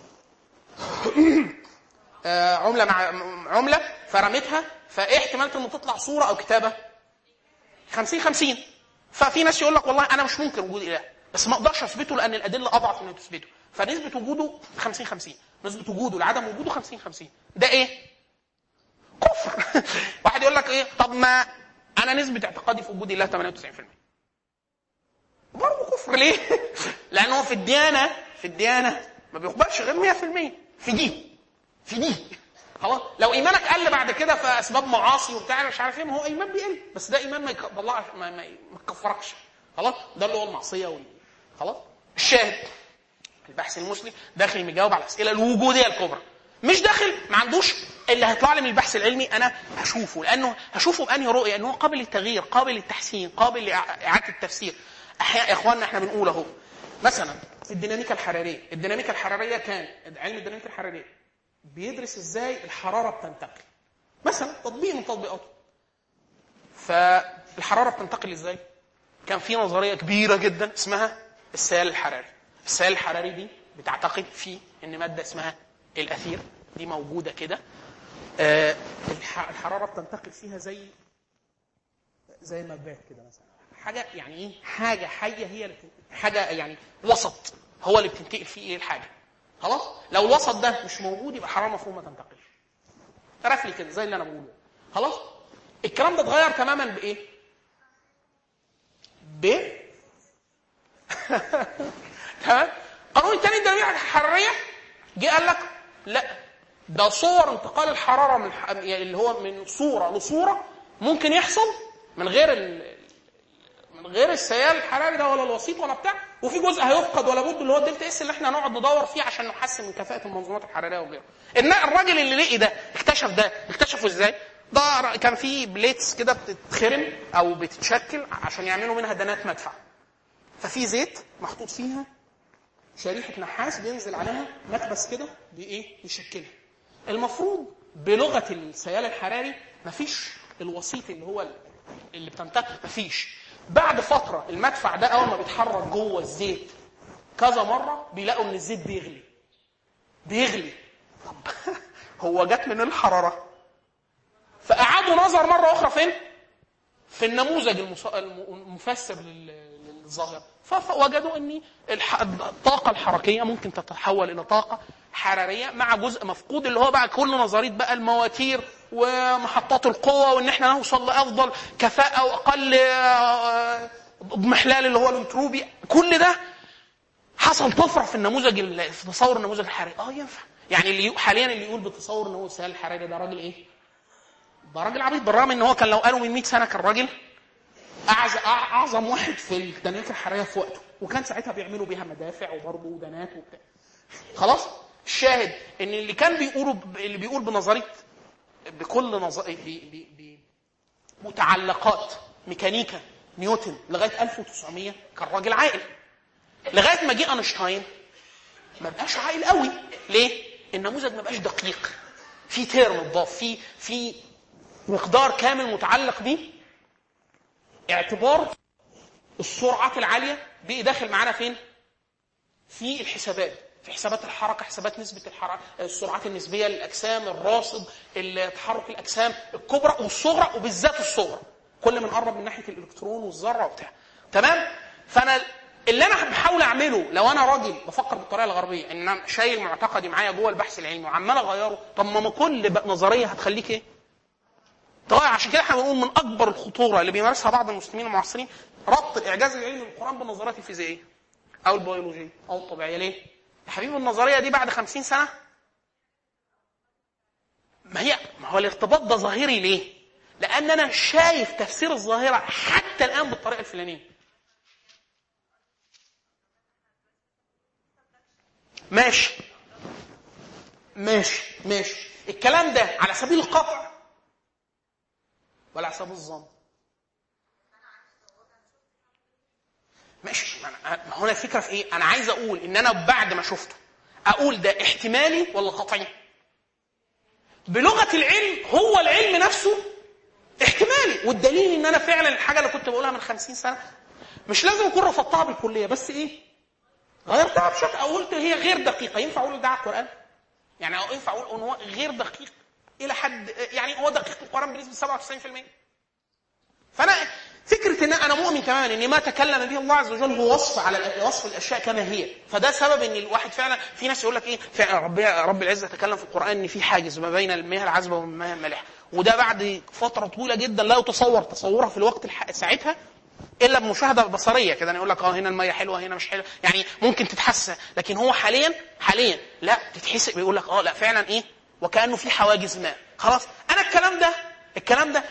عمله مع عمله فرمتها، فايه احتماليه انه تطلع صوره او كتابه 50-50. ففي ناس يقول لك والله انا مش ممكن وجود اله، بس ما اقدرش اثبته لان الادله اضعف انها تثبته، فنسبه وجوده 50-50، نسبه وجوده لعدم وجوده 50-50. ده ايه؟ كفر. واحد يقول لك ايه؟ طب ما انا نسبه اعتقادي في وجود الله 98%. برضه كفر. ليه؟ لانه في الديانه ما بيقبلش غير 100%. في دي خلاص. لو ايمانك قل بعد كده في اسباب معاصي وبتاع مش عارف ايه، ما هو ايمان بيقل، بس ده ايمان ما يطلعش ما يكفركش. خلاص ده اللي هو المعصيه خلاص. الشاهد البحث المسلم داخل مجاوب على الاسئله الوجوديه الكبرى، مش داخل ما عندوش اللي هيطلع لي من البحث العلمي انا هشوفه، لانه هشوفه بانهي رؤيه، انه قابل للتغيير، قابل للتحسين، قابل لاعاده التفسير. احيانا يا اخواننا احنا بنقول اهو مثلا الديناميكا الحراريه كان علم الديناميكا الحراريه بيدرس ازاي الحراره بتنتقل، مثلا تطبيق من تطبيقاته. فالحراره بتنتقل ازاي؟ كان في نظريه كبيره جدا اسمها السيال الحراري. السيال الحراري دي بتعتقد في ان ماده اسمها الاثير دي موجوده كده، الحراره بتنتقل فيها زي المبات كده مثلا، حاجه يعني ايه، حاجه حيه هي اللي حاجه يعني وسط هو اللي بتنتقل فيه ايه الحاجه. خلاص لو الوسط ده مش موجود يبقى الحراره المفروض ما تنتقلش. رفلي كده زي اللي انا بقوله. خلاص الكلام ده اتغير تماما بايه؟ تمام. قانون الثاني الديناميكا الحراريه جه قال لك لا، ده صور انتقال الحراره من اللي هو من صوره لصوره ممكن يحصل من غير السيال الحراري ده ولا الوسيط ولا بتاع، وفي جزء هيفقد ولا بد اللي هو الدلتا اس اللي احنا هنقعد ندور فيه عشان نحسن من كفاءه المنظومات الحراريه وغيره. الراجل اللي لقي ده اكتشفه ازاي؟ ده كان في بليتس كده بتتخرم او بتتشكل عشان يعملوا منها دانات مدفع، ففي زيت محطوط فيها شريحه نحاس بينزل عليها مكبس كده بايه يشكلها. المفروض بلغه السيال الحراري مفيش الوسيط اللي هو اللي بتنتقل، مفيش. بعد فتره المدفع ده اول ما بيتحرك جوه الزيت كذا مره بيلاقوا ان الزيت بيغلي. طب هو جت من الحراره. فاعادوا نظر مره اخرى فين؟ في النموذج المفسر للظاهره، فوجدوا ان الطاقه الحركيه ممكن تتحول الى طاقه حراريه مع جزء مفقود اللي هو بقى كل نظريه بقى المواتير ومحطات القوه، وان احنا نوصل لافضل كفاءه واقل اضمحلال اللي هو الانتروبي. كل ده حصل طفره في النموذج في تصور النموذج الحراري. ينفع. يعني اللي حاليا اللي يقول بتصور النموذج الحراري ده راجل ايه؟ ده راجل عبيط، بالرغم ان هو كان لو قالوا من 100 سنه كان راجل اعظم واحد في الديناميكا الحراريه في وقته، وكان ساعتها بيعملوا بيها مدافع وبرضه ودانات وبتاع. خلاص. الشاهد ان اللي كان اللي بيقول بنظريه بكل متعلقات ميكانيكا نيوتن لغايه 1900 كان راجل عاقل. لغايه ما جه اينشتاين ما بقاش عاقل قوي. ليه؟ النموذج ما بقاش دقيق، في تيرم اتضاف، في مقدار كامل متعلق به، اعتبار السرعات العاليه بقي داخل معانا فين؟ في الحسابات، في حسابات الحركه، حسابات نسبه الحركه، السرعات النسبيه للاجسام، الراصد، تحرك الاجسام الكبرى والصغرى، وبالذات الصغرى كل ما نقرب من ناحيه الالكترون والذره وبتاع. تمام. فانا اللي انا بحاول اعمله لو انا راجل بفكر بالطريقه الغربيه، ان انا شايل معتقدي معايا جوه البحث العلمي وعمال اغيره، طب ما كل نظريه هتخليك ايه؟ طبعا. عشان كده احنا بنقول من اكبر الخطوره اللي بيمارسها بعض المسلمين المعاصرين ربط الاعجاز العلمي بالقران بالنظريات الفيزيائيه او البيولوجيه او الطبيعيه. ليه؟ يا حبيبي النظريه دي بعد 50 سنه ما هو الارتباط ده ظاهري. ليه؟ لان انا شايف تفسير الظاهره حتى الان بالطريقه الفلانيه. ماشي الكلام ده على سبيل القطع ولا على سبيل الظن؟ ماشي. ما هنا الفكره في ايه؟ انا عايز اقول ان انا بعد ما شفته اقول ده احتمالي ولا قطعي. بلغه العلم هو العلم نفسه احتمالي، والدليل ان انا فعلا الحاجه اللي كنت بقولها من 50 سنه مش لازم اكون رفضتها بالكليه، بس ايه؟ غيرتها بشكل او قلت هي غير دقيقه. ينفع اقول ده على القران؟ يعني او ينفع اقول ان هو غير دقيق الى حد، يعني هو دقيق القران بنسبه 97%. فانا فكره ان انا مؤمن تماما ان ما تكلم به الله عز وجل هو وصف على وصف الاشياء كما هي. فده سبب ان الواحد فعلا، في ناس يقول لك ايه، فعلا رب العزه تكلم في القران ان في حاجز ما بين المياه العذبه والمياه المالحه، وده بعد فتره طويله جدا لا يتصور تصورها في الوقت ساعتها الا بمشاهده بصريه كده. يقول لك هنا الميه حلوه هنا مش حلوه، يعني ممكن تتحسن، لكن هو حاليا لا تتحسب. بيقول لك لا فعلا ايه، وكانه في حواجز ماء. خلاص. انا الكلام ده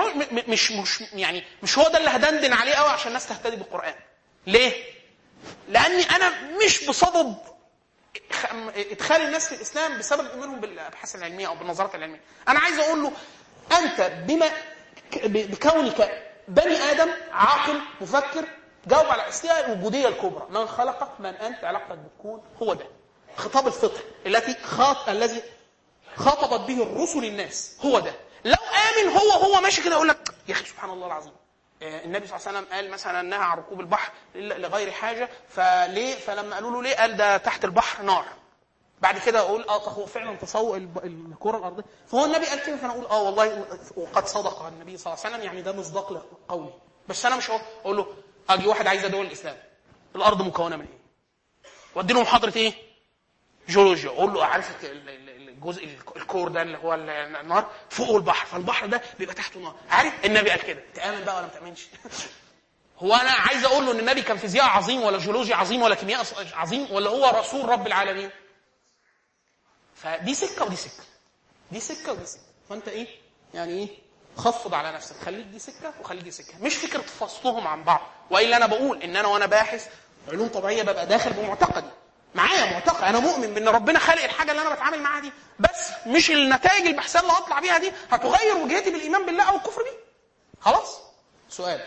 مش هو ده اللي هدندن عليه قوي عشان الناس تهتدي بالقران. ليه؟ لاني انا مش بصدد ادخال الناس في الاسلام بسبب ايمانهم بالابحاث العلميه او بالنظرات العلميه. انا عايز اقول له انت بكونك بني ادم عاقل مفكر جاوب على الاسئله الوجوديه الكبرى: من خلقك، من انت، علاقتك بالكون. هو ده خطاب الفطر الذي خاطبت به الرسل الناس. هو ده. لو امن هو ماشي كده يقول لك يا اخي سبحان الله العظيم، النبي صلى الله عليه وسلم قال مثلا نهى عن ركوب البحر لغير حاجه، فلما قالوا له ليه قال ده تحت البحر نار. بعد كده اقول هو فعلا تسوق الكره الارضيه، فهو النبي قال كده، فانا اقول والله وقد صدق النبي صلى الله عليه وسلم، يعني ده مصداق لقولي. بس انا مش اقول له اجي واحد عايز ادعو الاسلام الارض مكونه من ايه، وادي له محاضره ايه جيولوجيا، اقول له عارف الجزء الكور ده اللي هو النار فوق البحر، فالبحر ده بيبقى تحته نار، عارف النبي قال كده، تامن بقى ولا ما تامنش؟ هو انا عايز اقول له ان النبي كان فيزياء عظيم ولا جيولوجيا عظيم ولا كيمياء عظيم، ولا هو رسول رب العالمين؟ فدي سكه ودي سكه، دي سكه ودي سكه. فانت ايه يعني ايه، خفض على نفسك، خليك دي سكه وخليك دي سكه، مش فكره فصلهم عن بعض. والا انا بقول ان انا وانا باحث علوم طبيعيه ببقى داخل بمعتقدي، معايا معتقد، انا مؤمن بان ربنا خالق الحاجه اللي انا بتعامل معاها دي، بس مش النتائج البحثيه اللي هطلع بيها دي هتغير وجهتي بالايمان بالله او الكفر بيه. خلاص. سؤال.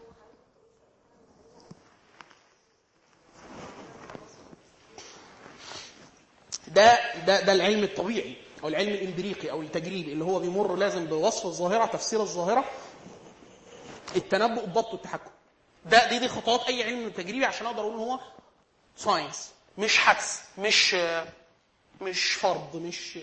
ده العلم الطبيعي او العلم الامبريقي او التجريبي اللي هو بيمر لازم بوصف الظاهره، تفسير الظاهره، التنبؤ، الضبط، والتحكم. دي خطوات اي علم تجريبي عشان اقدر اقول ان هو ساينس، مش حدس، مش فرض، مش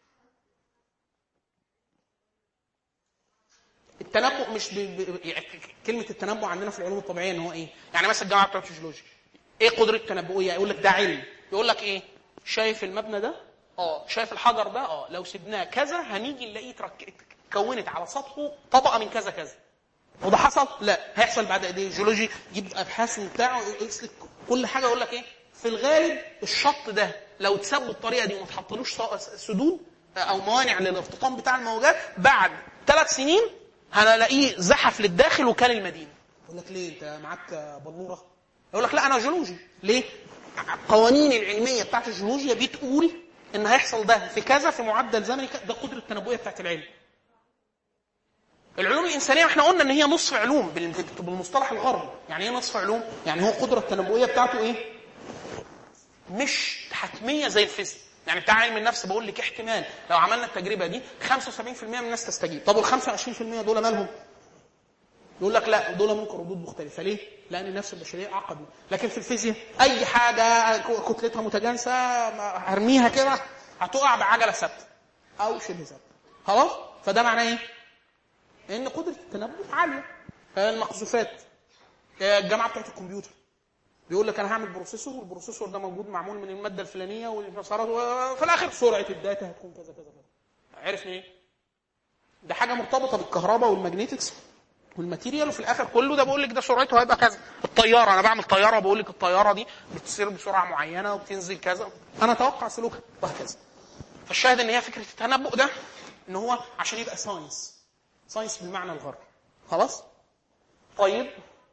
التنبؤ. مش كلمه التنبؤ عندنا في العلوم الطبيعيه ان هو ايه، يعني مثلا الجامعه بتاعت الجيولوجيا ايه قدره التنبؤيه؟ يقول لك ده علم. يقول لك ايه، شايف المبنى ده، شايف الحجر ده، لو سبناه كذا هنيجي نلاقيه كونت على سطحه طبقه من كذا كذا، وده حصل. لا، هيحصل بعد قد ايه؟ جيولوجي يجيب ابحاث بتاعه كل حاجه يقول لك ايه في الغالب الشط ده لو اتساب بالطريقه دي وما تحطلوش سدود او موانع للارتطام بتاع الموجات، بعد 3 سنين هنلاقيه زحف للداخل وكان المدينه. يقول لك ليه انت معاك بلوره؟ يقول لك لا انا جيولوجي. ليه؟ القوانين العلميه بتاعت الجيولوجيا بتقول ان هيحصل ده في كذا في معدل زمني ده قدره التنبؤيه بتاعت العلم. العلوم الانسانيه احنا قلنا ان هي نصف علوم بالمصطلح الغربي. يعني ايه نصف علوم؟ يعني هو القدره التنبؤيه بتاعته ايه؟ مش حتميه زي الفيزياء. يعني بتاع علم النفس بقول لك احتمال لو عملنا التجربه دي 75% من الناس تستجيب. طب وال 25% دول مالهم؟ يقول لك لا دول ممكن ردود مختلفه. ليه؟ لان النفس البشريه عقد. لكن في الفيزياء اي حاجه كتلتها متجانسه هرميها كده هتقع بعجله ثابته او شبه ثابته. خلاص؟ فده معناه ايه؟ ان قدره التنبؤ عاليه. المقذوفات الجامعه بتاعت الكمبيوتر بيقول لك انا هعمل بروسيسور والبروسيسور ده موجود معمول من الماده الفلانيه وفي الاخر سرعه الداتا هتكون كذا كذا كذا. عرف ايه؟ ده حاجه مرتبطه بالكهرباء والماجنتكس والماتيريال، وفي الاخر كله ده بقول لك ده سرعته هيبقى كذا. الطياره انا بعمل طياره بقول لك الطياره دي بتصير بسرعه معينه وبتنزل كذا، انا اتوقع سلوكها وهكذا. فالشاهد ان هي فكره التنبؤ ده ان هو عشان يبقى ساينس بالمعنى الغربي. خلاص؟ طيب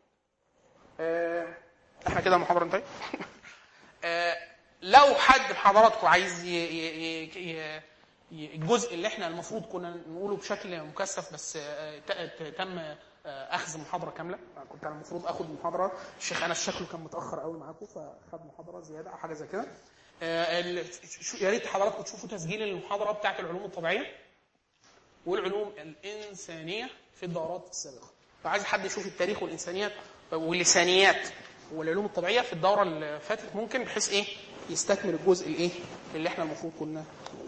احنا كده المحاضره انتهت. لو حد من حضراتكم عايز الجزء اللي احنا المفروض كنا نقوله بشكل مكثف بس تم اخذ محاضره كامله. كنت انا المفروض اخد محاضره، الشيخ انس شكله كان متاخر قوي معاكم فخد محاضره زياده او حاجه زي كده. يا ريت حضراتكم تشوفوا تسجيل المحاضره بتاعه العلوم الطبيعيه والعلوم الانسانيه في الدورات السابقه. فعايز حد يشوف التاريخ والانسانيات واللسانيات والعلوم الطبيعيه في الدوره اللي فاتت ممكن، بحيث ايه يستكمل الجزء الايه اللي احنا المفروض كنا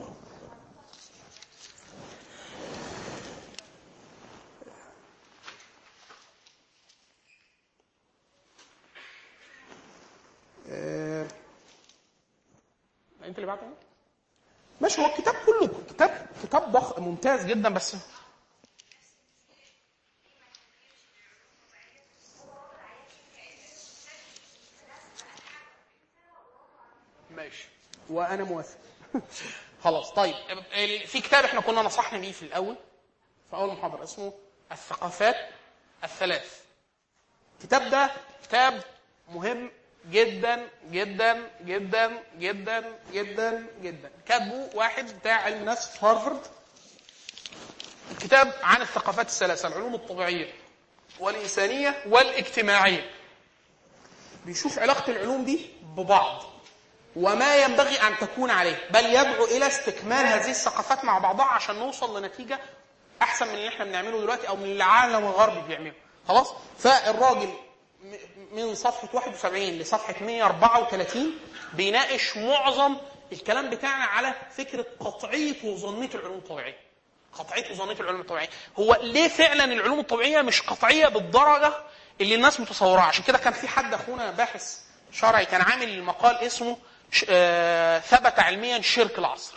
انت اللي بعته ماشي. هو الكتاب كله كتاب ضخم ممتاز جدا بس ماشي وانا موافق. خلاص طيب. في كتاب احنا كنا نصحنا بيه في الاول في اول محاضره اسمه الثقافات الثلاث. الكتاب ده كتاب مهم جدا جدا جدا جدا جدا جدا. كاتبه واحد بتاع علم نفس في هارفارد. الكتاب عن الثقافات الثلاثه، العلوم الطبيعيه والانسانيه والاجتماعيه. بيشوف علاقه العلوم دي ببعض وما ينبغي أن تكون عليه، بل يدعو إلى استكمال هذه الثقافات مع بعضها عشان نوصل لنتيجة أحسن من اللي احنا بنعمله دلوقتي أو من اللي العالم الغربي بيعمله. خلاص؟ فالراجل من صفحة 71 لصفحة 134 بيناقش معظم الكلام بتاعنا على فكرة قطعية وظنية العلوم الطبيعية. قطعية وظنية العلوم الطبيعية. هو ليه فعلا العلوم الطبيعية مش قطعية بالدرجة اللي الناس متصورها؟ عشان كده كان في حد أخونا باحث شرعي كان عامل مقال اسمه ثبت علميا شرك العصر.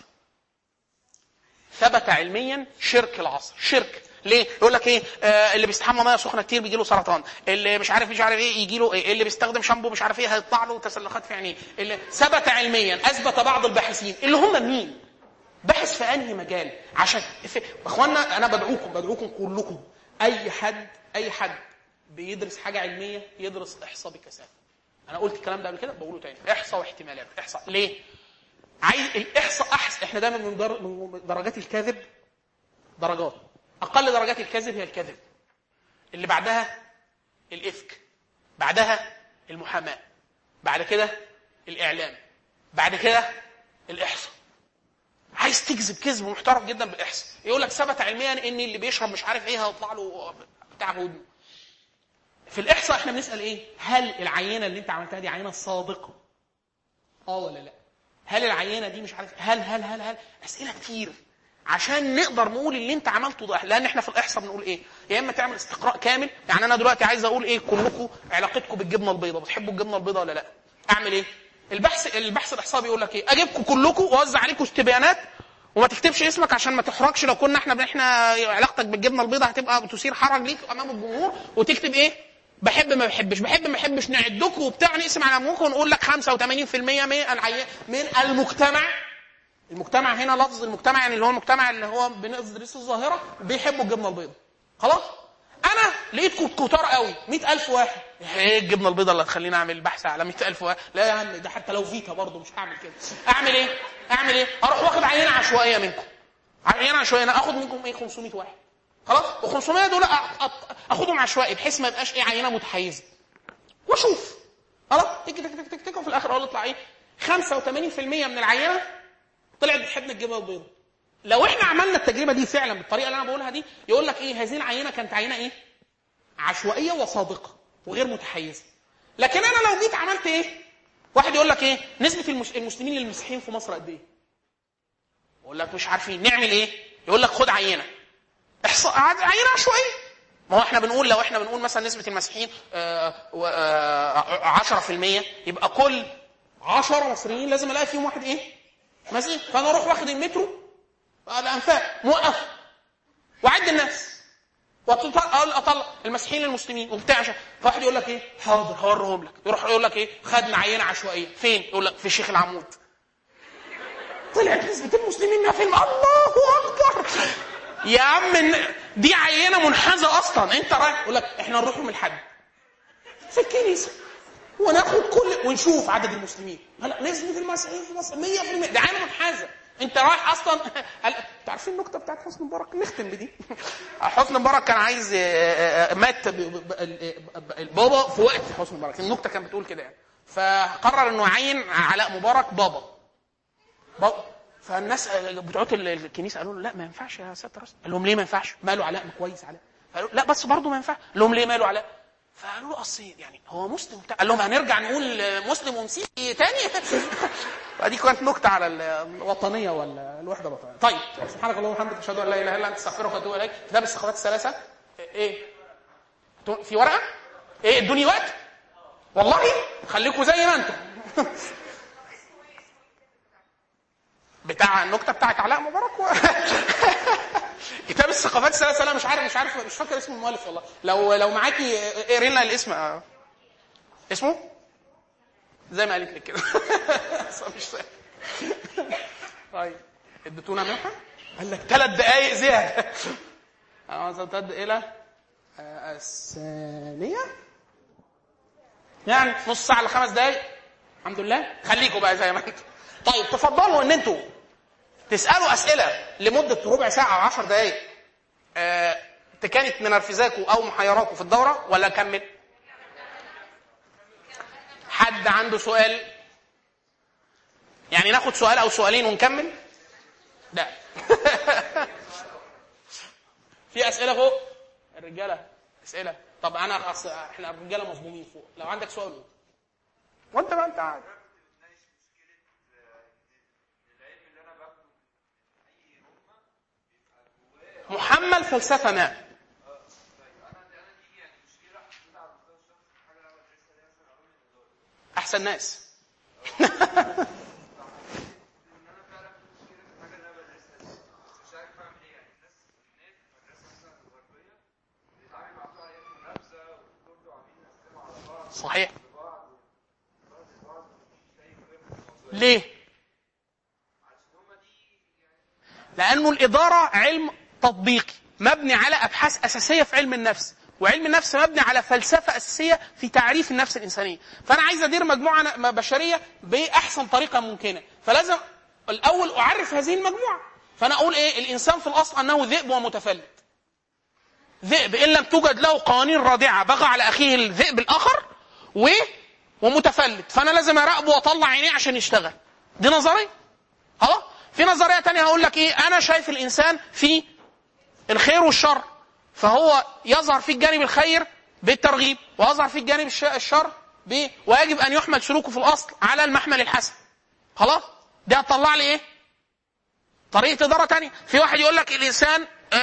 ثبت علميا شرك العصر. شرك ليه؟ يقول لك ايه؟ اللي بيستحمى ميه سخنه كتير بيجي له سرطان، اللي مش عارف ايه يجي له ايه، اللي بيستخدم شامبو مش عارف ايه هيطلع له تسلخات في عينيه. اللي ثبت علميا اثبت بعض الباحثين اللي هم مين؟ باحث في انهي مجال؟ عشان اخوانا انا بدعوكم كلكم اي حد بيدرس حاجه علميه يدرس احصاء بكثافه. انا قلت الكلام ده قبل كده بقوله تاني. احصاء واحتمالات. احصاء ليه؟ عايز الاحصاء احسن. احنا دايما من درجات الكذب درجات. اقل درجات الكذب هي الكذب، اللي بعدها الافك، بعدها المحاماه، بعد كده الاعلام، بعد كده الاحصاء. عايز تكذب كذب محترف جدا بالاحصاء. يقول لك ثبت علميا ان اللي بيشرب مش عارف ايه هيطلع له بتاع ودنه. في الإحصاء احنا بنسأل ايه؟ هل العينة اللي انت عملتها دي عينة صادقة؟ ولا لا؟ هل العينة دي مش عارف هل أسئلة كتير عشان نقدر نقول اللي انت عملته ده. لأن احنا في الإحصاء بنقول ايه؟ يا اما تعمل استقراء كامل. يعني انا دلوقتي عايز اقول ايه؟ كلكم علاقتكم بالجبنة البيضاء، بتحبوا الجبنة البيضاء ولا لا؟ اعمل ايه؟ البحث الإحصائي بيقول لك ايه؟ اجيبكم كلكم واوزع عليكم استبيانات وما تكتبش اسمك عشان ما تحرجش. لو كنا احنا علاقتك بالجبنة البيضاء هتبقى بتثير حرج ليك امام الجمهور. وتكتب ايه؟ بحب ما بحبش نعدكم وبتاع، نقسم على ممكن ونقول لك 85% من المجتمع هنا لفظ المجتمع يعني اللي هو المجتمع اللي هو بندرس الظاهره بيحبوا الجبنه البيضاء. خلاص انا لقيتكم كتار قوي 100,000 واحد، ايه الجبنه البيضاء اللي هتخليني اعمل بحث على 100,000 واحد؟ لا يا عم ده حتى لو فيتا برضه مش هعمل كده. اعمل ايه؟ اروح واخد عينه عشوائيه منكم، انا اخد منكم ايه 500 واحد خلاص، و500 دول اخدهم عشوائي بحيث ما يبقاش ايه عينه متحيزه واشوف خلاص تك وفي الاخر اقول اطلع ايه 85% من العينه طلعت بتحب الجبنه البيضاء. لو احنا عملنا التجربه دي فعلا بالطريقه اللي انا بقولها دي يقول لك ايه هذه العينه كانت عينه ايه عشوائيه وصادقه وغير متحيزه. لكن انا لو جيت عملت ايه واحد يقول لك ايه نسبه المسلمين للمسيحيين في مصر قد ايه؟ يقول لك مش عارفين. نعمل ايه؟ يقول لك خد عينه عينه عشوائيه. ما هو احنا بنقول لو احنا بنقول مثلا نسبه المسيحيين 10% يبقى كل 10 مصريين لازم الاقي فيهم واحد ايه مسيحي. فانا اروح واخد المترو الانفاق موقف وعد الناس واطلع المسيحيين للمسلمين وبتاع. فواحد يقول لك ايه حاضر هوريهم لك، يروح يقول لك ايه خدنا عينه عشوائيه فين؟ يقول لك في الشيخ العمود. طلعت نسبه المسلمين في الله اكبر يا عم دي عينه منحازه اصلا. انت رايح يقول لك احنا نروح يوم الحد في الكنيسه وناخد ونشوف عدد المسلمين. لا نسبه المسيحيين في مصر 100%. دي عينه منحازه. انت رايح اصلا تعرفين النكته بتاعت حسني مبارك؟ نختم بدي. حسني مبارك كان عايز مات بابا في وقت حسني مبارك. النكته كانت بتقول كده يعني. فقرر انه يعين علاء مبارك بابا. فالناس بتوع الكنيسه قالوا له لا ما ينفعش يا سياده الرئيس. قال لهم ليه ما ينفعش؟ ماله علاء كويس علاء. قالوا لا بس برضه ما ينفعش. قال لهم ليه ماله علاء؟ فقالوا له اصل يعني هو مسلم قال لهم هنرجع نقول مسلم ومسيحي تاني؟ فدي كانت نكته على الوطنيه ولا الوحده الوطنيه. طيب سبحانك اللهم وبحمدك اشهد ان لا اله الا انت استغفرك واتوب اليك. كتاب الثقافات الثلاثه ايه في ورقه ايه ادوني وقت والله خليكم زي ما انتم. بتاع النكته بتاعت علاء مبارك كتاب الثقافات الثلاثه. لا مش فاكر اسم المؤلف والله. لو معاكي اقري لنا الاسم. اسمه زي ما قالت لك كده. مش فاهم. طيب اديتونا منها قال لك 3 دقائق زياده. انا عايز اتد الى الثانيه يعني نص ساعه ل5 دقائق. الحمد لله. خليكم بقى زي ما انتم. طيب تفضلوا ان انتوا تسالوا اسئله لمده ربع ساعه او 10 دقائق كانت منرفزاكم او محيراكم في الدوره ولا اكمل؟ حد عنده سؤال؟ يعني ناخد سؤال او سؤالين ونكمل؟ لا. في اسئله فوق الرجاله؟ اسئله؟ طب انا احنا الرجاله مظلومين فوق. لو عندك سؤال وانت بقى انت عارف محمل فلسفه ما احسن ناس. صحيح. ليه؟ لأنه الإدارة علم تطبيقي مبني على أبحاث أساسية في علم النفس، وعلم النفس مبني على فلسفة أساسية في تعريف النفس الإنسانية. فأنا عايز أدير مجموعة بشرية بأحسن طريقة ممكنة، فلازم الأول أعرف هذه المجموعة. فأنا أقول إيه؟ الإنسان في الأصل أنه ذئب ومتفلت. ذئب إن لم توجد له قوانين رادعة بغى على أخيه الذئب الآخر ومتفلت. فأنا لازم أراقبه وأطلع عينيه عشان يشتغل. دي نظرية. خلاص. في نظرية تانية هقول لك إيه؟ أنا شايف الإنسان في الخير والشر، فهو يظهر في الجانب الخير بالترغيب ويظهر في الجانب الشر ويجب أن يحمل سلوكه في الأصل على المحمل الحسن. خلاص. دي هتطلع لي إيه؟ طريقة إدارة تانية. في واحد يقول لك الإنسان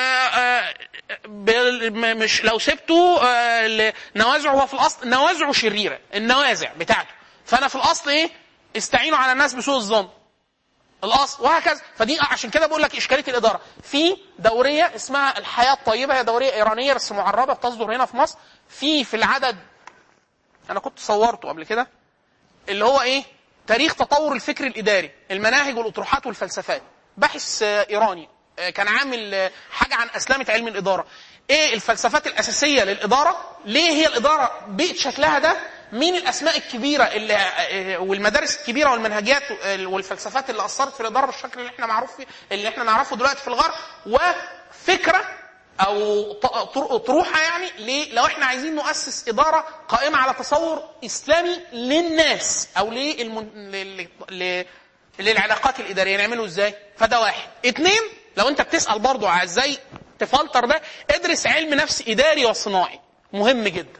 مش لو سبته نوازعه هو في الأصل نوازعه شريرة، النوازع بتاعته. فأنا في الأصل إيه؟ استعينوا على الناس بسوء الظن. الاصل وهكذا. فدي عشان كده بقول لك اشكاليه الاداره. في دوريه اسمها الحياه الطيبه، هي دوريه ايرانيه بس معربه بتصدر هنا في مصر. في العدد انا كنت صورته قبل كده، اللي هو ايه؟ تاريخ تطور الفكر الاداري، المناهج والاطروحات والفلسفات. باحث ايراني كان عامل حاجه عن اسلامه علم الاداره. ايه الفلسفات الاساسيه للاداره؟ ليه هي الاداره بقت شكلها ده؟ مين الاسماء الكبيره اللي والمدارس الكبيره والمنهجيات والفلسفات اللي اثرت في الاداره بالشكل اللي احنا معروف فيه، اللي احنا نعرفه دلوقتي في الغرب؟ وفكره او اطروحه يعني ليه لو احنا عايزين نؤسس اداره قائمه على تصور اسلامي للناس او للعلاقات الاداريه نعمله ازاي؟ فده واحد. اتنين، لو انت بتسال برضو على ازاي تفلتر ده، ادرس علم نفس اداري وصناعي، مهم جدا.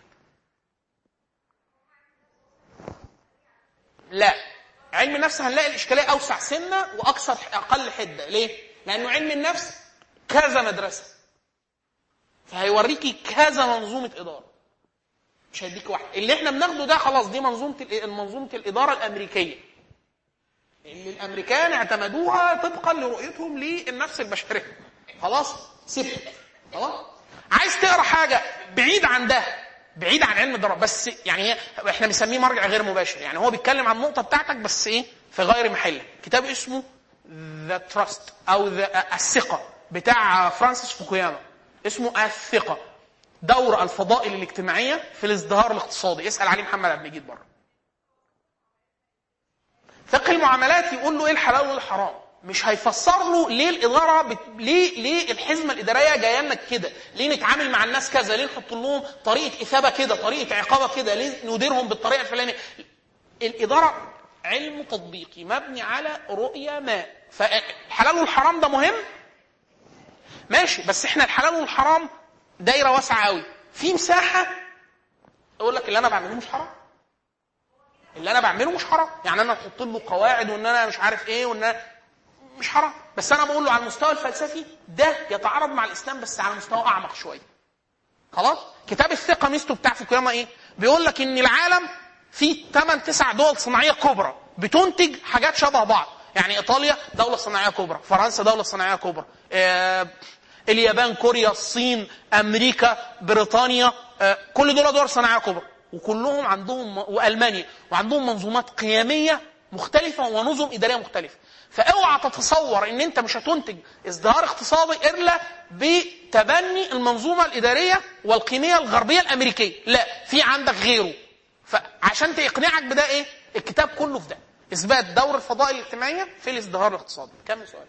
لا، علم النفس هنلاقي الاشكاليه اوسع سنه واكثر اقل حده. ليه؟ لانه علم النفس كذا مدرسه، فهيوريكي كذا منظومه اداره، مش هيديك واحد. اللي احنا بناخده ده خلاص دي منظومه الاداره الامريكيه اللي الامريكان اعتمدوها طبقا لرؤيتهم للنفس البشريه. خلاص سيبها. خلاص عايز تقرا حاجه بعيد عن ده، بعيد عن علم الاداره، بس يعني احنا بنسميه مرجع غير مباشر، يعني هو بيتكلم عن النقطه بتاعتك بس ايه في غير محله. كتاب اسمه ذا تراست او الثقه بتاع فرانسيس فوكوياما، اسمه الثقه، دور الفضائل الاجتماعيه في الازدهار الاقتصادي. اسال عليه محمد عبد المجيد بره. فقه المعاملات يقول له ايه الحلال والحرام، مش هيفسر له ليه الاداره ليه الحزمه الاداريه جايه لنا كده، ليه نتعامل مع الناس كذا، ليه نحط لهم طريقه اثابه كده، طريقه عقابه كده، ليه نديرهم بالطريقه الفلانيه. الاداره علم تطبيقي مبني على رؤيه ما. فالحلال والحرام ده مهم ماشي، بس احنا الحلال والحرام دايره واسعه قوي، في مساحه اقول لك اللي انا بعمله مش حرام، اللي انا بعمله مش حرام، يعني انا احط له قواعد وان انا مش عارف ايه وان أنا مش حرام، بس انا بقول له على المستوى الفلسفي ده يتعارض مع الاسلام بس على مستوى اعمق شويه. خلاص. كتاب الثقه ميزته بتاع فوكوياما ايه؟ بيقول لك ان العالم فيه 8-9 دول صناعيه كبرى بتنتج حاجات شبه بعض، يعني ايطاليا دوله صناعيه كبرى، فرنسا دوله صناعيه كبرى، اليابان، كوريا، الصين، امريكا، بريطانيا، كل دول صناعيه كبرى، وكلهم عندهم، والمانيا، وعندهم منظومات قيميه مختلفه ونظم اداريه مختلفه. فاوعى تتصور ان انت مش هتنتج ازدهار اقتصادي الا بتبني المنظومه الاداريه والقيميه الغربيه الامريكيه، لا، في عندك غيره. فعشان تقنعك بده ايه؟ الكتاب كله في ده، اثبات دور الفضائل الاجتماعيه في الازدهار الاقتصادي. كم سؤال؟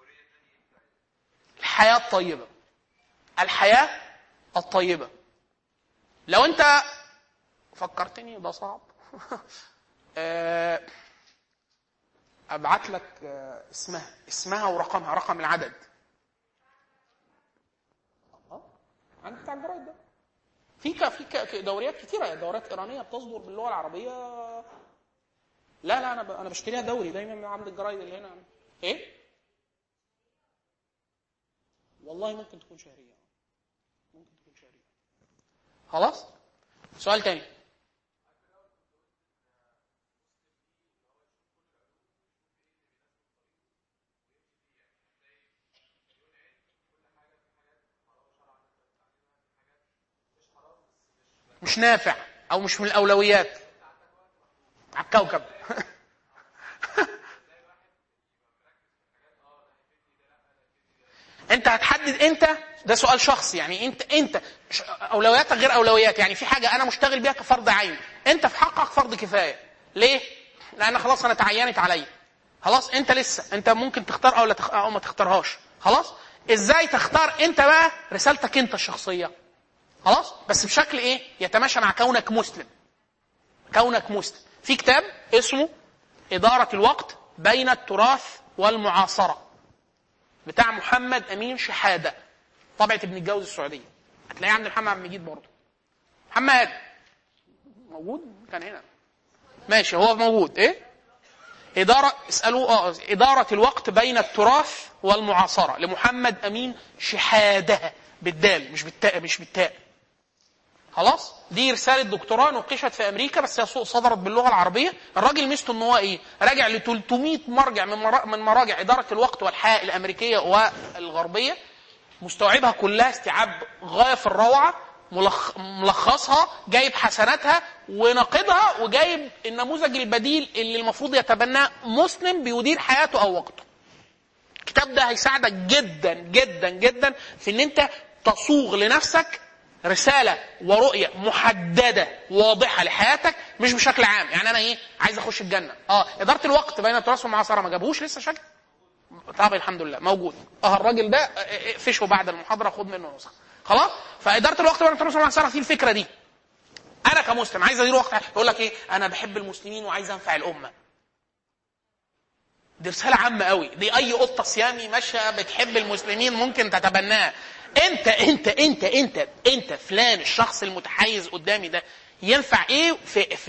الحياه الطيبه. الحياه الطيبه لو انت فكرتني ده صعب ابعت لك اسمها ورقمها، رقم العدد عند بتاع الجرايد ده. في دوريات كتيره، دورات ايرانيه بتصدر باللغه العربيه. لا انا بشتريها دوري دايما من عند الجرايد اللي هنا. ايه والله ممكن تكون شهريه، ممكن تكون شهريه. خلاص. سؤال تاني. مش نافع او مش من الاولويات على الكوكب انت هتحدد انت، ده سؤال شخصي، يعني انت اولوياتك غير اولويات. يعني في حاجه انا مشتغل بيها كفرض عين، انت في حقك فرض كفايه. ليه؟ لان خلاص انا تعينت عليا، خلاص انت لسه انت ممكن تختار او ما تختارهاش. خلاص. ازاي تختار انت بقى؟ رسالتك انت الشخصيه. خلاص. بس بشكل ايه؟ يتماشى مع كونك مسلم. كونك مسلم. في كتاب اسمه إدارة الوقت بين التراث والمعاصرة بتاع محمد أمين شحادة، طبعة ابن الجوزي السعودية، هتلاقيه عند محمد عبد المجيد برضه. محمد موجود؟ كان هنا ماشي، هو موجود. ايه اسألوه إدارة الوقت بين التراث والمعاصرة لمحمد أمين شحادة، بالدال مش بالتاء. خلاص دي رساله دكتوراه نوقشت في امريكا بس هي صدرت باللغه العربيه. الراجل ميزته ان هو ايه؟ راجع ل 300 مرجع من مراجع اداره الوقت والحياه الامريكيه والغربيه، مستوعبها كلها استيعاب غايه في الروعه، ملخصها، جايب حسناتها وناقضها، وجايب النموذج البديل اللي المفروض يتبناه مسلم بيدير حياته او وقته. الكتاب ده هيساعدك جدا جدا جدا في ان انت تصوغ لنفسك رسالة ورؤية محددة واضحة لحياتك، مش بشكل عام. يعني انا ايه؟ عايز اخش الجنة. ادارة الوقت بين التراث والمعاصرة ما جابوش لسه شكل؟ طب الحمد لله موجود. الراجل ده اقفشه بعد المحاضرة خد منه نسخة. خلاص؟ فادارة الوقت بين التراث والمعاصرة في الفكرة دي. انا كمسلم عايز ادير وقت، يقول لك ايه؟ انا بحب المسلمين وعايز انفع الامة. دي رسالة عامة قوي، دي اي قطة صيامي ماشية بتحب المسلمين ممكن تتبناها. انت فلان الشخص المتحيز قدامي ده ينفع ايه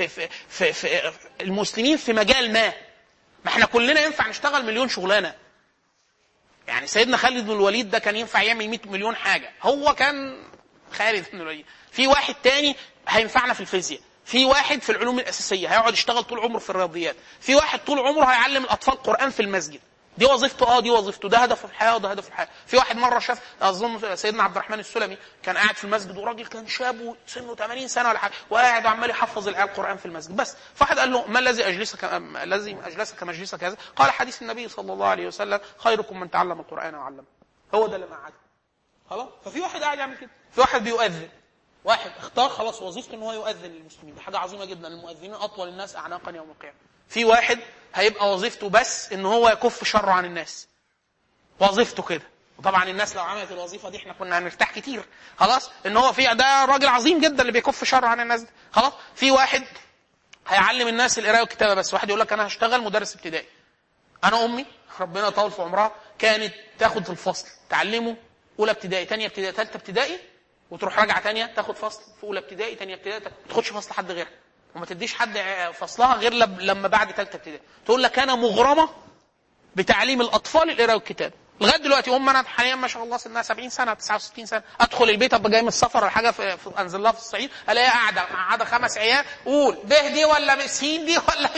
في المسلمين في مجال ما احنا كلنا ينفع نشتغل مليون شغلانه. يعني سيدنا خالد بن الوليد ده كان ينفع يعمل 100 مليون حاجه، هو كان خالد بن الوليد. في واحد تاني هينفعنا في الفيزياء، في واحد في العلوم الاساسيه هيقعد يشتغل طول عمره في الرياضيات، في واحد طول عمره هيعلم الاطفال قران في المسجد. دي وظيفته، دي وظيفته، ده هدف الحياه وده هدف الحياه. في واحد مره شاف اظن سيدنا عبد الرحمن السلمي كان قاعد في المسجد وراجل كان شاب سنه 80 سنه ولا حاجه وقاعد عمال يحفظ العيال القران في المسجد بس. فواحد قال له ما الذي اجلسك مجلسك هذا؟ قال حديث النبي صلى الله عليه وسلم خيركم من تعلم القران وعلمه. هو ده اللي قعد. خلاص. ففي واحد قاعد يعمل كده، في واحد بيؤذن، واحد اختار خلاص وظيفته ان هو يؤذن للمسلمين، دي حاجه عظيمه جدا. المؤذنين اطول الناس اعناقا يوم القيامه. في واحد هيبقى وظيفته بس ان هو يكف شره عن الناس، وظيفته كده. وطبعا الناس لو عملت الوظيفه دي احنا كنا هنرتاح كتير. خلاص ان هو في ده راجل عظيم جدا اللي بيكف شر عن الناس دي. خلاص. في واحد هيعلم الناس القراءه والكتابه بس. واحد يقول لك انا هشتغل مدرس ابتدائي. انا امي ربنا يطول في عمرها كانت تاخد الفصل تعلمه اولى ابتدائي ثانيه ابتدائي ثالثه ابتدائي، وتروح راجعه ثانيه تاخد فصل في اولى ابتدائي ثانيه ابتدائي، ما تاخدش فصل حد غيرها وما تديش حد فصلها غير لما بعد ثالثه ابتدائي. تقول لك انا مغرمه بتعليم الاطفال القراءه والكتابه. لغايه دلوقتي انا حاليا ما شاء الله سنها 70 سنه 69 سنه، ادخل البيت ابقى جاي من السفر ولا حاجه انزل لها في الصعيد الاقيها قاعده 5 عيال، قول به دي ولا سين دي ولا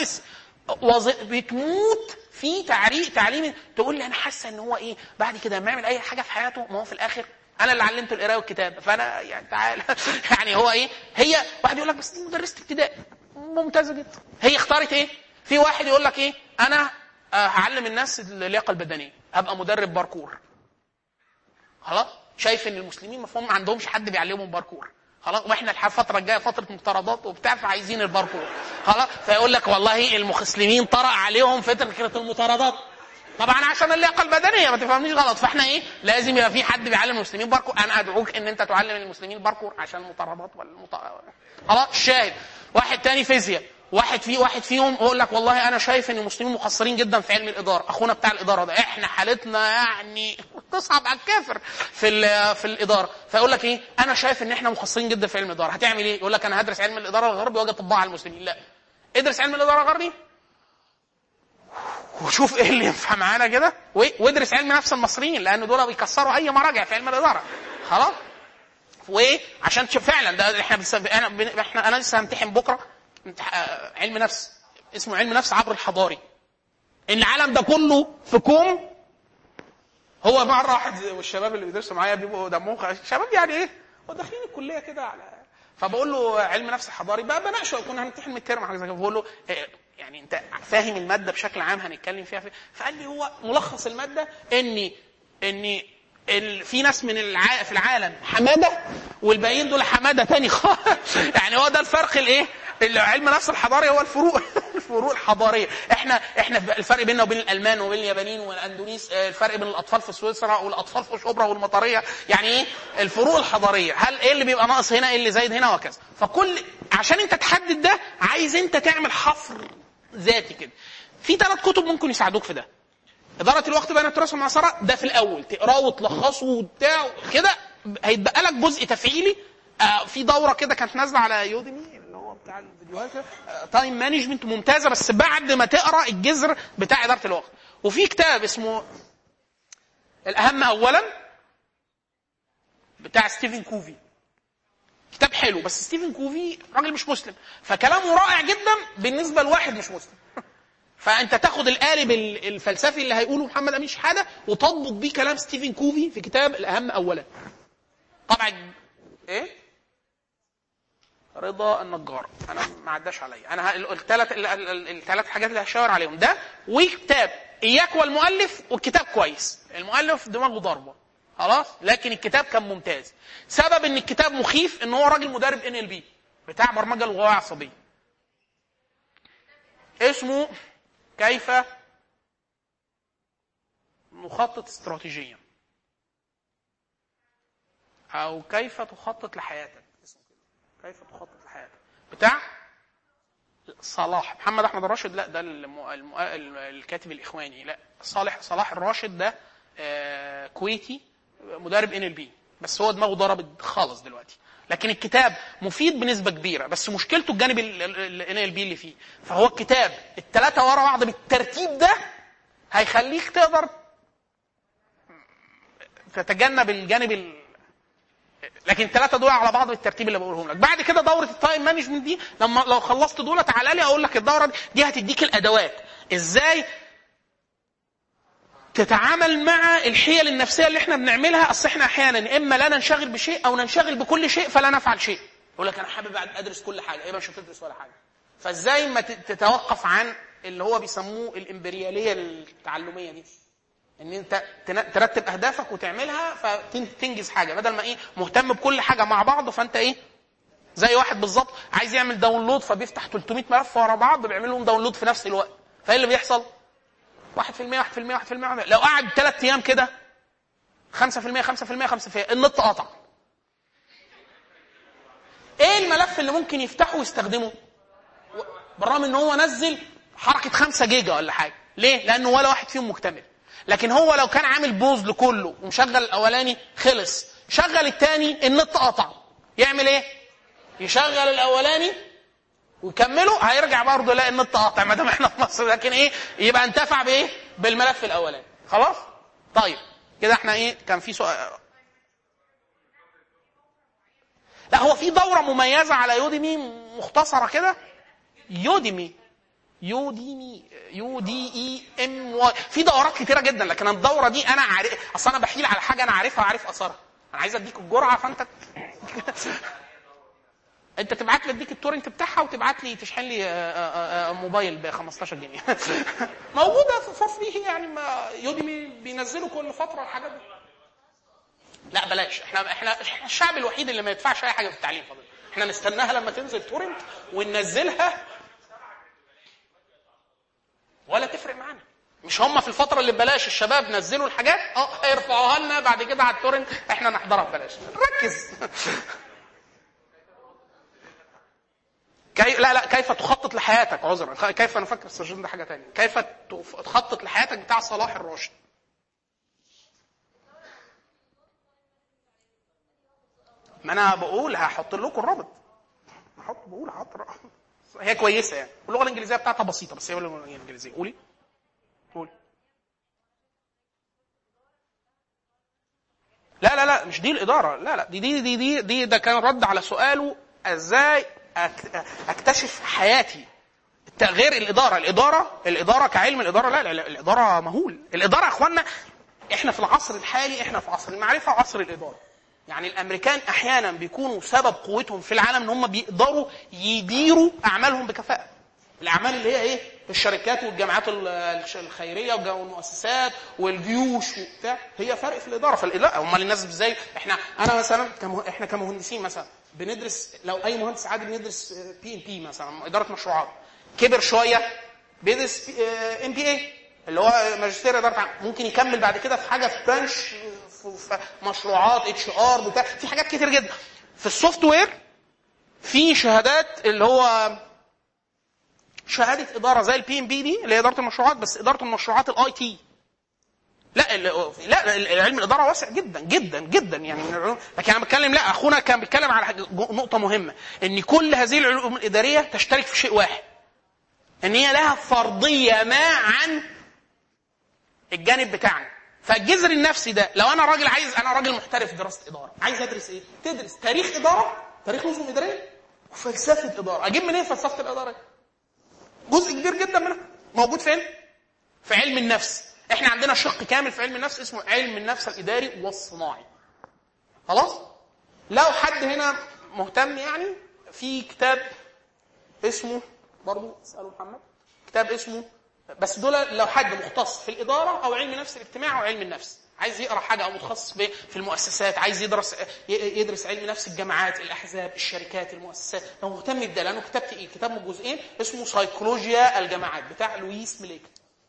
بتموت في تعليم. تقول لي انا حاسه ان هو ايه بعد كده لما يعمل اي حاجه في حياته ما هو في الاخر انا اللي علمته القراءه والكتابه، فانا يعني تعال يعني هو ايه. هي واحد يقول لك بس دي مدرسه ابتدائي ممتازه جدا، هي اختارت ايه. في واحد يقول لك ايه انا هعلم الناس اللياقه البدنيه، هبقى مدرب باركور. خلاص. شايف ان المسلمين مفهوم ما عندهمش حد بيعلمهم باركور. خلاص. واحنا الفتره الجايه فتره مفترضات وبتاع فعايزين الباركور. خلاص. فيقول لك والله المسلمين طرأ عليهم فكره المطاردات. طبعا عشان اللياقه البدنيه ما تفهمنيش غلط. فاحنا ايه لازم يبقى في حد بيعلم المسلمين باركور. انا ادعوك ان انت تعلم المسلمين باركور عشان المطاردات خلاص. الشاهد واحد تاني فيزياء، واحد فيهم يقول لك والله انا شايف ان المسلمين مقصرين جدا في علم الاداره. اخونا بتاع الاداره ده احنا حالتنا يعني تصعب على الكافر في الاداره. فيقول لك ايه انا شايف ان احنا مقصرين جدا في علم الاداره. هتعمل ايه؟ يقول لك انا هدرس علم الاداره الغربي واجي اطبقه على المسلمين. لا، ادرس علم الاداره الغربي وشوف ايه اللي ينفع معانا كده، وادرس علم نفس المصريين لان دول بيكسروا اي مراجع في علم الاداره. خلاص. وايه عشان تشوف فعلا ده احنا انا لسه همتحن بكره علم نفس اسمه علم نفس عبر الحضاري. ان العالم ده كله في كوم. هو مره واحد والشباب اللي بيدرسوا معايا بيبقوا دمهم شباب يعني ايه وداخلين الكليه كده على، فبقول له علم نفس حضاري بقى بناقشه كنا هنمتحن من الترم حاجه زي كده، بقول له يعني انت فاهم الماده بشكل عام هنتكلم فيها فقال لي هو ملخص الماده ان في ناس في العالم حماده والباقيين دول حماده تاني خالص. يعني هو ده الفرق الايه علم نفس الحضاري هو الفروق الحضاريه. احنا الفرق بيننا وبين الالمان وبين اليابانيين والاندونيس، الفرق بين الاطفال في سويسرا والاطفال في شبرا والمطريه، يعني ايه الفروق الحضاريه. هل ايه اللي بيبقى ناقص هنا ايه اللي زايد هنا وكذا. فكل عشان انت تحدد ده عايز انت تعمل حفر ذاتي كده. في 3 كتب ممكن يساعدوك في ده. إدارة الوقت بين التراث والمعاصرة ده في الأول تقراه وتلخصه وبتاع كده، هيتبقى لك جزء تفعيلي. في دورة كده كانت نازلة على يوديمي اللي هو بتاع الفيديوهات تايم مانجمنت ممتازة بس بعد ما تقرأ الجذر بتاع إدارة الوقت. وفي كتاب اسمه الأهم أولا بتاع ستيفن كوفي، كتاب حلو، بس ستيفن كوفي راجل مش مسلم، فكلامه رائع جدا بالنسبه لواحد مش مسلم. فانت تاخد القالب الفلسفي اللي هيقوله محمد امين شحاده وتضبط بيه كلام ستيفن كوفي في كتاب الاهم اولا. طبعا ايه رضا النجار انا ما عداش عليا، انا الثلاث حاجات اللي هشاور عليهم ده، وكتاب اياك والمؤلف، والكتاب كويس، المؤلف دماغه ضربه خلاص، لكن الكتاب كان ممتاز. سبب ان الكتاب مخيف ان هو راجل مدرب NLP بتاع برمجه لغويه عصبيه، اسمه كيف نخطط استراتيجيا او كيف تخطط لحياتك، اسمه كده كيف تخطط لحياتك، بتاع صلاح محمد احمد الراشد. لا ده الكاتب الاخواني، لا صلاح الراشد ده كويتي مدرب NLP، بس هو دماغه ضربت خالص دلوقتي. لكن الكتاب مفيد بنسبه كبيره، بس مشكلته الجانب NLP اللي فيه. فهو الكتاب الثلاثه ورا بعض بالترتيب ده هيخليك تقدر تتجنب الجانب لكن الثلاثه دول على بعض بالترتيب اللي بقولهم لك. بعد كده دوره التايم مانجمنت دي لو خلصت دول تعالى لي اقول لك الدوره دي هتديك الادوات ازاي تتعامل مع الحيل النفسيه اللي احنا بنعملها. اصل احنا احيانا اما لا ننشغل بشيء او ننشغل بكل شيء فلا نفعل شيء. يقول لك انا حابب ادرس كل حاجه، يبقى مش هتدرس ولا حاجه. فازاي ما تتوقف عن اللي هو بيسموه الامبرياليه التعلميه دي، ان انت ترتب اهدافك وتعملها فتنجز حاجه، بدل ما مهتم بكل حاجه مع بعض. فانت زي واحد بالظبط عايز يعمل داونلود فبيفتح 300 ملف ورا بعض بيعمل لهم داونلود في نفس الوقت. فايه اللي بيحصل؟ 1% 1%. لو قعد 3 ايام كده 5% النت قطع. ايه الملف اللي ممكن يفتحه ويستخدمه؟ بالرغم ان هو نزل حركه 5 جيجا ولا حاجه. ليه؟ لانه ولا واحد فيهم مكتمل. لكن هو لو كان عامل بوز لكله ومشغل الاولاني خلص، شغل الثاني النت قطع، يعمل ايه؟ يشغل الاولاني ويكمله، هيرجع برضه يلاقي النت قاطع ما دام احنا في مصر. لكن يبقى انتفع بالملف الاولاني. خلاص طيب كده احنا كان في سؤال. لا هو في دوره مميزه على يوديمي مختصره كده، يوديمي UDEMY. في دورات كتيره جدا، لكن الدوره دي انا عارف. اصل انا بحيل على حاجه انا عارفها وعارف اثرها. انا عايز اديك الجرعه فانت انت تبعت لي اديك التورنت بتاعها وتبعت لي تشحن لي موبايل ب 15 جنيه موجوده فور فري يعني. ما يوديمي بينزلوا كل فتره الحاجات دي. لا بلاش، احنا الشعب الوحيد اللي ما يدفعش اي حاجه في التعليم فضل. احنا نستناها لما تنزل تورنت وننزلها ولا تفرق معانا. مش هم في الفتره اللي ببلاش الشباب نزلوا الحاجات هيرفعوها لنا بعد كده على التورنت احنا نحضرها ببلاش. ركز لا كيف تخطط لحياتك. عذرا كيف انا فاكر السجن ده حاجه ثانيه. كيف تخطط لحياتك بتاع صلاح الراشد. ما انا بقول هحط لكم الرابط. هحط هي كويسه يعني. واللغه الانجليزيه بتاعتها بسيطه بس هي اللغه الانجليزيه. قولي لا مش دي الاداره. لا دي ده كان رد على سؤاله ازاي اكتشف حياتي. غير الاداره كعلم الاداره. لا الاداره مهول. الاداره يا اخوانا احنا في العصر الحالي احنا في عصر المعرفه وعصر الاداره. يعني الامريكان احيانا بيكونوا سبب قوتهم في العالم ان هم بيقدروا يديروا اعمالهم بكفاءه. الاعمال اللي هي الشركات والجامعات الخيريه والمؤسسات والجيوش وبتاع، هي فرق في الاداره. فالاداره امال الناس ازاي. انا مثلا احنا كمهندسين مثلا بندرس، لو اي مهندس عادي بندرس PMP مثلا اداره مشروعات. كبر شويه بيدرس MBA اللي هو ماجستير اداره. ممكن يكمل بعد كده في حاجه في برانش في مشروعات HR بتاع. في حاجات كتير جدا في السوفت وير. في شهادات اللي هو شهاده اداره زي الPMP دي اللي هي اداره المشروعات، بس اداره المشروعات الIT. لا العلم الاداره واسع جدا جدا جدا يعني. لكن انا بتكلم، لا اخونا كان بيتكلم على نقطه مهمه، ان كل هذه العلوم الاداريه تشترك في شيء واحد، ان هي لها فرضيه ما عن الجانب بتاعنا. فالجذر النفسي ده لو انا راجل انا راجل محترف دراسه اداره، عايز ادرس ايه؟ تدرس تاريخ اداره تاريخ نظم اداريه وفلسفه اداره. اجيب منين فلسفه الاداره؟ جزء كبير جدا منها موجود فين؟ في علم النفس. احنا عندنا شق كامل في علم النفس اسمه علم النفس الاداري والصناعي. خلاص؟ لو حد هنا مهتم يعني في كتاب اسمه برضو اسالوا محمد، كتاب اسمه، بس دول لو حد مختص في الاداره او علم النفس الاجتماعي او علم النفس، عايز يقرا حاجه او متخصص في المؤسسات، عايز يدرس علم نفس الجامعات، الاحزاب، الشركات، المؤسسات، لو مهتم بده، لانه كتاب تقيل، كتاب من جزئين اسمه سيكولوجيا الجامعات بتاع لويس ميليك.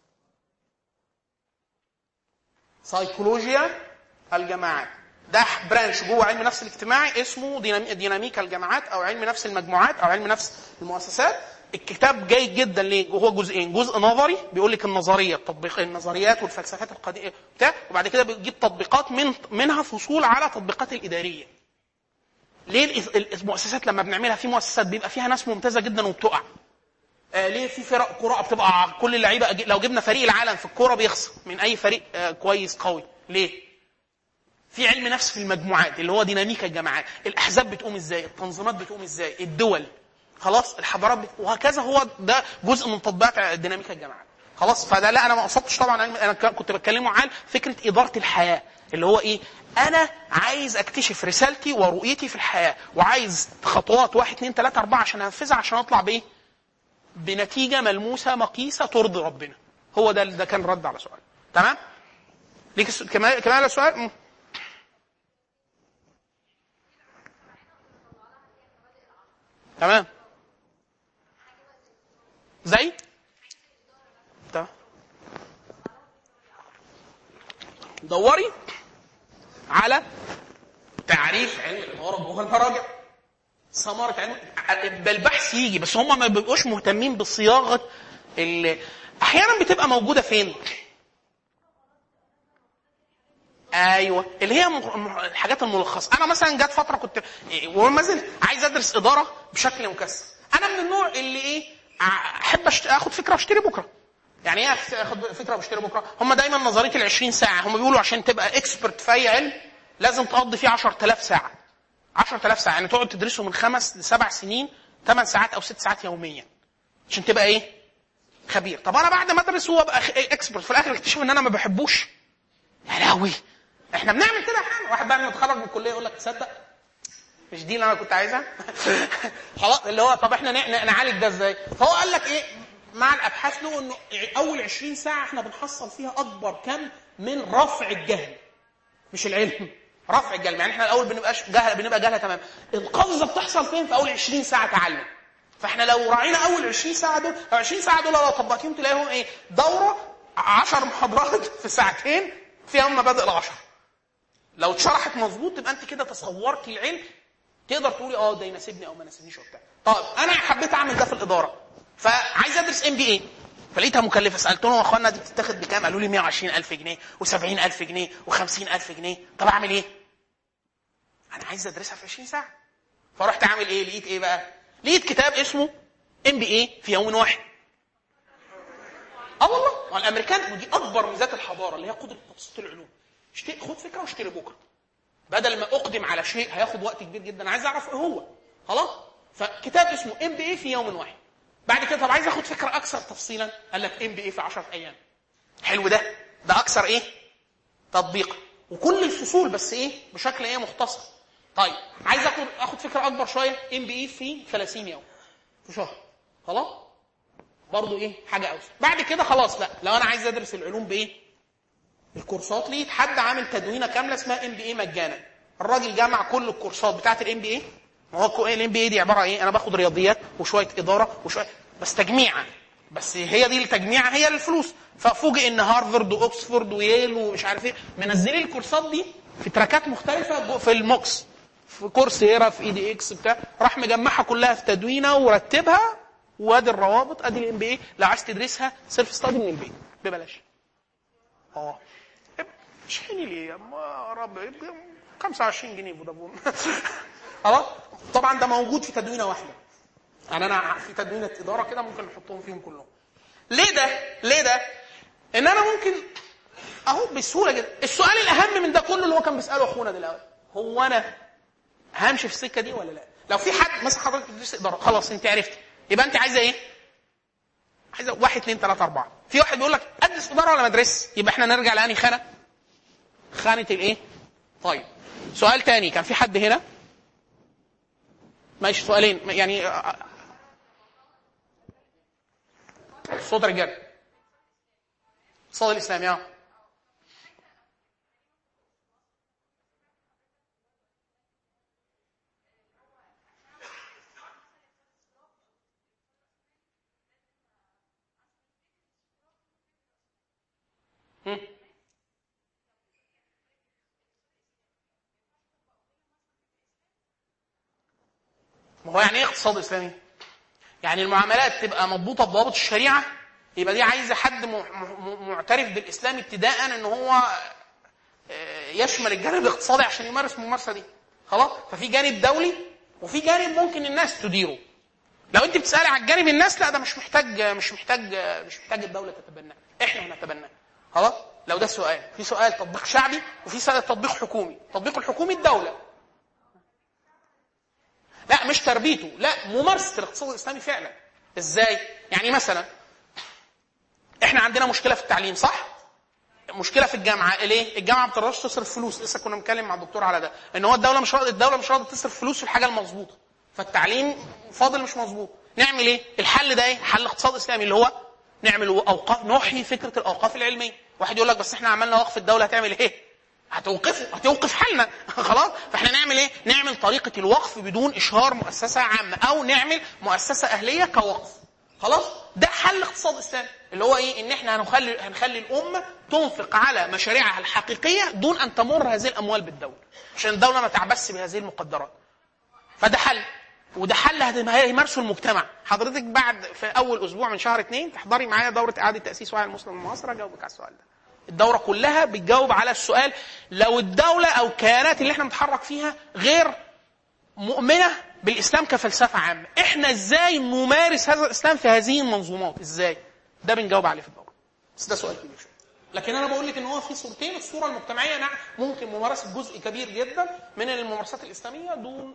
سيكولوجيا الجامعات ده برانش جوه علم النفس الاجتماعي اسمه ديناميكا الجامعات او علم نفس المجموعات او علم نفس المؤسسات. الكتاب جيد جدا ليه؟ هو جزئين، جزء نظري بيقول لك النظريه، تطبيق النظريات والفلسفات القديمه بتاع، وبعد كده بيجيب تطبيقات منها فصول على تطبيقات الاداريه. ليه المؤسسات لما بنعملها، في مؤسسات بيبقى فيها ناس ممتازه جدا وبتقع، ليه في فرق كوره بتبقى كل اللعيبه، لو جبنا فريق العالم في الكوره بيخسر من اي فريق كويس قوي، ليه؟ في علم نفس في المجموعات اللي هو ديناميكا الجامعات، الاحزاب بتقوم ازاي، التنظيمات بتقوم ازاي، الدول، خلاص، الحضارات وهكذا. هو ده جزء من تطبيقات ديناميكا الجامعات. خلاص، فده لا انا ما قصدتش طبعا، انا كنت بتكلمه عن فكره اداره الحياه، اللي هو ايه، انا عايز اكتشف رسالتي ورؤيتي في الحياه، وعايز خطوات 1 2 3 4 عشان انفذها، عشان اطلع بايه، بنتيجه ملموسه مقيسه ترضي ربنا. هو ده كان رد على سؤال. تمام؟ ليك كمان سؤال؟ تمام. زي تمام. دوري على تعريف علم الاداره جوه المراجع، ثمره علم بالبحث يجي، بس هم ما بيبقوش مهتمين بصياغه اللي احيانا بتبقى موجوده فين. ايوه، اللي هي الحاجات الملخصه. انا مثلا جت فتره كنت وما زلت عايز ادرس اداره بشكل مكثف. انا من النوع اللي ايه، احب اخد فكره واشتري بكره. يعني ايه اخد فكره واشتري بكره؟ هم دايما نظريه ال20 ساعه، هم بيقولوا عشان تبقى اكسبرت في اي علم لازم تقضي فيه 10000 ساعه. 10000 ساعه يعني تقعد تدرسه من 5 ل 7 سنين، 8 ساعات او 6 ساعات يوميا عشان تبقى ايه، خبير. طب انا بعد ما ادرس وابقى اكسبرت في الاخر اكتشف ان انا ما بحبوش، يا لهوي. احنا بنعمل كده احيانا، واحد بعد ما يتخرج من الكليه يقول لك تصدق مش دي اللي انا كنت عايزها. خلاص، اللي هو طب احنا نعالج ده ازاي؟ فهو قال لك ايه مع الابحاث له، انه اول 20 ساعه احنا بنحصل فيها اكبر كم من رفع الجهل، مش العلم، رفع الجهل. يعني احنا الاول بنبقى جهله تمام، القفزه بتحصل فين؟ في اول 20 ساعه تعلم. فاحنا لو راعينا اول 20 ساعه دول، 20 ساعه دول لو طبقتيهم تلاقيهم ايه، دوره 10 محاضرات في ساعتين فيها مبادئ العشر. لو اتشرحت مظبوط تبقى انت كده تصورتي العلم، تقدر تقولي ده يناسبني او ما يناسبنيش وبتاع. طيب انا حبيت اعمل ده في الاداره، فعايز ادرس MBA، فلقيتها مكلفه. سالتهم يا اخوانا دي بتتاخد بكام؟ قالوا لي 120000 جنيه و70000 جنيه و50000 جنيه. طب اعمل ايه؟ انا عايز ادرسها في 20 ساعه. فرحت اعمل ايه؟ لقيت ايه بقى؟ لقيت كتاب اسمه MBA في يوم واحد. والله، والامريكان ودي اكبر ميزات الحضاره اللي هي قدره تبسيط العلوم. خد فكره واشتري بكره، بدل ما اقدم على شيء هياخد وقت كبير جدا، عايز اعرف ايه هو. خلاص، فكتاب اسمه MBA في يوم واحد. بعد كده طب عايز اخد فكره اكثر تفصيلا، قال لك MBA في 10 ايام. حلو، ده اكثر ايه، تطبيق، وكل الفصول بس ايه، بشكل ايه، مختصر. طيب عايز اخد فكره اكبر شويه، MBA في 30 يوم، في شهر. خلاص، برضو ايه، حاجه اوسع. بعد كده خلاص، لا لو انا عايز ادرس العلوم بايه، الكورسات، ليه حد عامل تدوينه كامله اسمها MBA مجانا. الراجل جمع كل الكورسات بتاعه الMBA. هو الMBA دي عباره ايه، انا باخد رياضيات وشويه اداره وشويه بس تجميعه، بس هي دي التجميعه هي الفلوس. ففوجئ ان هارفارد واوكسفورد وييل ومش عارف ايه منزلين الكورسات دي في تراكات مختلفه في الموكس، في كورسيرا، في EDX بتاع، راح مجمعها كلها في تدوينه ورتبها، وادي الروابط، ادي الMBA لو عايز تدرسها سيلف ستادي من البيت ببلاش. شحني لي يا رب 25 جنيه فودافون. خلاص، طبعا ده موجود في تدوينه واحده. يعني انا في تدوينه اداره كده ممكن نحطهم فيهم كلهم. ليه ده ان انا ممكن اهو بسهوله جدا. السؤال الاهم من ده كله اللي هو كان بيساله اخونا دلوقتي، هو انا همشي في السكه دي ولا لا؟ لو في حد مثلا حضرتك بتدرس اداره خلاص انت عرفت، يبقى انت عايزه ايه؟ عايزه 1 2 3 4. في واحد بيقول لك ادرس اداره ولا ما ادرس، يبقى احنا نرجع لاني خانه الايه؟ طيب سؤال تاني، كان في حد هنا ماشي سؤالين يعني صوت رجال الاقتصاد الاسلامي ما هو يعني ايه اقتصاد اسلامي؟ يعني المعاملات تبقى مضبوطه بضوابط الشريعه، يبقى دي عايزه حد معترف بالاسلام ابتداء ان هو يشمل الجانب الاقتصادي عشان يمارس الممارسه دي. خلاص، ففي جانب دولي وفي جانب ممكن الناس تديره. لو انت بتسالي على الجانب الناس، لا ده مش محتاج الدوله تتبناه، احنا هنتبناه. خلاص، لو ده سؤال. في سؤال تطبيق شعبي وفي سؤال تطبيق حكومي. التطبيق الحكومي الدوله، لا مش تربيته، لا ممارسه الاقتصاد الاسلامي فعلا. ازاي؟ يعني مثلا احنا عندنا مشكله في التعليم، صح؟ مشكله في الجامعه. ليه؟ الجامعه ما بتقدرش تصرف فلوس. لسه كنا بنتكلم مع الدكتور على ده، ان هو الدوله مش راضيه تصرف فلوس في الحاجه المظبوطه، فالتعليم فاضل مش مظبوط. نعمل ايه؟ الحل ده ايه؟ حل اقتصاد اسلامي، اللي هو نعمل اوقاف، نحيي فكره الاوقاف العلميه. واحد يقول لك بس احنا عملنا وقف، الدوله هتعمل ايه؟ هتوقف حالنا. خلاص، فاحنا نعمل ايه؟ نعمل طريقه الوقف بدون اشهار مؤسسه عامه، او نعمل مؤسسه اهليه كوقف. خلاص، ده حل اقتصاد اسلامي، اللي هو ايه؟ ان احنا هنخلي الامه تنفق على مشاريعها الحقيقيه دون ان تمر هذه الاموال بالدوله، عشان الدوله ما تعبث بهذه المقدرات. فده حل، وده حل هيمارسه المجتمع. حضرتك بعد في اول اسبوع من شهر 2 تحضري معايا دوره اعاده تاسيس وعي المسلم المعاصره، اجاوبك على السؤال ده. الدوره كلها بتجاوب على السؤال: لو الدوله او الكيانات اللي احنا بنتحرك فيها غير مؤمنه بالاسلام كفلسفه عامه، احنا ازاي نمارس هذا الاسلام في هذه المنظومات؟ ازاي؟ ده بنجاوب عليه في الدوره. بس ده سؤال كبير شويه، لكن انا بقول لك ان هو في صورتين. الصوره المجتمعيه نعم، ممكن ممارسه جزء كبير جدا من الممارسات الاسلاميه دون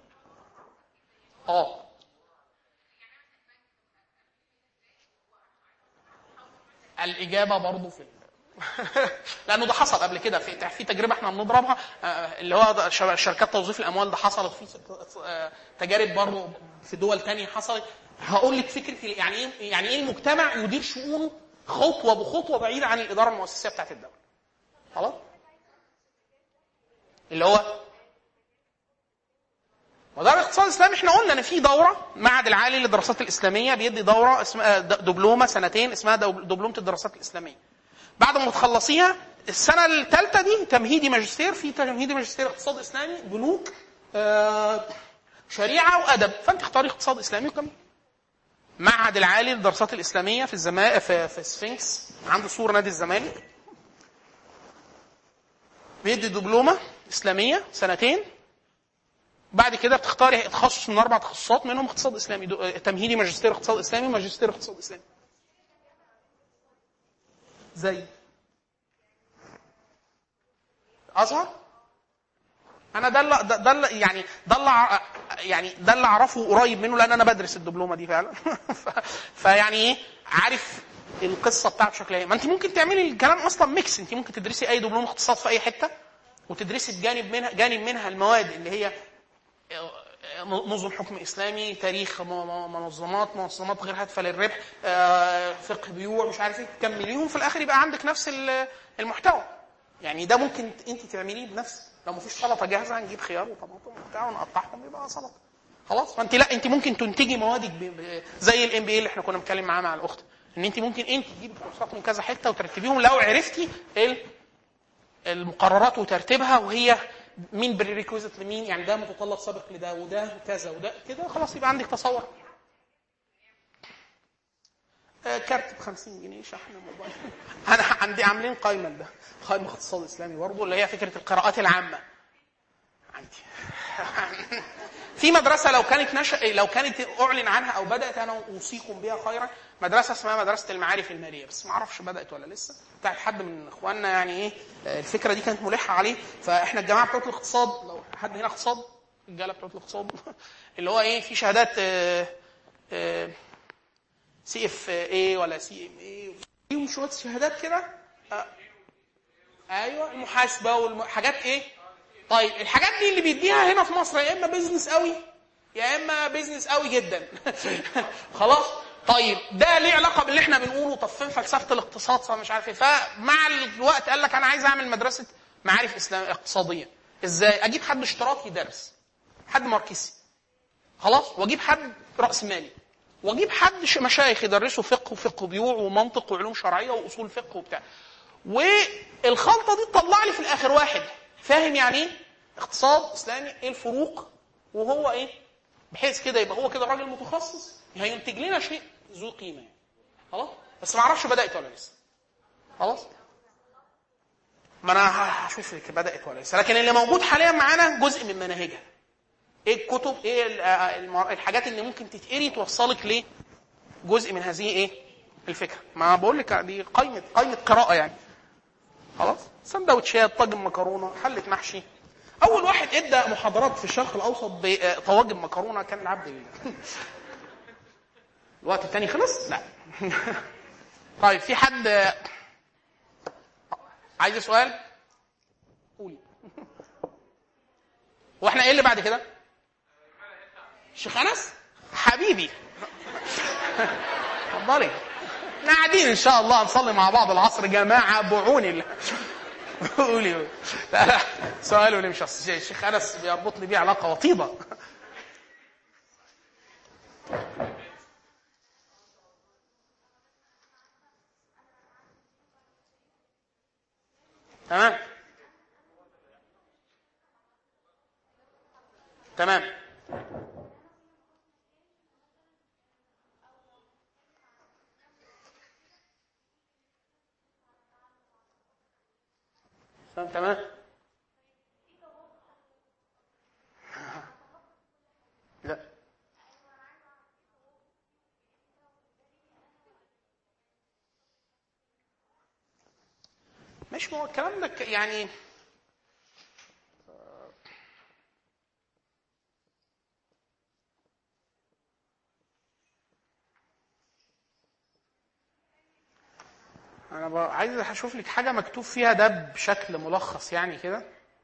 الاجابه برضو في لانه ده حصل قبل كده في تجربه احنا بنضربها، اللي هو شركات توظيف الاموال. ده حصلت في تجارب برضو في دول تانية حصلت. هقول لك فكره يعني ايه المجتمع يدير شؤونه خطوه بخطوه بعيده عن الاداره المؤسسيه بتاعت الدوله. خلاص، اللي هو ودار الاقتصاد الاسلامي. احنا قلنا ان في دوره معهد العالي للدراسات الاسلاميه بيدي دوره اسمها دبلومه سنتين، اسمها دبلومه الدراسات الاسلاميه. بعد ما تخلصيها السنه الثالثه دي تمهيدي ماجستير. في تمهيدي ماجستير اقتصاد اسلامي، بنوك، شريعه وادب. فانت اختاري اقتصاد اسلامي وكمل. معهد العالي للدراسات الاسلاميه في سفنكس عند سور نادي الزمالك، بيدي دبلومه اسلاميه سنتين. بعد كده بتختاري تخصص من 4 تخصصات، منهم اقتصاد اسلامي. تمهيدي ماجستير اقتصاد اسلامي، ماجستير اقتصاد اسلامي. زي ازهر. انا ده اللي اعرفه قريب منه، لان انا بدرس الدبلومه دي فعلا. فيعني ايه، عارف القصه بتاعت بشكل ايه. ما انت ممكن تعملي الكلام اصلا ميكس. انت ممكن تدرسي اي دبلومه اقتصاد في اي حته، وتدرسي جانب منها المواد اللي هي نظم حكم اسلامي، تاريخ منظمات غير هادفه للربح، فقه بيوع، مش عارف ايه، تكمليهم في الاخر يبقى عندك نفس المحتوى. يعني ده ممكن انت تعمليه بنفسك. لو مفيش سلطه جاهزه هنجيب خيار وطماطم وبتاع ونقطعهم يبقى سلطه. خلاص، فانت لا، انت ممكن تنتجي موادك زي الام بي اي اللي احنا كنا بنتكلم معاه مع الاخت، ان انت ممكن تجيبي كورسات من كذا حته وترتبيهم لو عرفتي المقررات وترتيبها، وهي مين بريكويزيت لمين، يعني ده متطلب سابق لده وده كذا وده كده. خلاص، يبقى عندك تصور. كارت ب50 جنيه شحن موبايل. انا عندي عاملين قائمه ده، قائمه اقتصاد اسلامي برضه، اللي هي فكره القراءات العامه عندي. في مدرسه لو كانت اعلن عنها او بدات، انا اوصيكم بها خيرا، مدرسه اسمها مدرسه المعارف الماليه، بس ما اعرفش بدات ولا لسه، بتاعت حد من اخواننا. يعني ايه الفكره دي كانت ملحه عليه. فاحنا الجماعه بتوع الاقتصاد، لو حد هنا اقتصاد الرجاله بتوع الاقتصاد اللي هو ايه، في شهادات سي اف اي ولا سي ام اي، فيهم شويه شهادات كده. ايوه المحاسبه والحاجات ايه. طيب الحاجات دي اللي بيديها هنا في مصر يا اما بيزنس قوي يا اما بيزنس قوي جدا. خلاص. طيب ده ليه علاقه باللي احنا بنقوله؟ طب فين فلسفه الاقتصاد؟ فمش عارف ايه. فمع الوقت قال لك انا عايز اعمل مدرسه معارف اسلاميه اقتصاديه. ازاي؟ اجيب حد اشتراكي يدرس، حد ماركسي خلاص، واجيب حد راس مالي، واجيب حد مشايخ يدرسوا فقه وفقه بيوع ومنطق وعلوم شرعيه واصول فقه وبتاع، والخلطه دي تطلع لي في الاخر واحد فاهم يعني ايه اقتصاد اسلامي، ايه الفروق، وهو ايه، بحيث كده يبقى هو كده راجل متخصص هينتج لنا شيء ذو قيمه يعني. خلاص. بس ما اعرفش بدات ولا لسه. خلاص. ما انا هشوف بدات ولا لسه، لكن اللي موجود حاليا معانا جزء من مناهجها. ايه الكتب، ايه الحاجات اللي ممكن تتقري توصلك ليه جزء من هذه ايه الفكره. ما بقول لك دي قائمه قراءه يعني. خلاص. سندوتشات، طاجن مكرونه، حله محشي. اول واحد ادى محاضرات في الشرق الاوسط بطواجن مكرونه كان العبد لله. الوقت الثاني خلص؟ لا. طيب في حد عايز سؤال؟ قولي. واحنا ايه اللي بعد كده؟ الشيخ انس حبيبي. اتفضلي. احنا قاعدين ان شاء الله نصلي مع بعض العصر جماعه بعوني الله. قولي. لا سؤاله ليه؟ مش الشيخ انس بيربط لي بيه علاقه وطيده. تمام تمام تمام. لا مش هو الكلام ده يعني انا عايز اشوف لك حاجه مكتوب فيها ده بشكل ملخص يعني كده.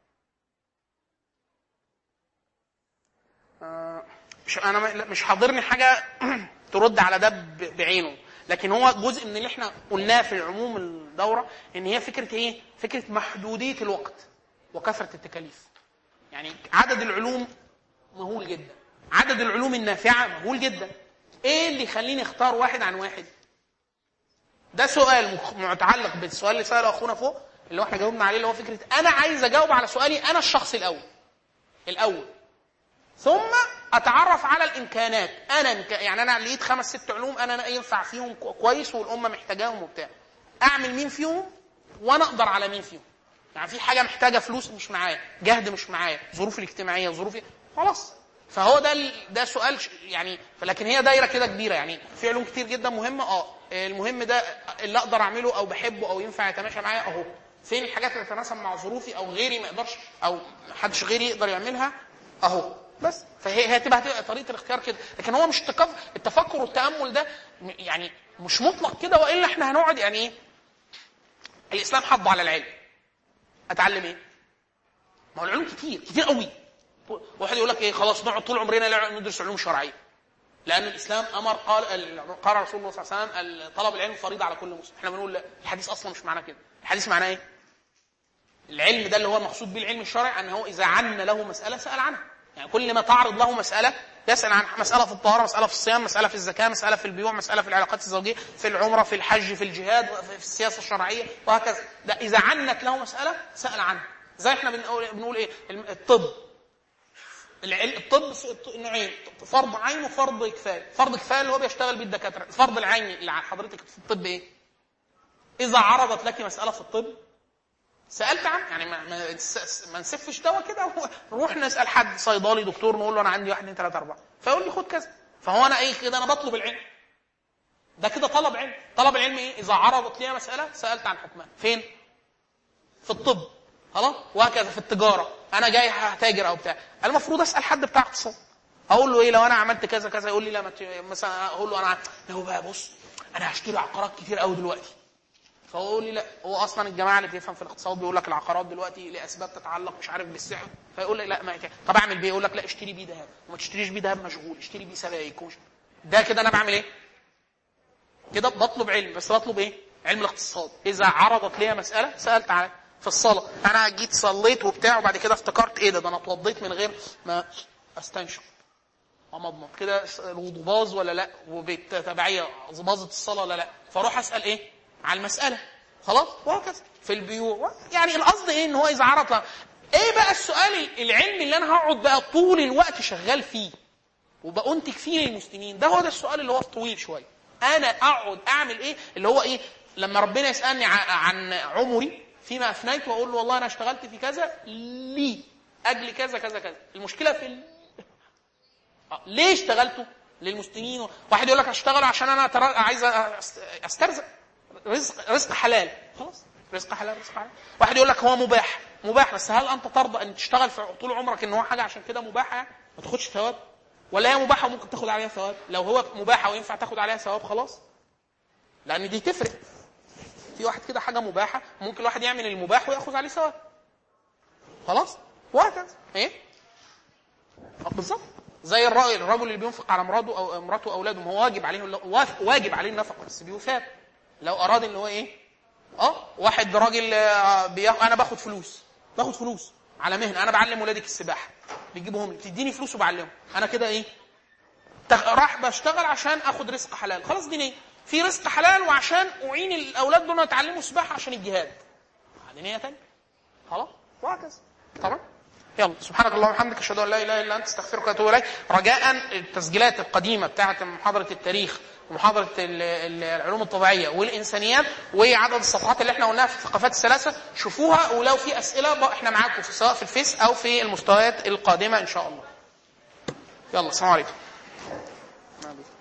انا مش حاضرني حاجه ترد على ده بعينه، لكن هو جزء من اللي احنا قلناه في عموم الدوره، ان هي فكره ايه، فكره محدوديه الوقت وكثره التكاليف. يعني عدد العلوم مهول جدا، عدد العلوم النافعه مهول جدا. ايه اللي يخليني اختار واحد عن واحد؟ ده سؤال متعلق بالسؤال اللي سأله اخونا فوق اللي احنا جاوبنا عليه، اللي هو فكره انا عايز اجاوب على سؤالي انا الشخص الاول، ثم اتعرف على الامكانات. يعني انا لقيت 5 6 علوم انا ينفع فيهم كويس والامه محتاجاهم وبتاع، اعمل مين فيهم وانا اقدر على مين فيهم. يعني في حاجه محتاجه فلوس مش معايا، جهد مش معايا، ظروفي الاجتماعيه، ظروفي خلاص. فهو ده سؤال يعني. لكن هي دايره كده كبيره يعني، في علوم كتير جدا مهمه. المهم ده اللي اقدر اعمله او بحبه او ينفع يتماشى معايا اهو. فين الحاجات اللي تتناسب مع ظروفي او غيري ما يقدرش او محدش غيري يقدر يعملها اهو. بس فهي هتبقى طريقه الاختيار كده. لكن هو مش التفكر والتامل ده يعني مش مطلق كده، والا احنا هنقعد يعني ايه. الاسلام حض على العلم. اتعلم ايه؟ ما هو العلوم كتير قوي. واحد يقول لك ايه، خلاص نقعد طول عمرنا ندرس علوم شرعيه، لان الاسلام امر. قال رسول الله صلى الله عليه وسلم طلب العلم فريضه على كل مسلم. احنا بنقول لا، الحديث اصلا مش معناه كده. الحديث معناه ايه؟ العلم ده اللي هو مقصود به العلم الشرعي، انه اذا عن له مساله سال عنها. يعني كل ما تعرض له مساله يسال عنها. مساله في الطهاره، مساله في الصيام، مساله في الزكاه، مساله في البيوع، مساله في العلاقات الزوجيه، في العمره، في الحج، في الجهاد، في السياسه الشرعيه وهكذا. ده اذا عنت له مساله سال عنها. زي احنا بنقول ايه، الطب. الطب نوعين، فرض عين وفرض كفايه. فرض كفايه اللي هو بيشتغل بيه الدكاتره. الفرض العين اللي حضرتك في الطب ايه؟ اذا عرضت لك مساله في الطب سالت عنها. يعني ما نسفش دواء كده نروح نسال حد صيدلي دكتور نقول له انا عندي 1 2 3 4 فيقول لي خد كذا. فهو انا ايه كده، انا بطلب العلم. ده كده طلب علم. طلب العلم ايه؟ اذا عرضت لي مساله سالت عن حكمها. فين؟ في الطب. خلاص. وهكذا في التجاره، انا جاي هتاجر او بتاع، المفروض اسال حد بتاع اقتصاد، اقول له ايه لو انا عملت كذا كذا، يقول لي لا مثلا اقول له انا لو بقى بص انا هشتري عقارات كتير قوي دلوقتي، فهو يقول لي لا، هو اصلا الجماعه اللي بيفهم في الاقتصاد بيقول لك العقارات دلوقتي لاسباب تتعلق مش عارف بالسعر، فيقول لي لا ما طب اعمل بيه، يقول لك لا اشتري بيه ذهب، وما تشتريش بيه ذهب مشغول، اشتري بيه سبائك. ده كده انا بعمل ايه؟ كده بطلب علم، بس بطلب ايه؟ علم الاقتصاد. اذا عرضت لي مساله سالت على في الصلاه، انا جيت صليت وبتاع وبعد كده افتكرت ايه ده انا اتوضيت من غير ما استنشق ومضمض، كده الوضوء باظ ولا لا، وبالتبعيه باظت الصلاه ولا لا، فاروح اسال ايه على المساله، خلاص. وهكذا في البيوع. يعني القصد ايه؟ ان هو اذا عرض ايه بقى السؤال العلمي اللي انا هقعد بقى طول الوقت شغال فيه وبأنتج فيه للمسلمين، ده هو ده السؤال اللي هو طويل شويه. انا اقعد اعمل ايه اللي هو ايه لما ربنا يسالني عن عمري فيما افنيت، واقول له والله انا اشتغلت في كذا لي اجل كذا كذا كذا. المشكله في ليه اشتغلته للمسلمين. واحد يقول لك اشتغل عشان انا عايز استرزق، رزق حلال، خلاص رزق حلال رزق حلال. واحد يقول لك هو مباح، مباح، بس هل انت ترضى ان تشتغل في طول عمرك ان هو حاجه عشان كده مباحه يعني ما تاخدش ثواب، ولا هي مباحه وممكن تاخد عليها ثواب؟ لو هو مباحه وينفع تاخد عليها ثواب خلاص، لان دي تفرق. في واحد كده حاجه مباحه ممكن الواحد يعمل المباح وياخذ عليه ثواب، خلاص. وهكذا ايه بالظبط زي الرجل اللي بينفق على امراته واولاده، ما هو واجب عليه النفقه بس بيثاب لو اراد ان هو ايه. واحد راجل انا باخد فلوس على مهنه، انا بعلم ولادك السباحه، بيجيبهم تديني فلوس وبعلمهم، انا كده ايه راح بشتغل عشان اخد رزق حلال، خلاص دي نيه في رزق حلال، وعشان اعين الاولاد دول يتعلموا سباحه عشان الجهاد، دي نيه ثانيه، خلاص. وهكذا طبعا. يلا سبحانك اللهم وبحمدك اشهد ان لا اله الا انت استغفرك واتوب اليك. رجاء التسجيلات القديمه بتاعه محاضره التاريخ ومحاضره العلوم الطبيعيه والانسانيات وعدد الصفحات اللي احنا قلناها في الثقافات الثلاثه شوفوها، ولو في اسئله احنا معاكم سواء في الفيس او في المستويات القادمه ان شاء الله. يلا السلام عليكم.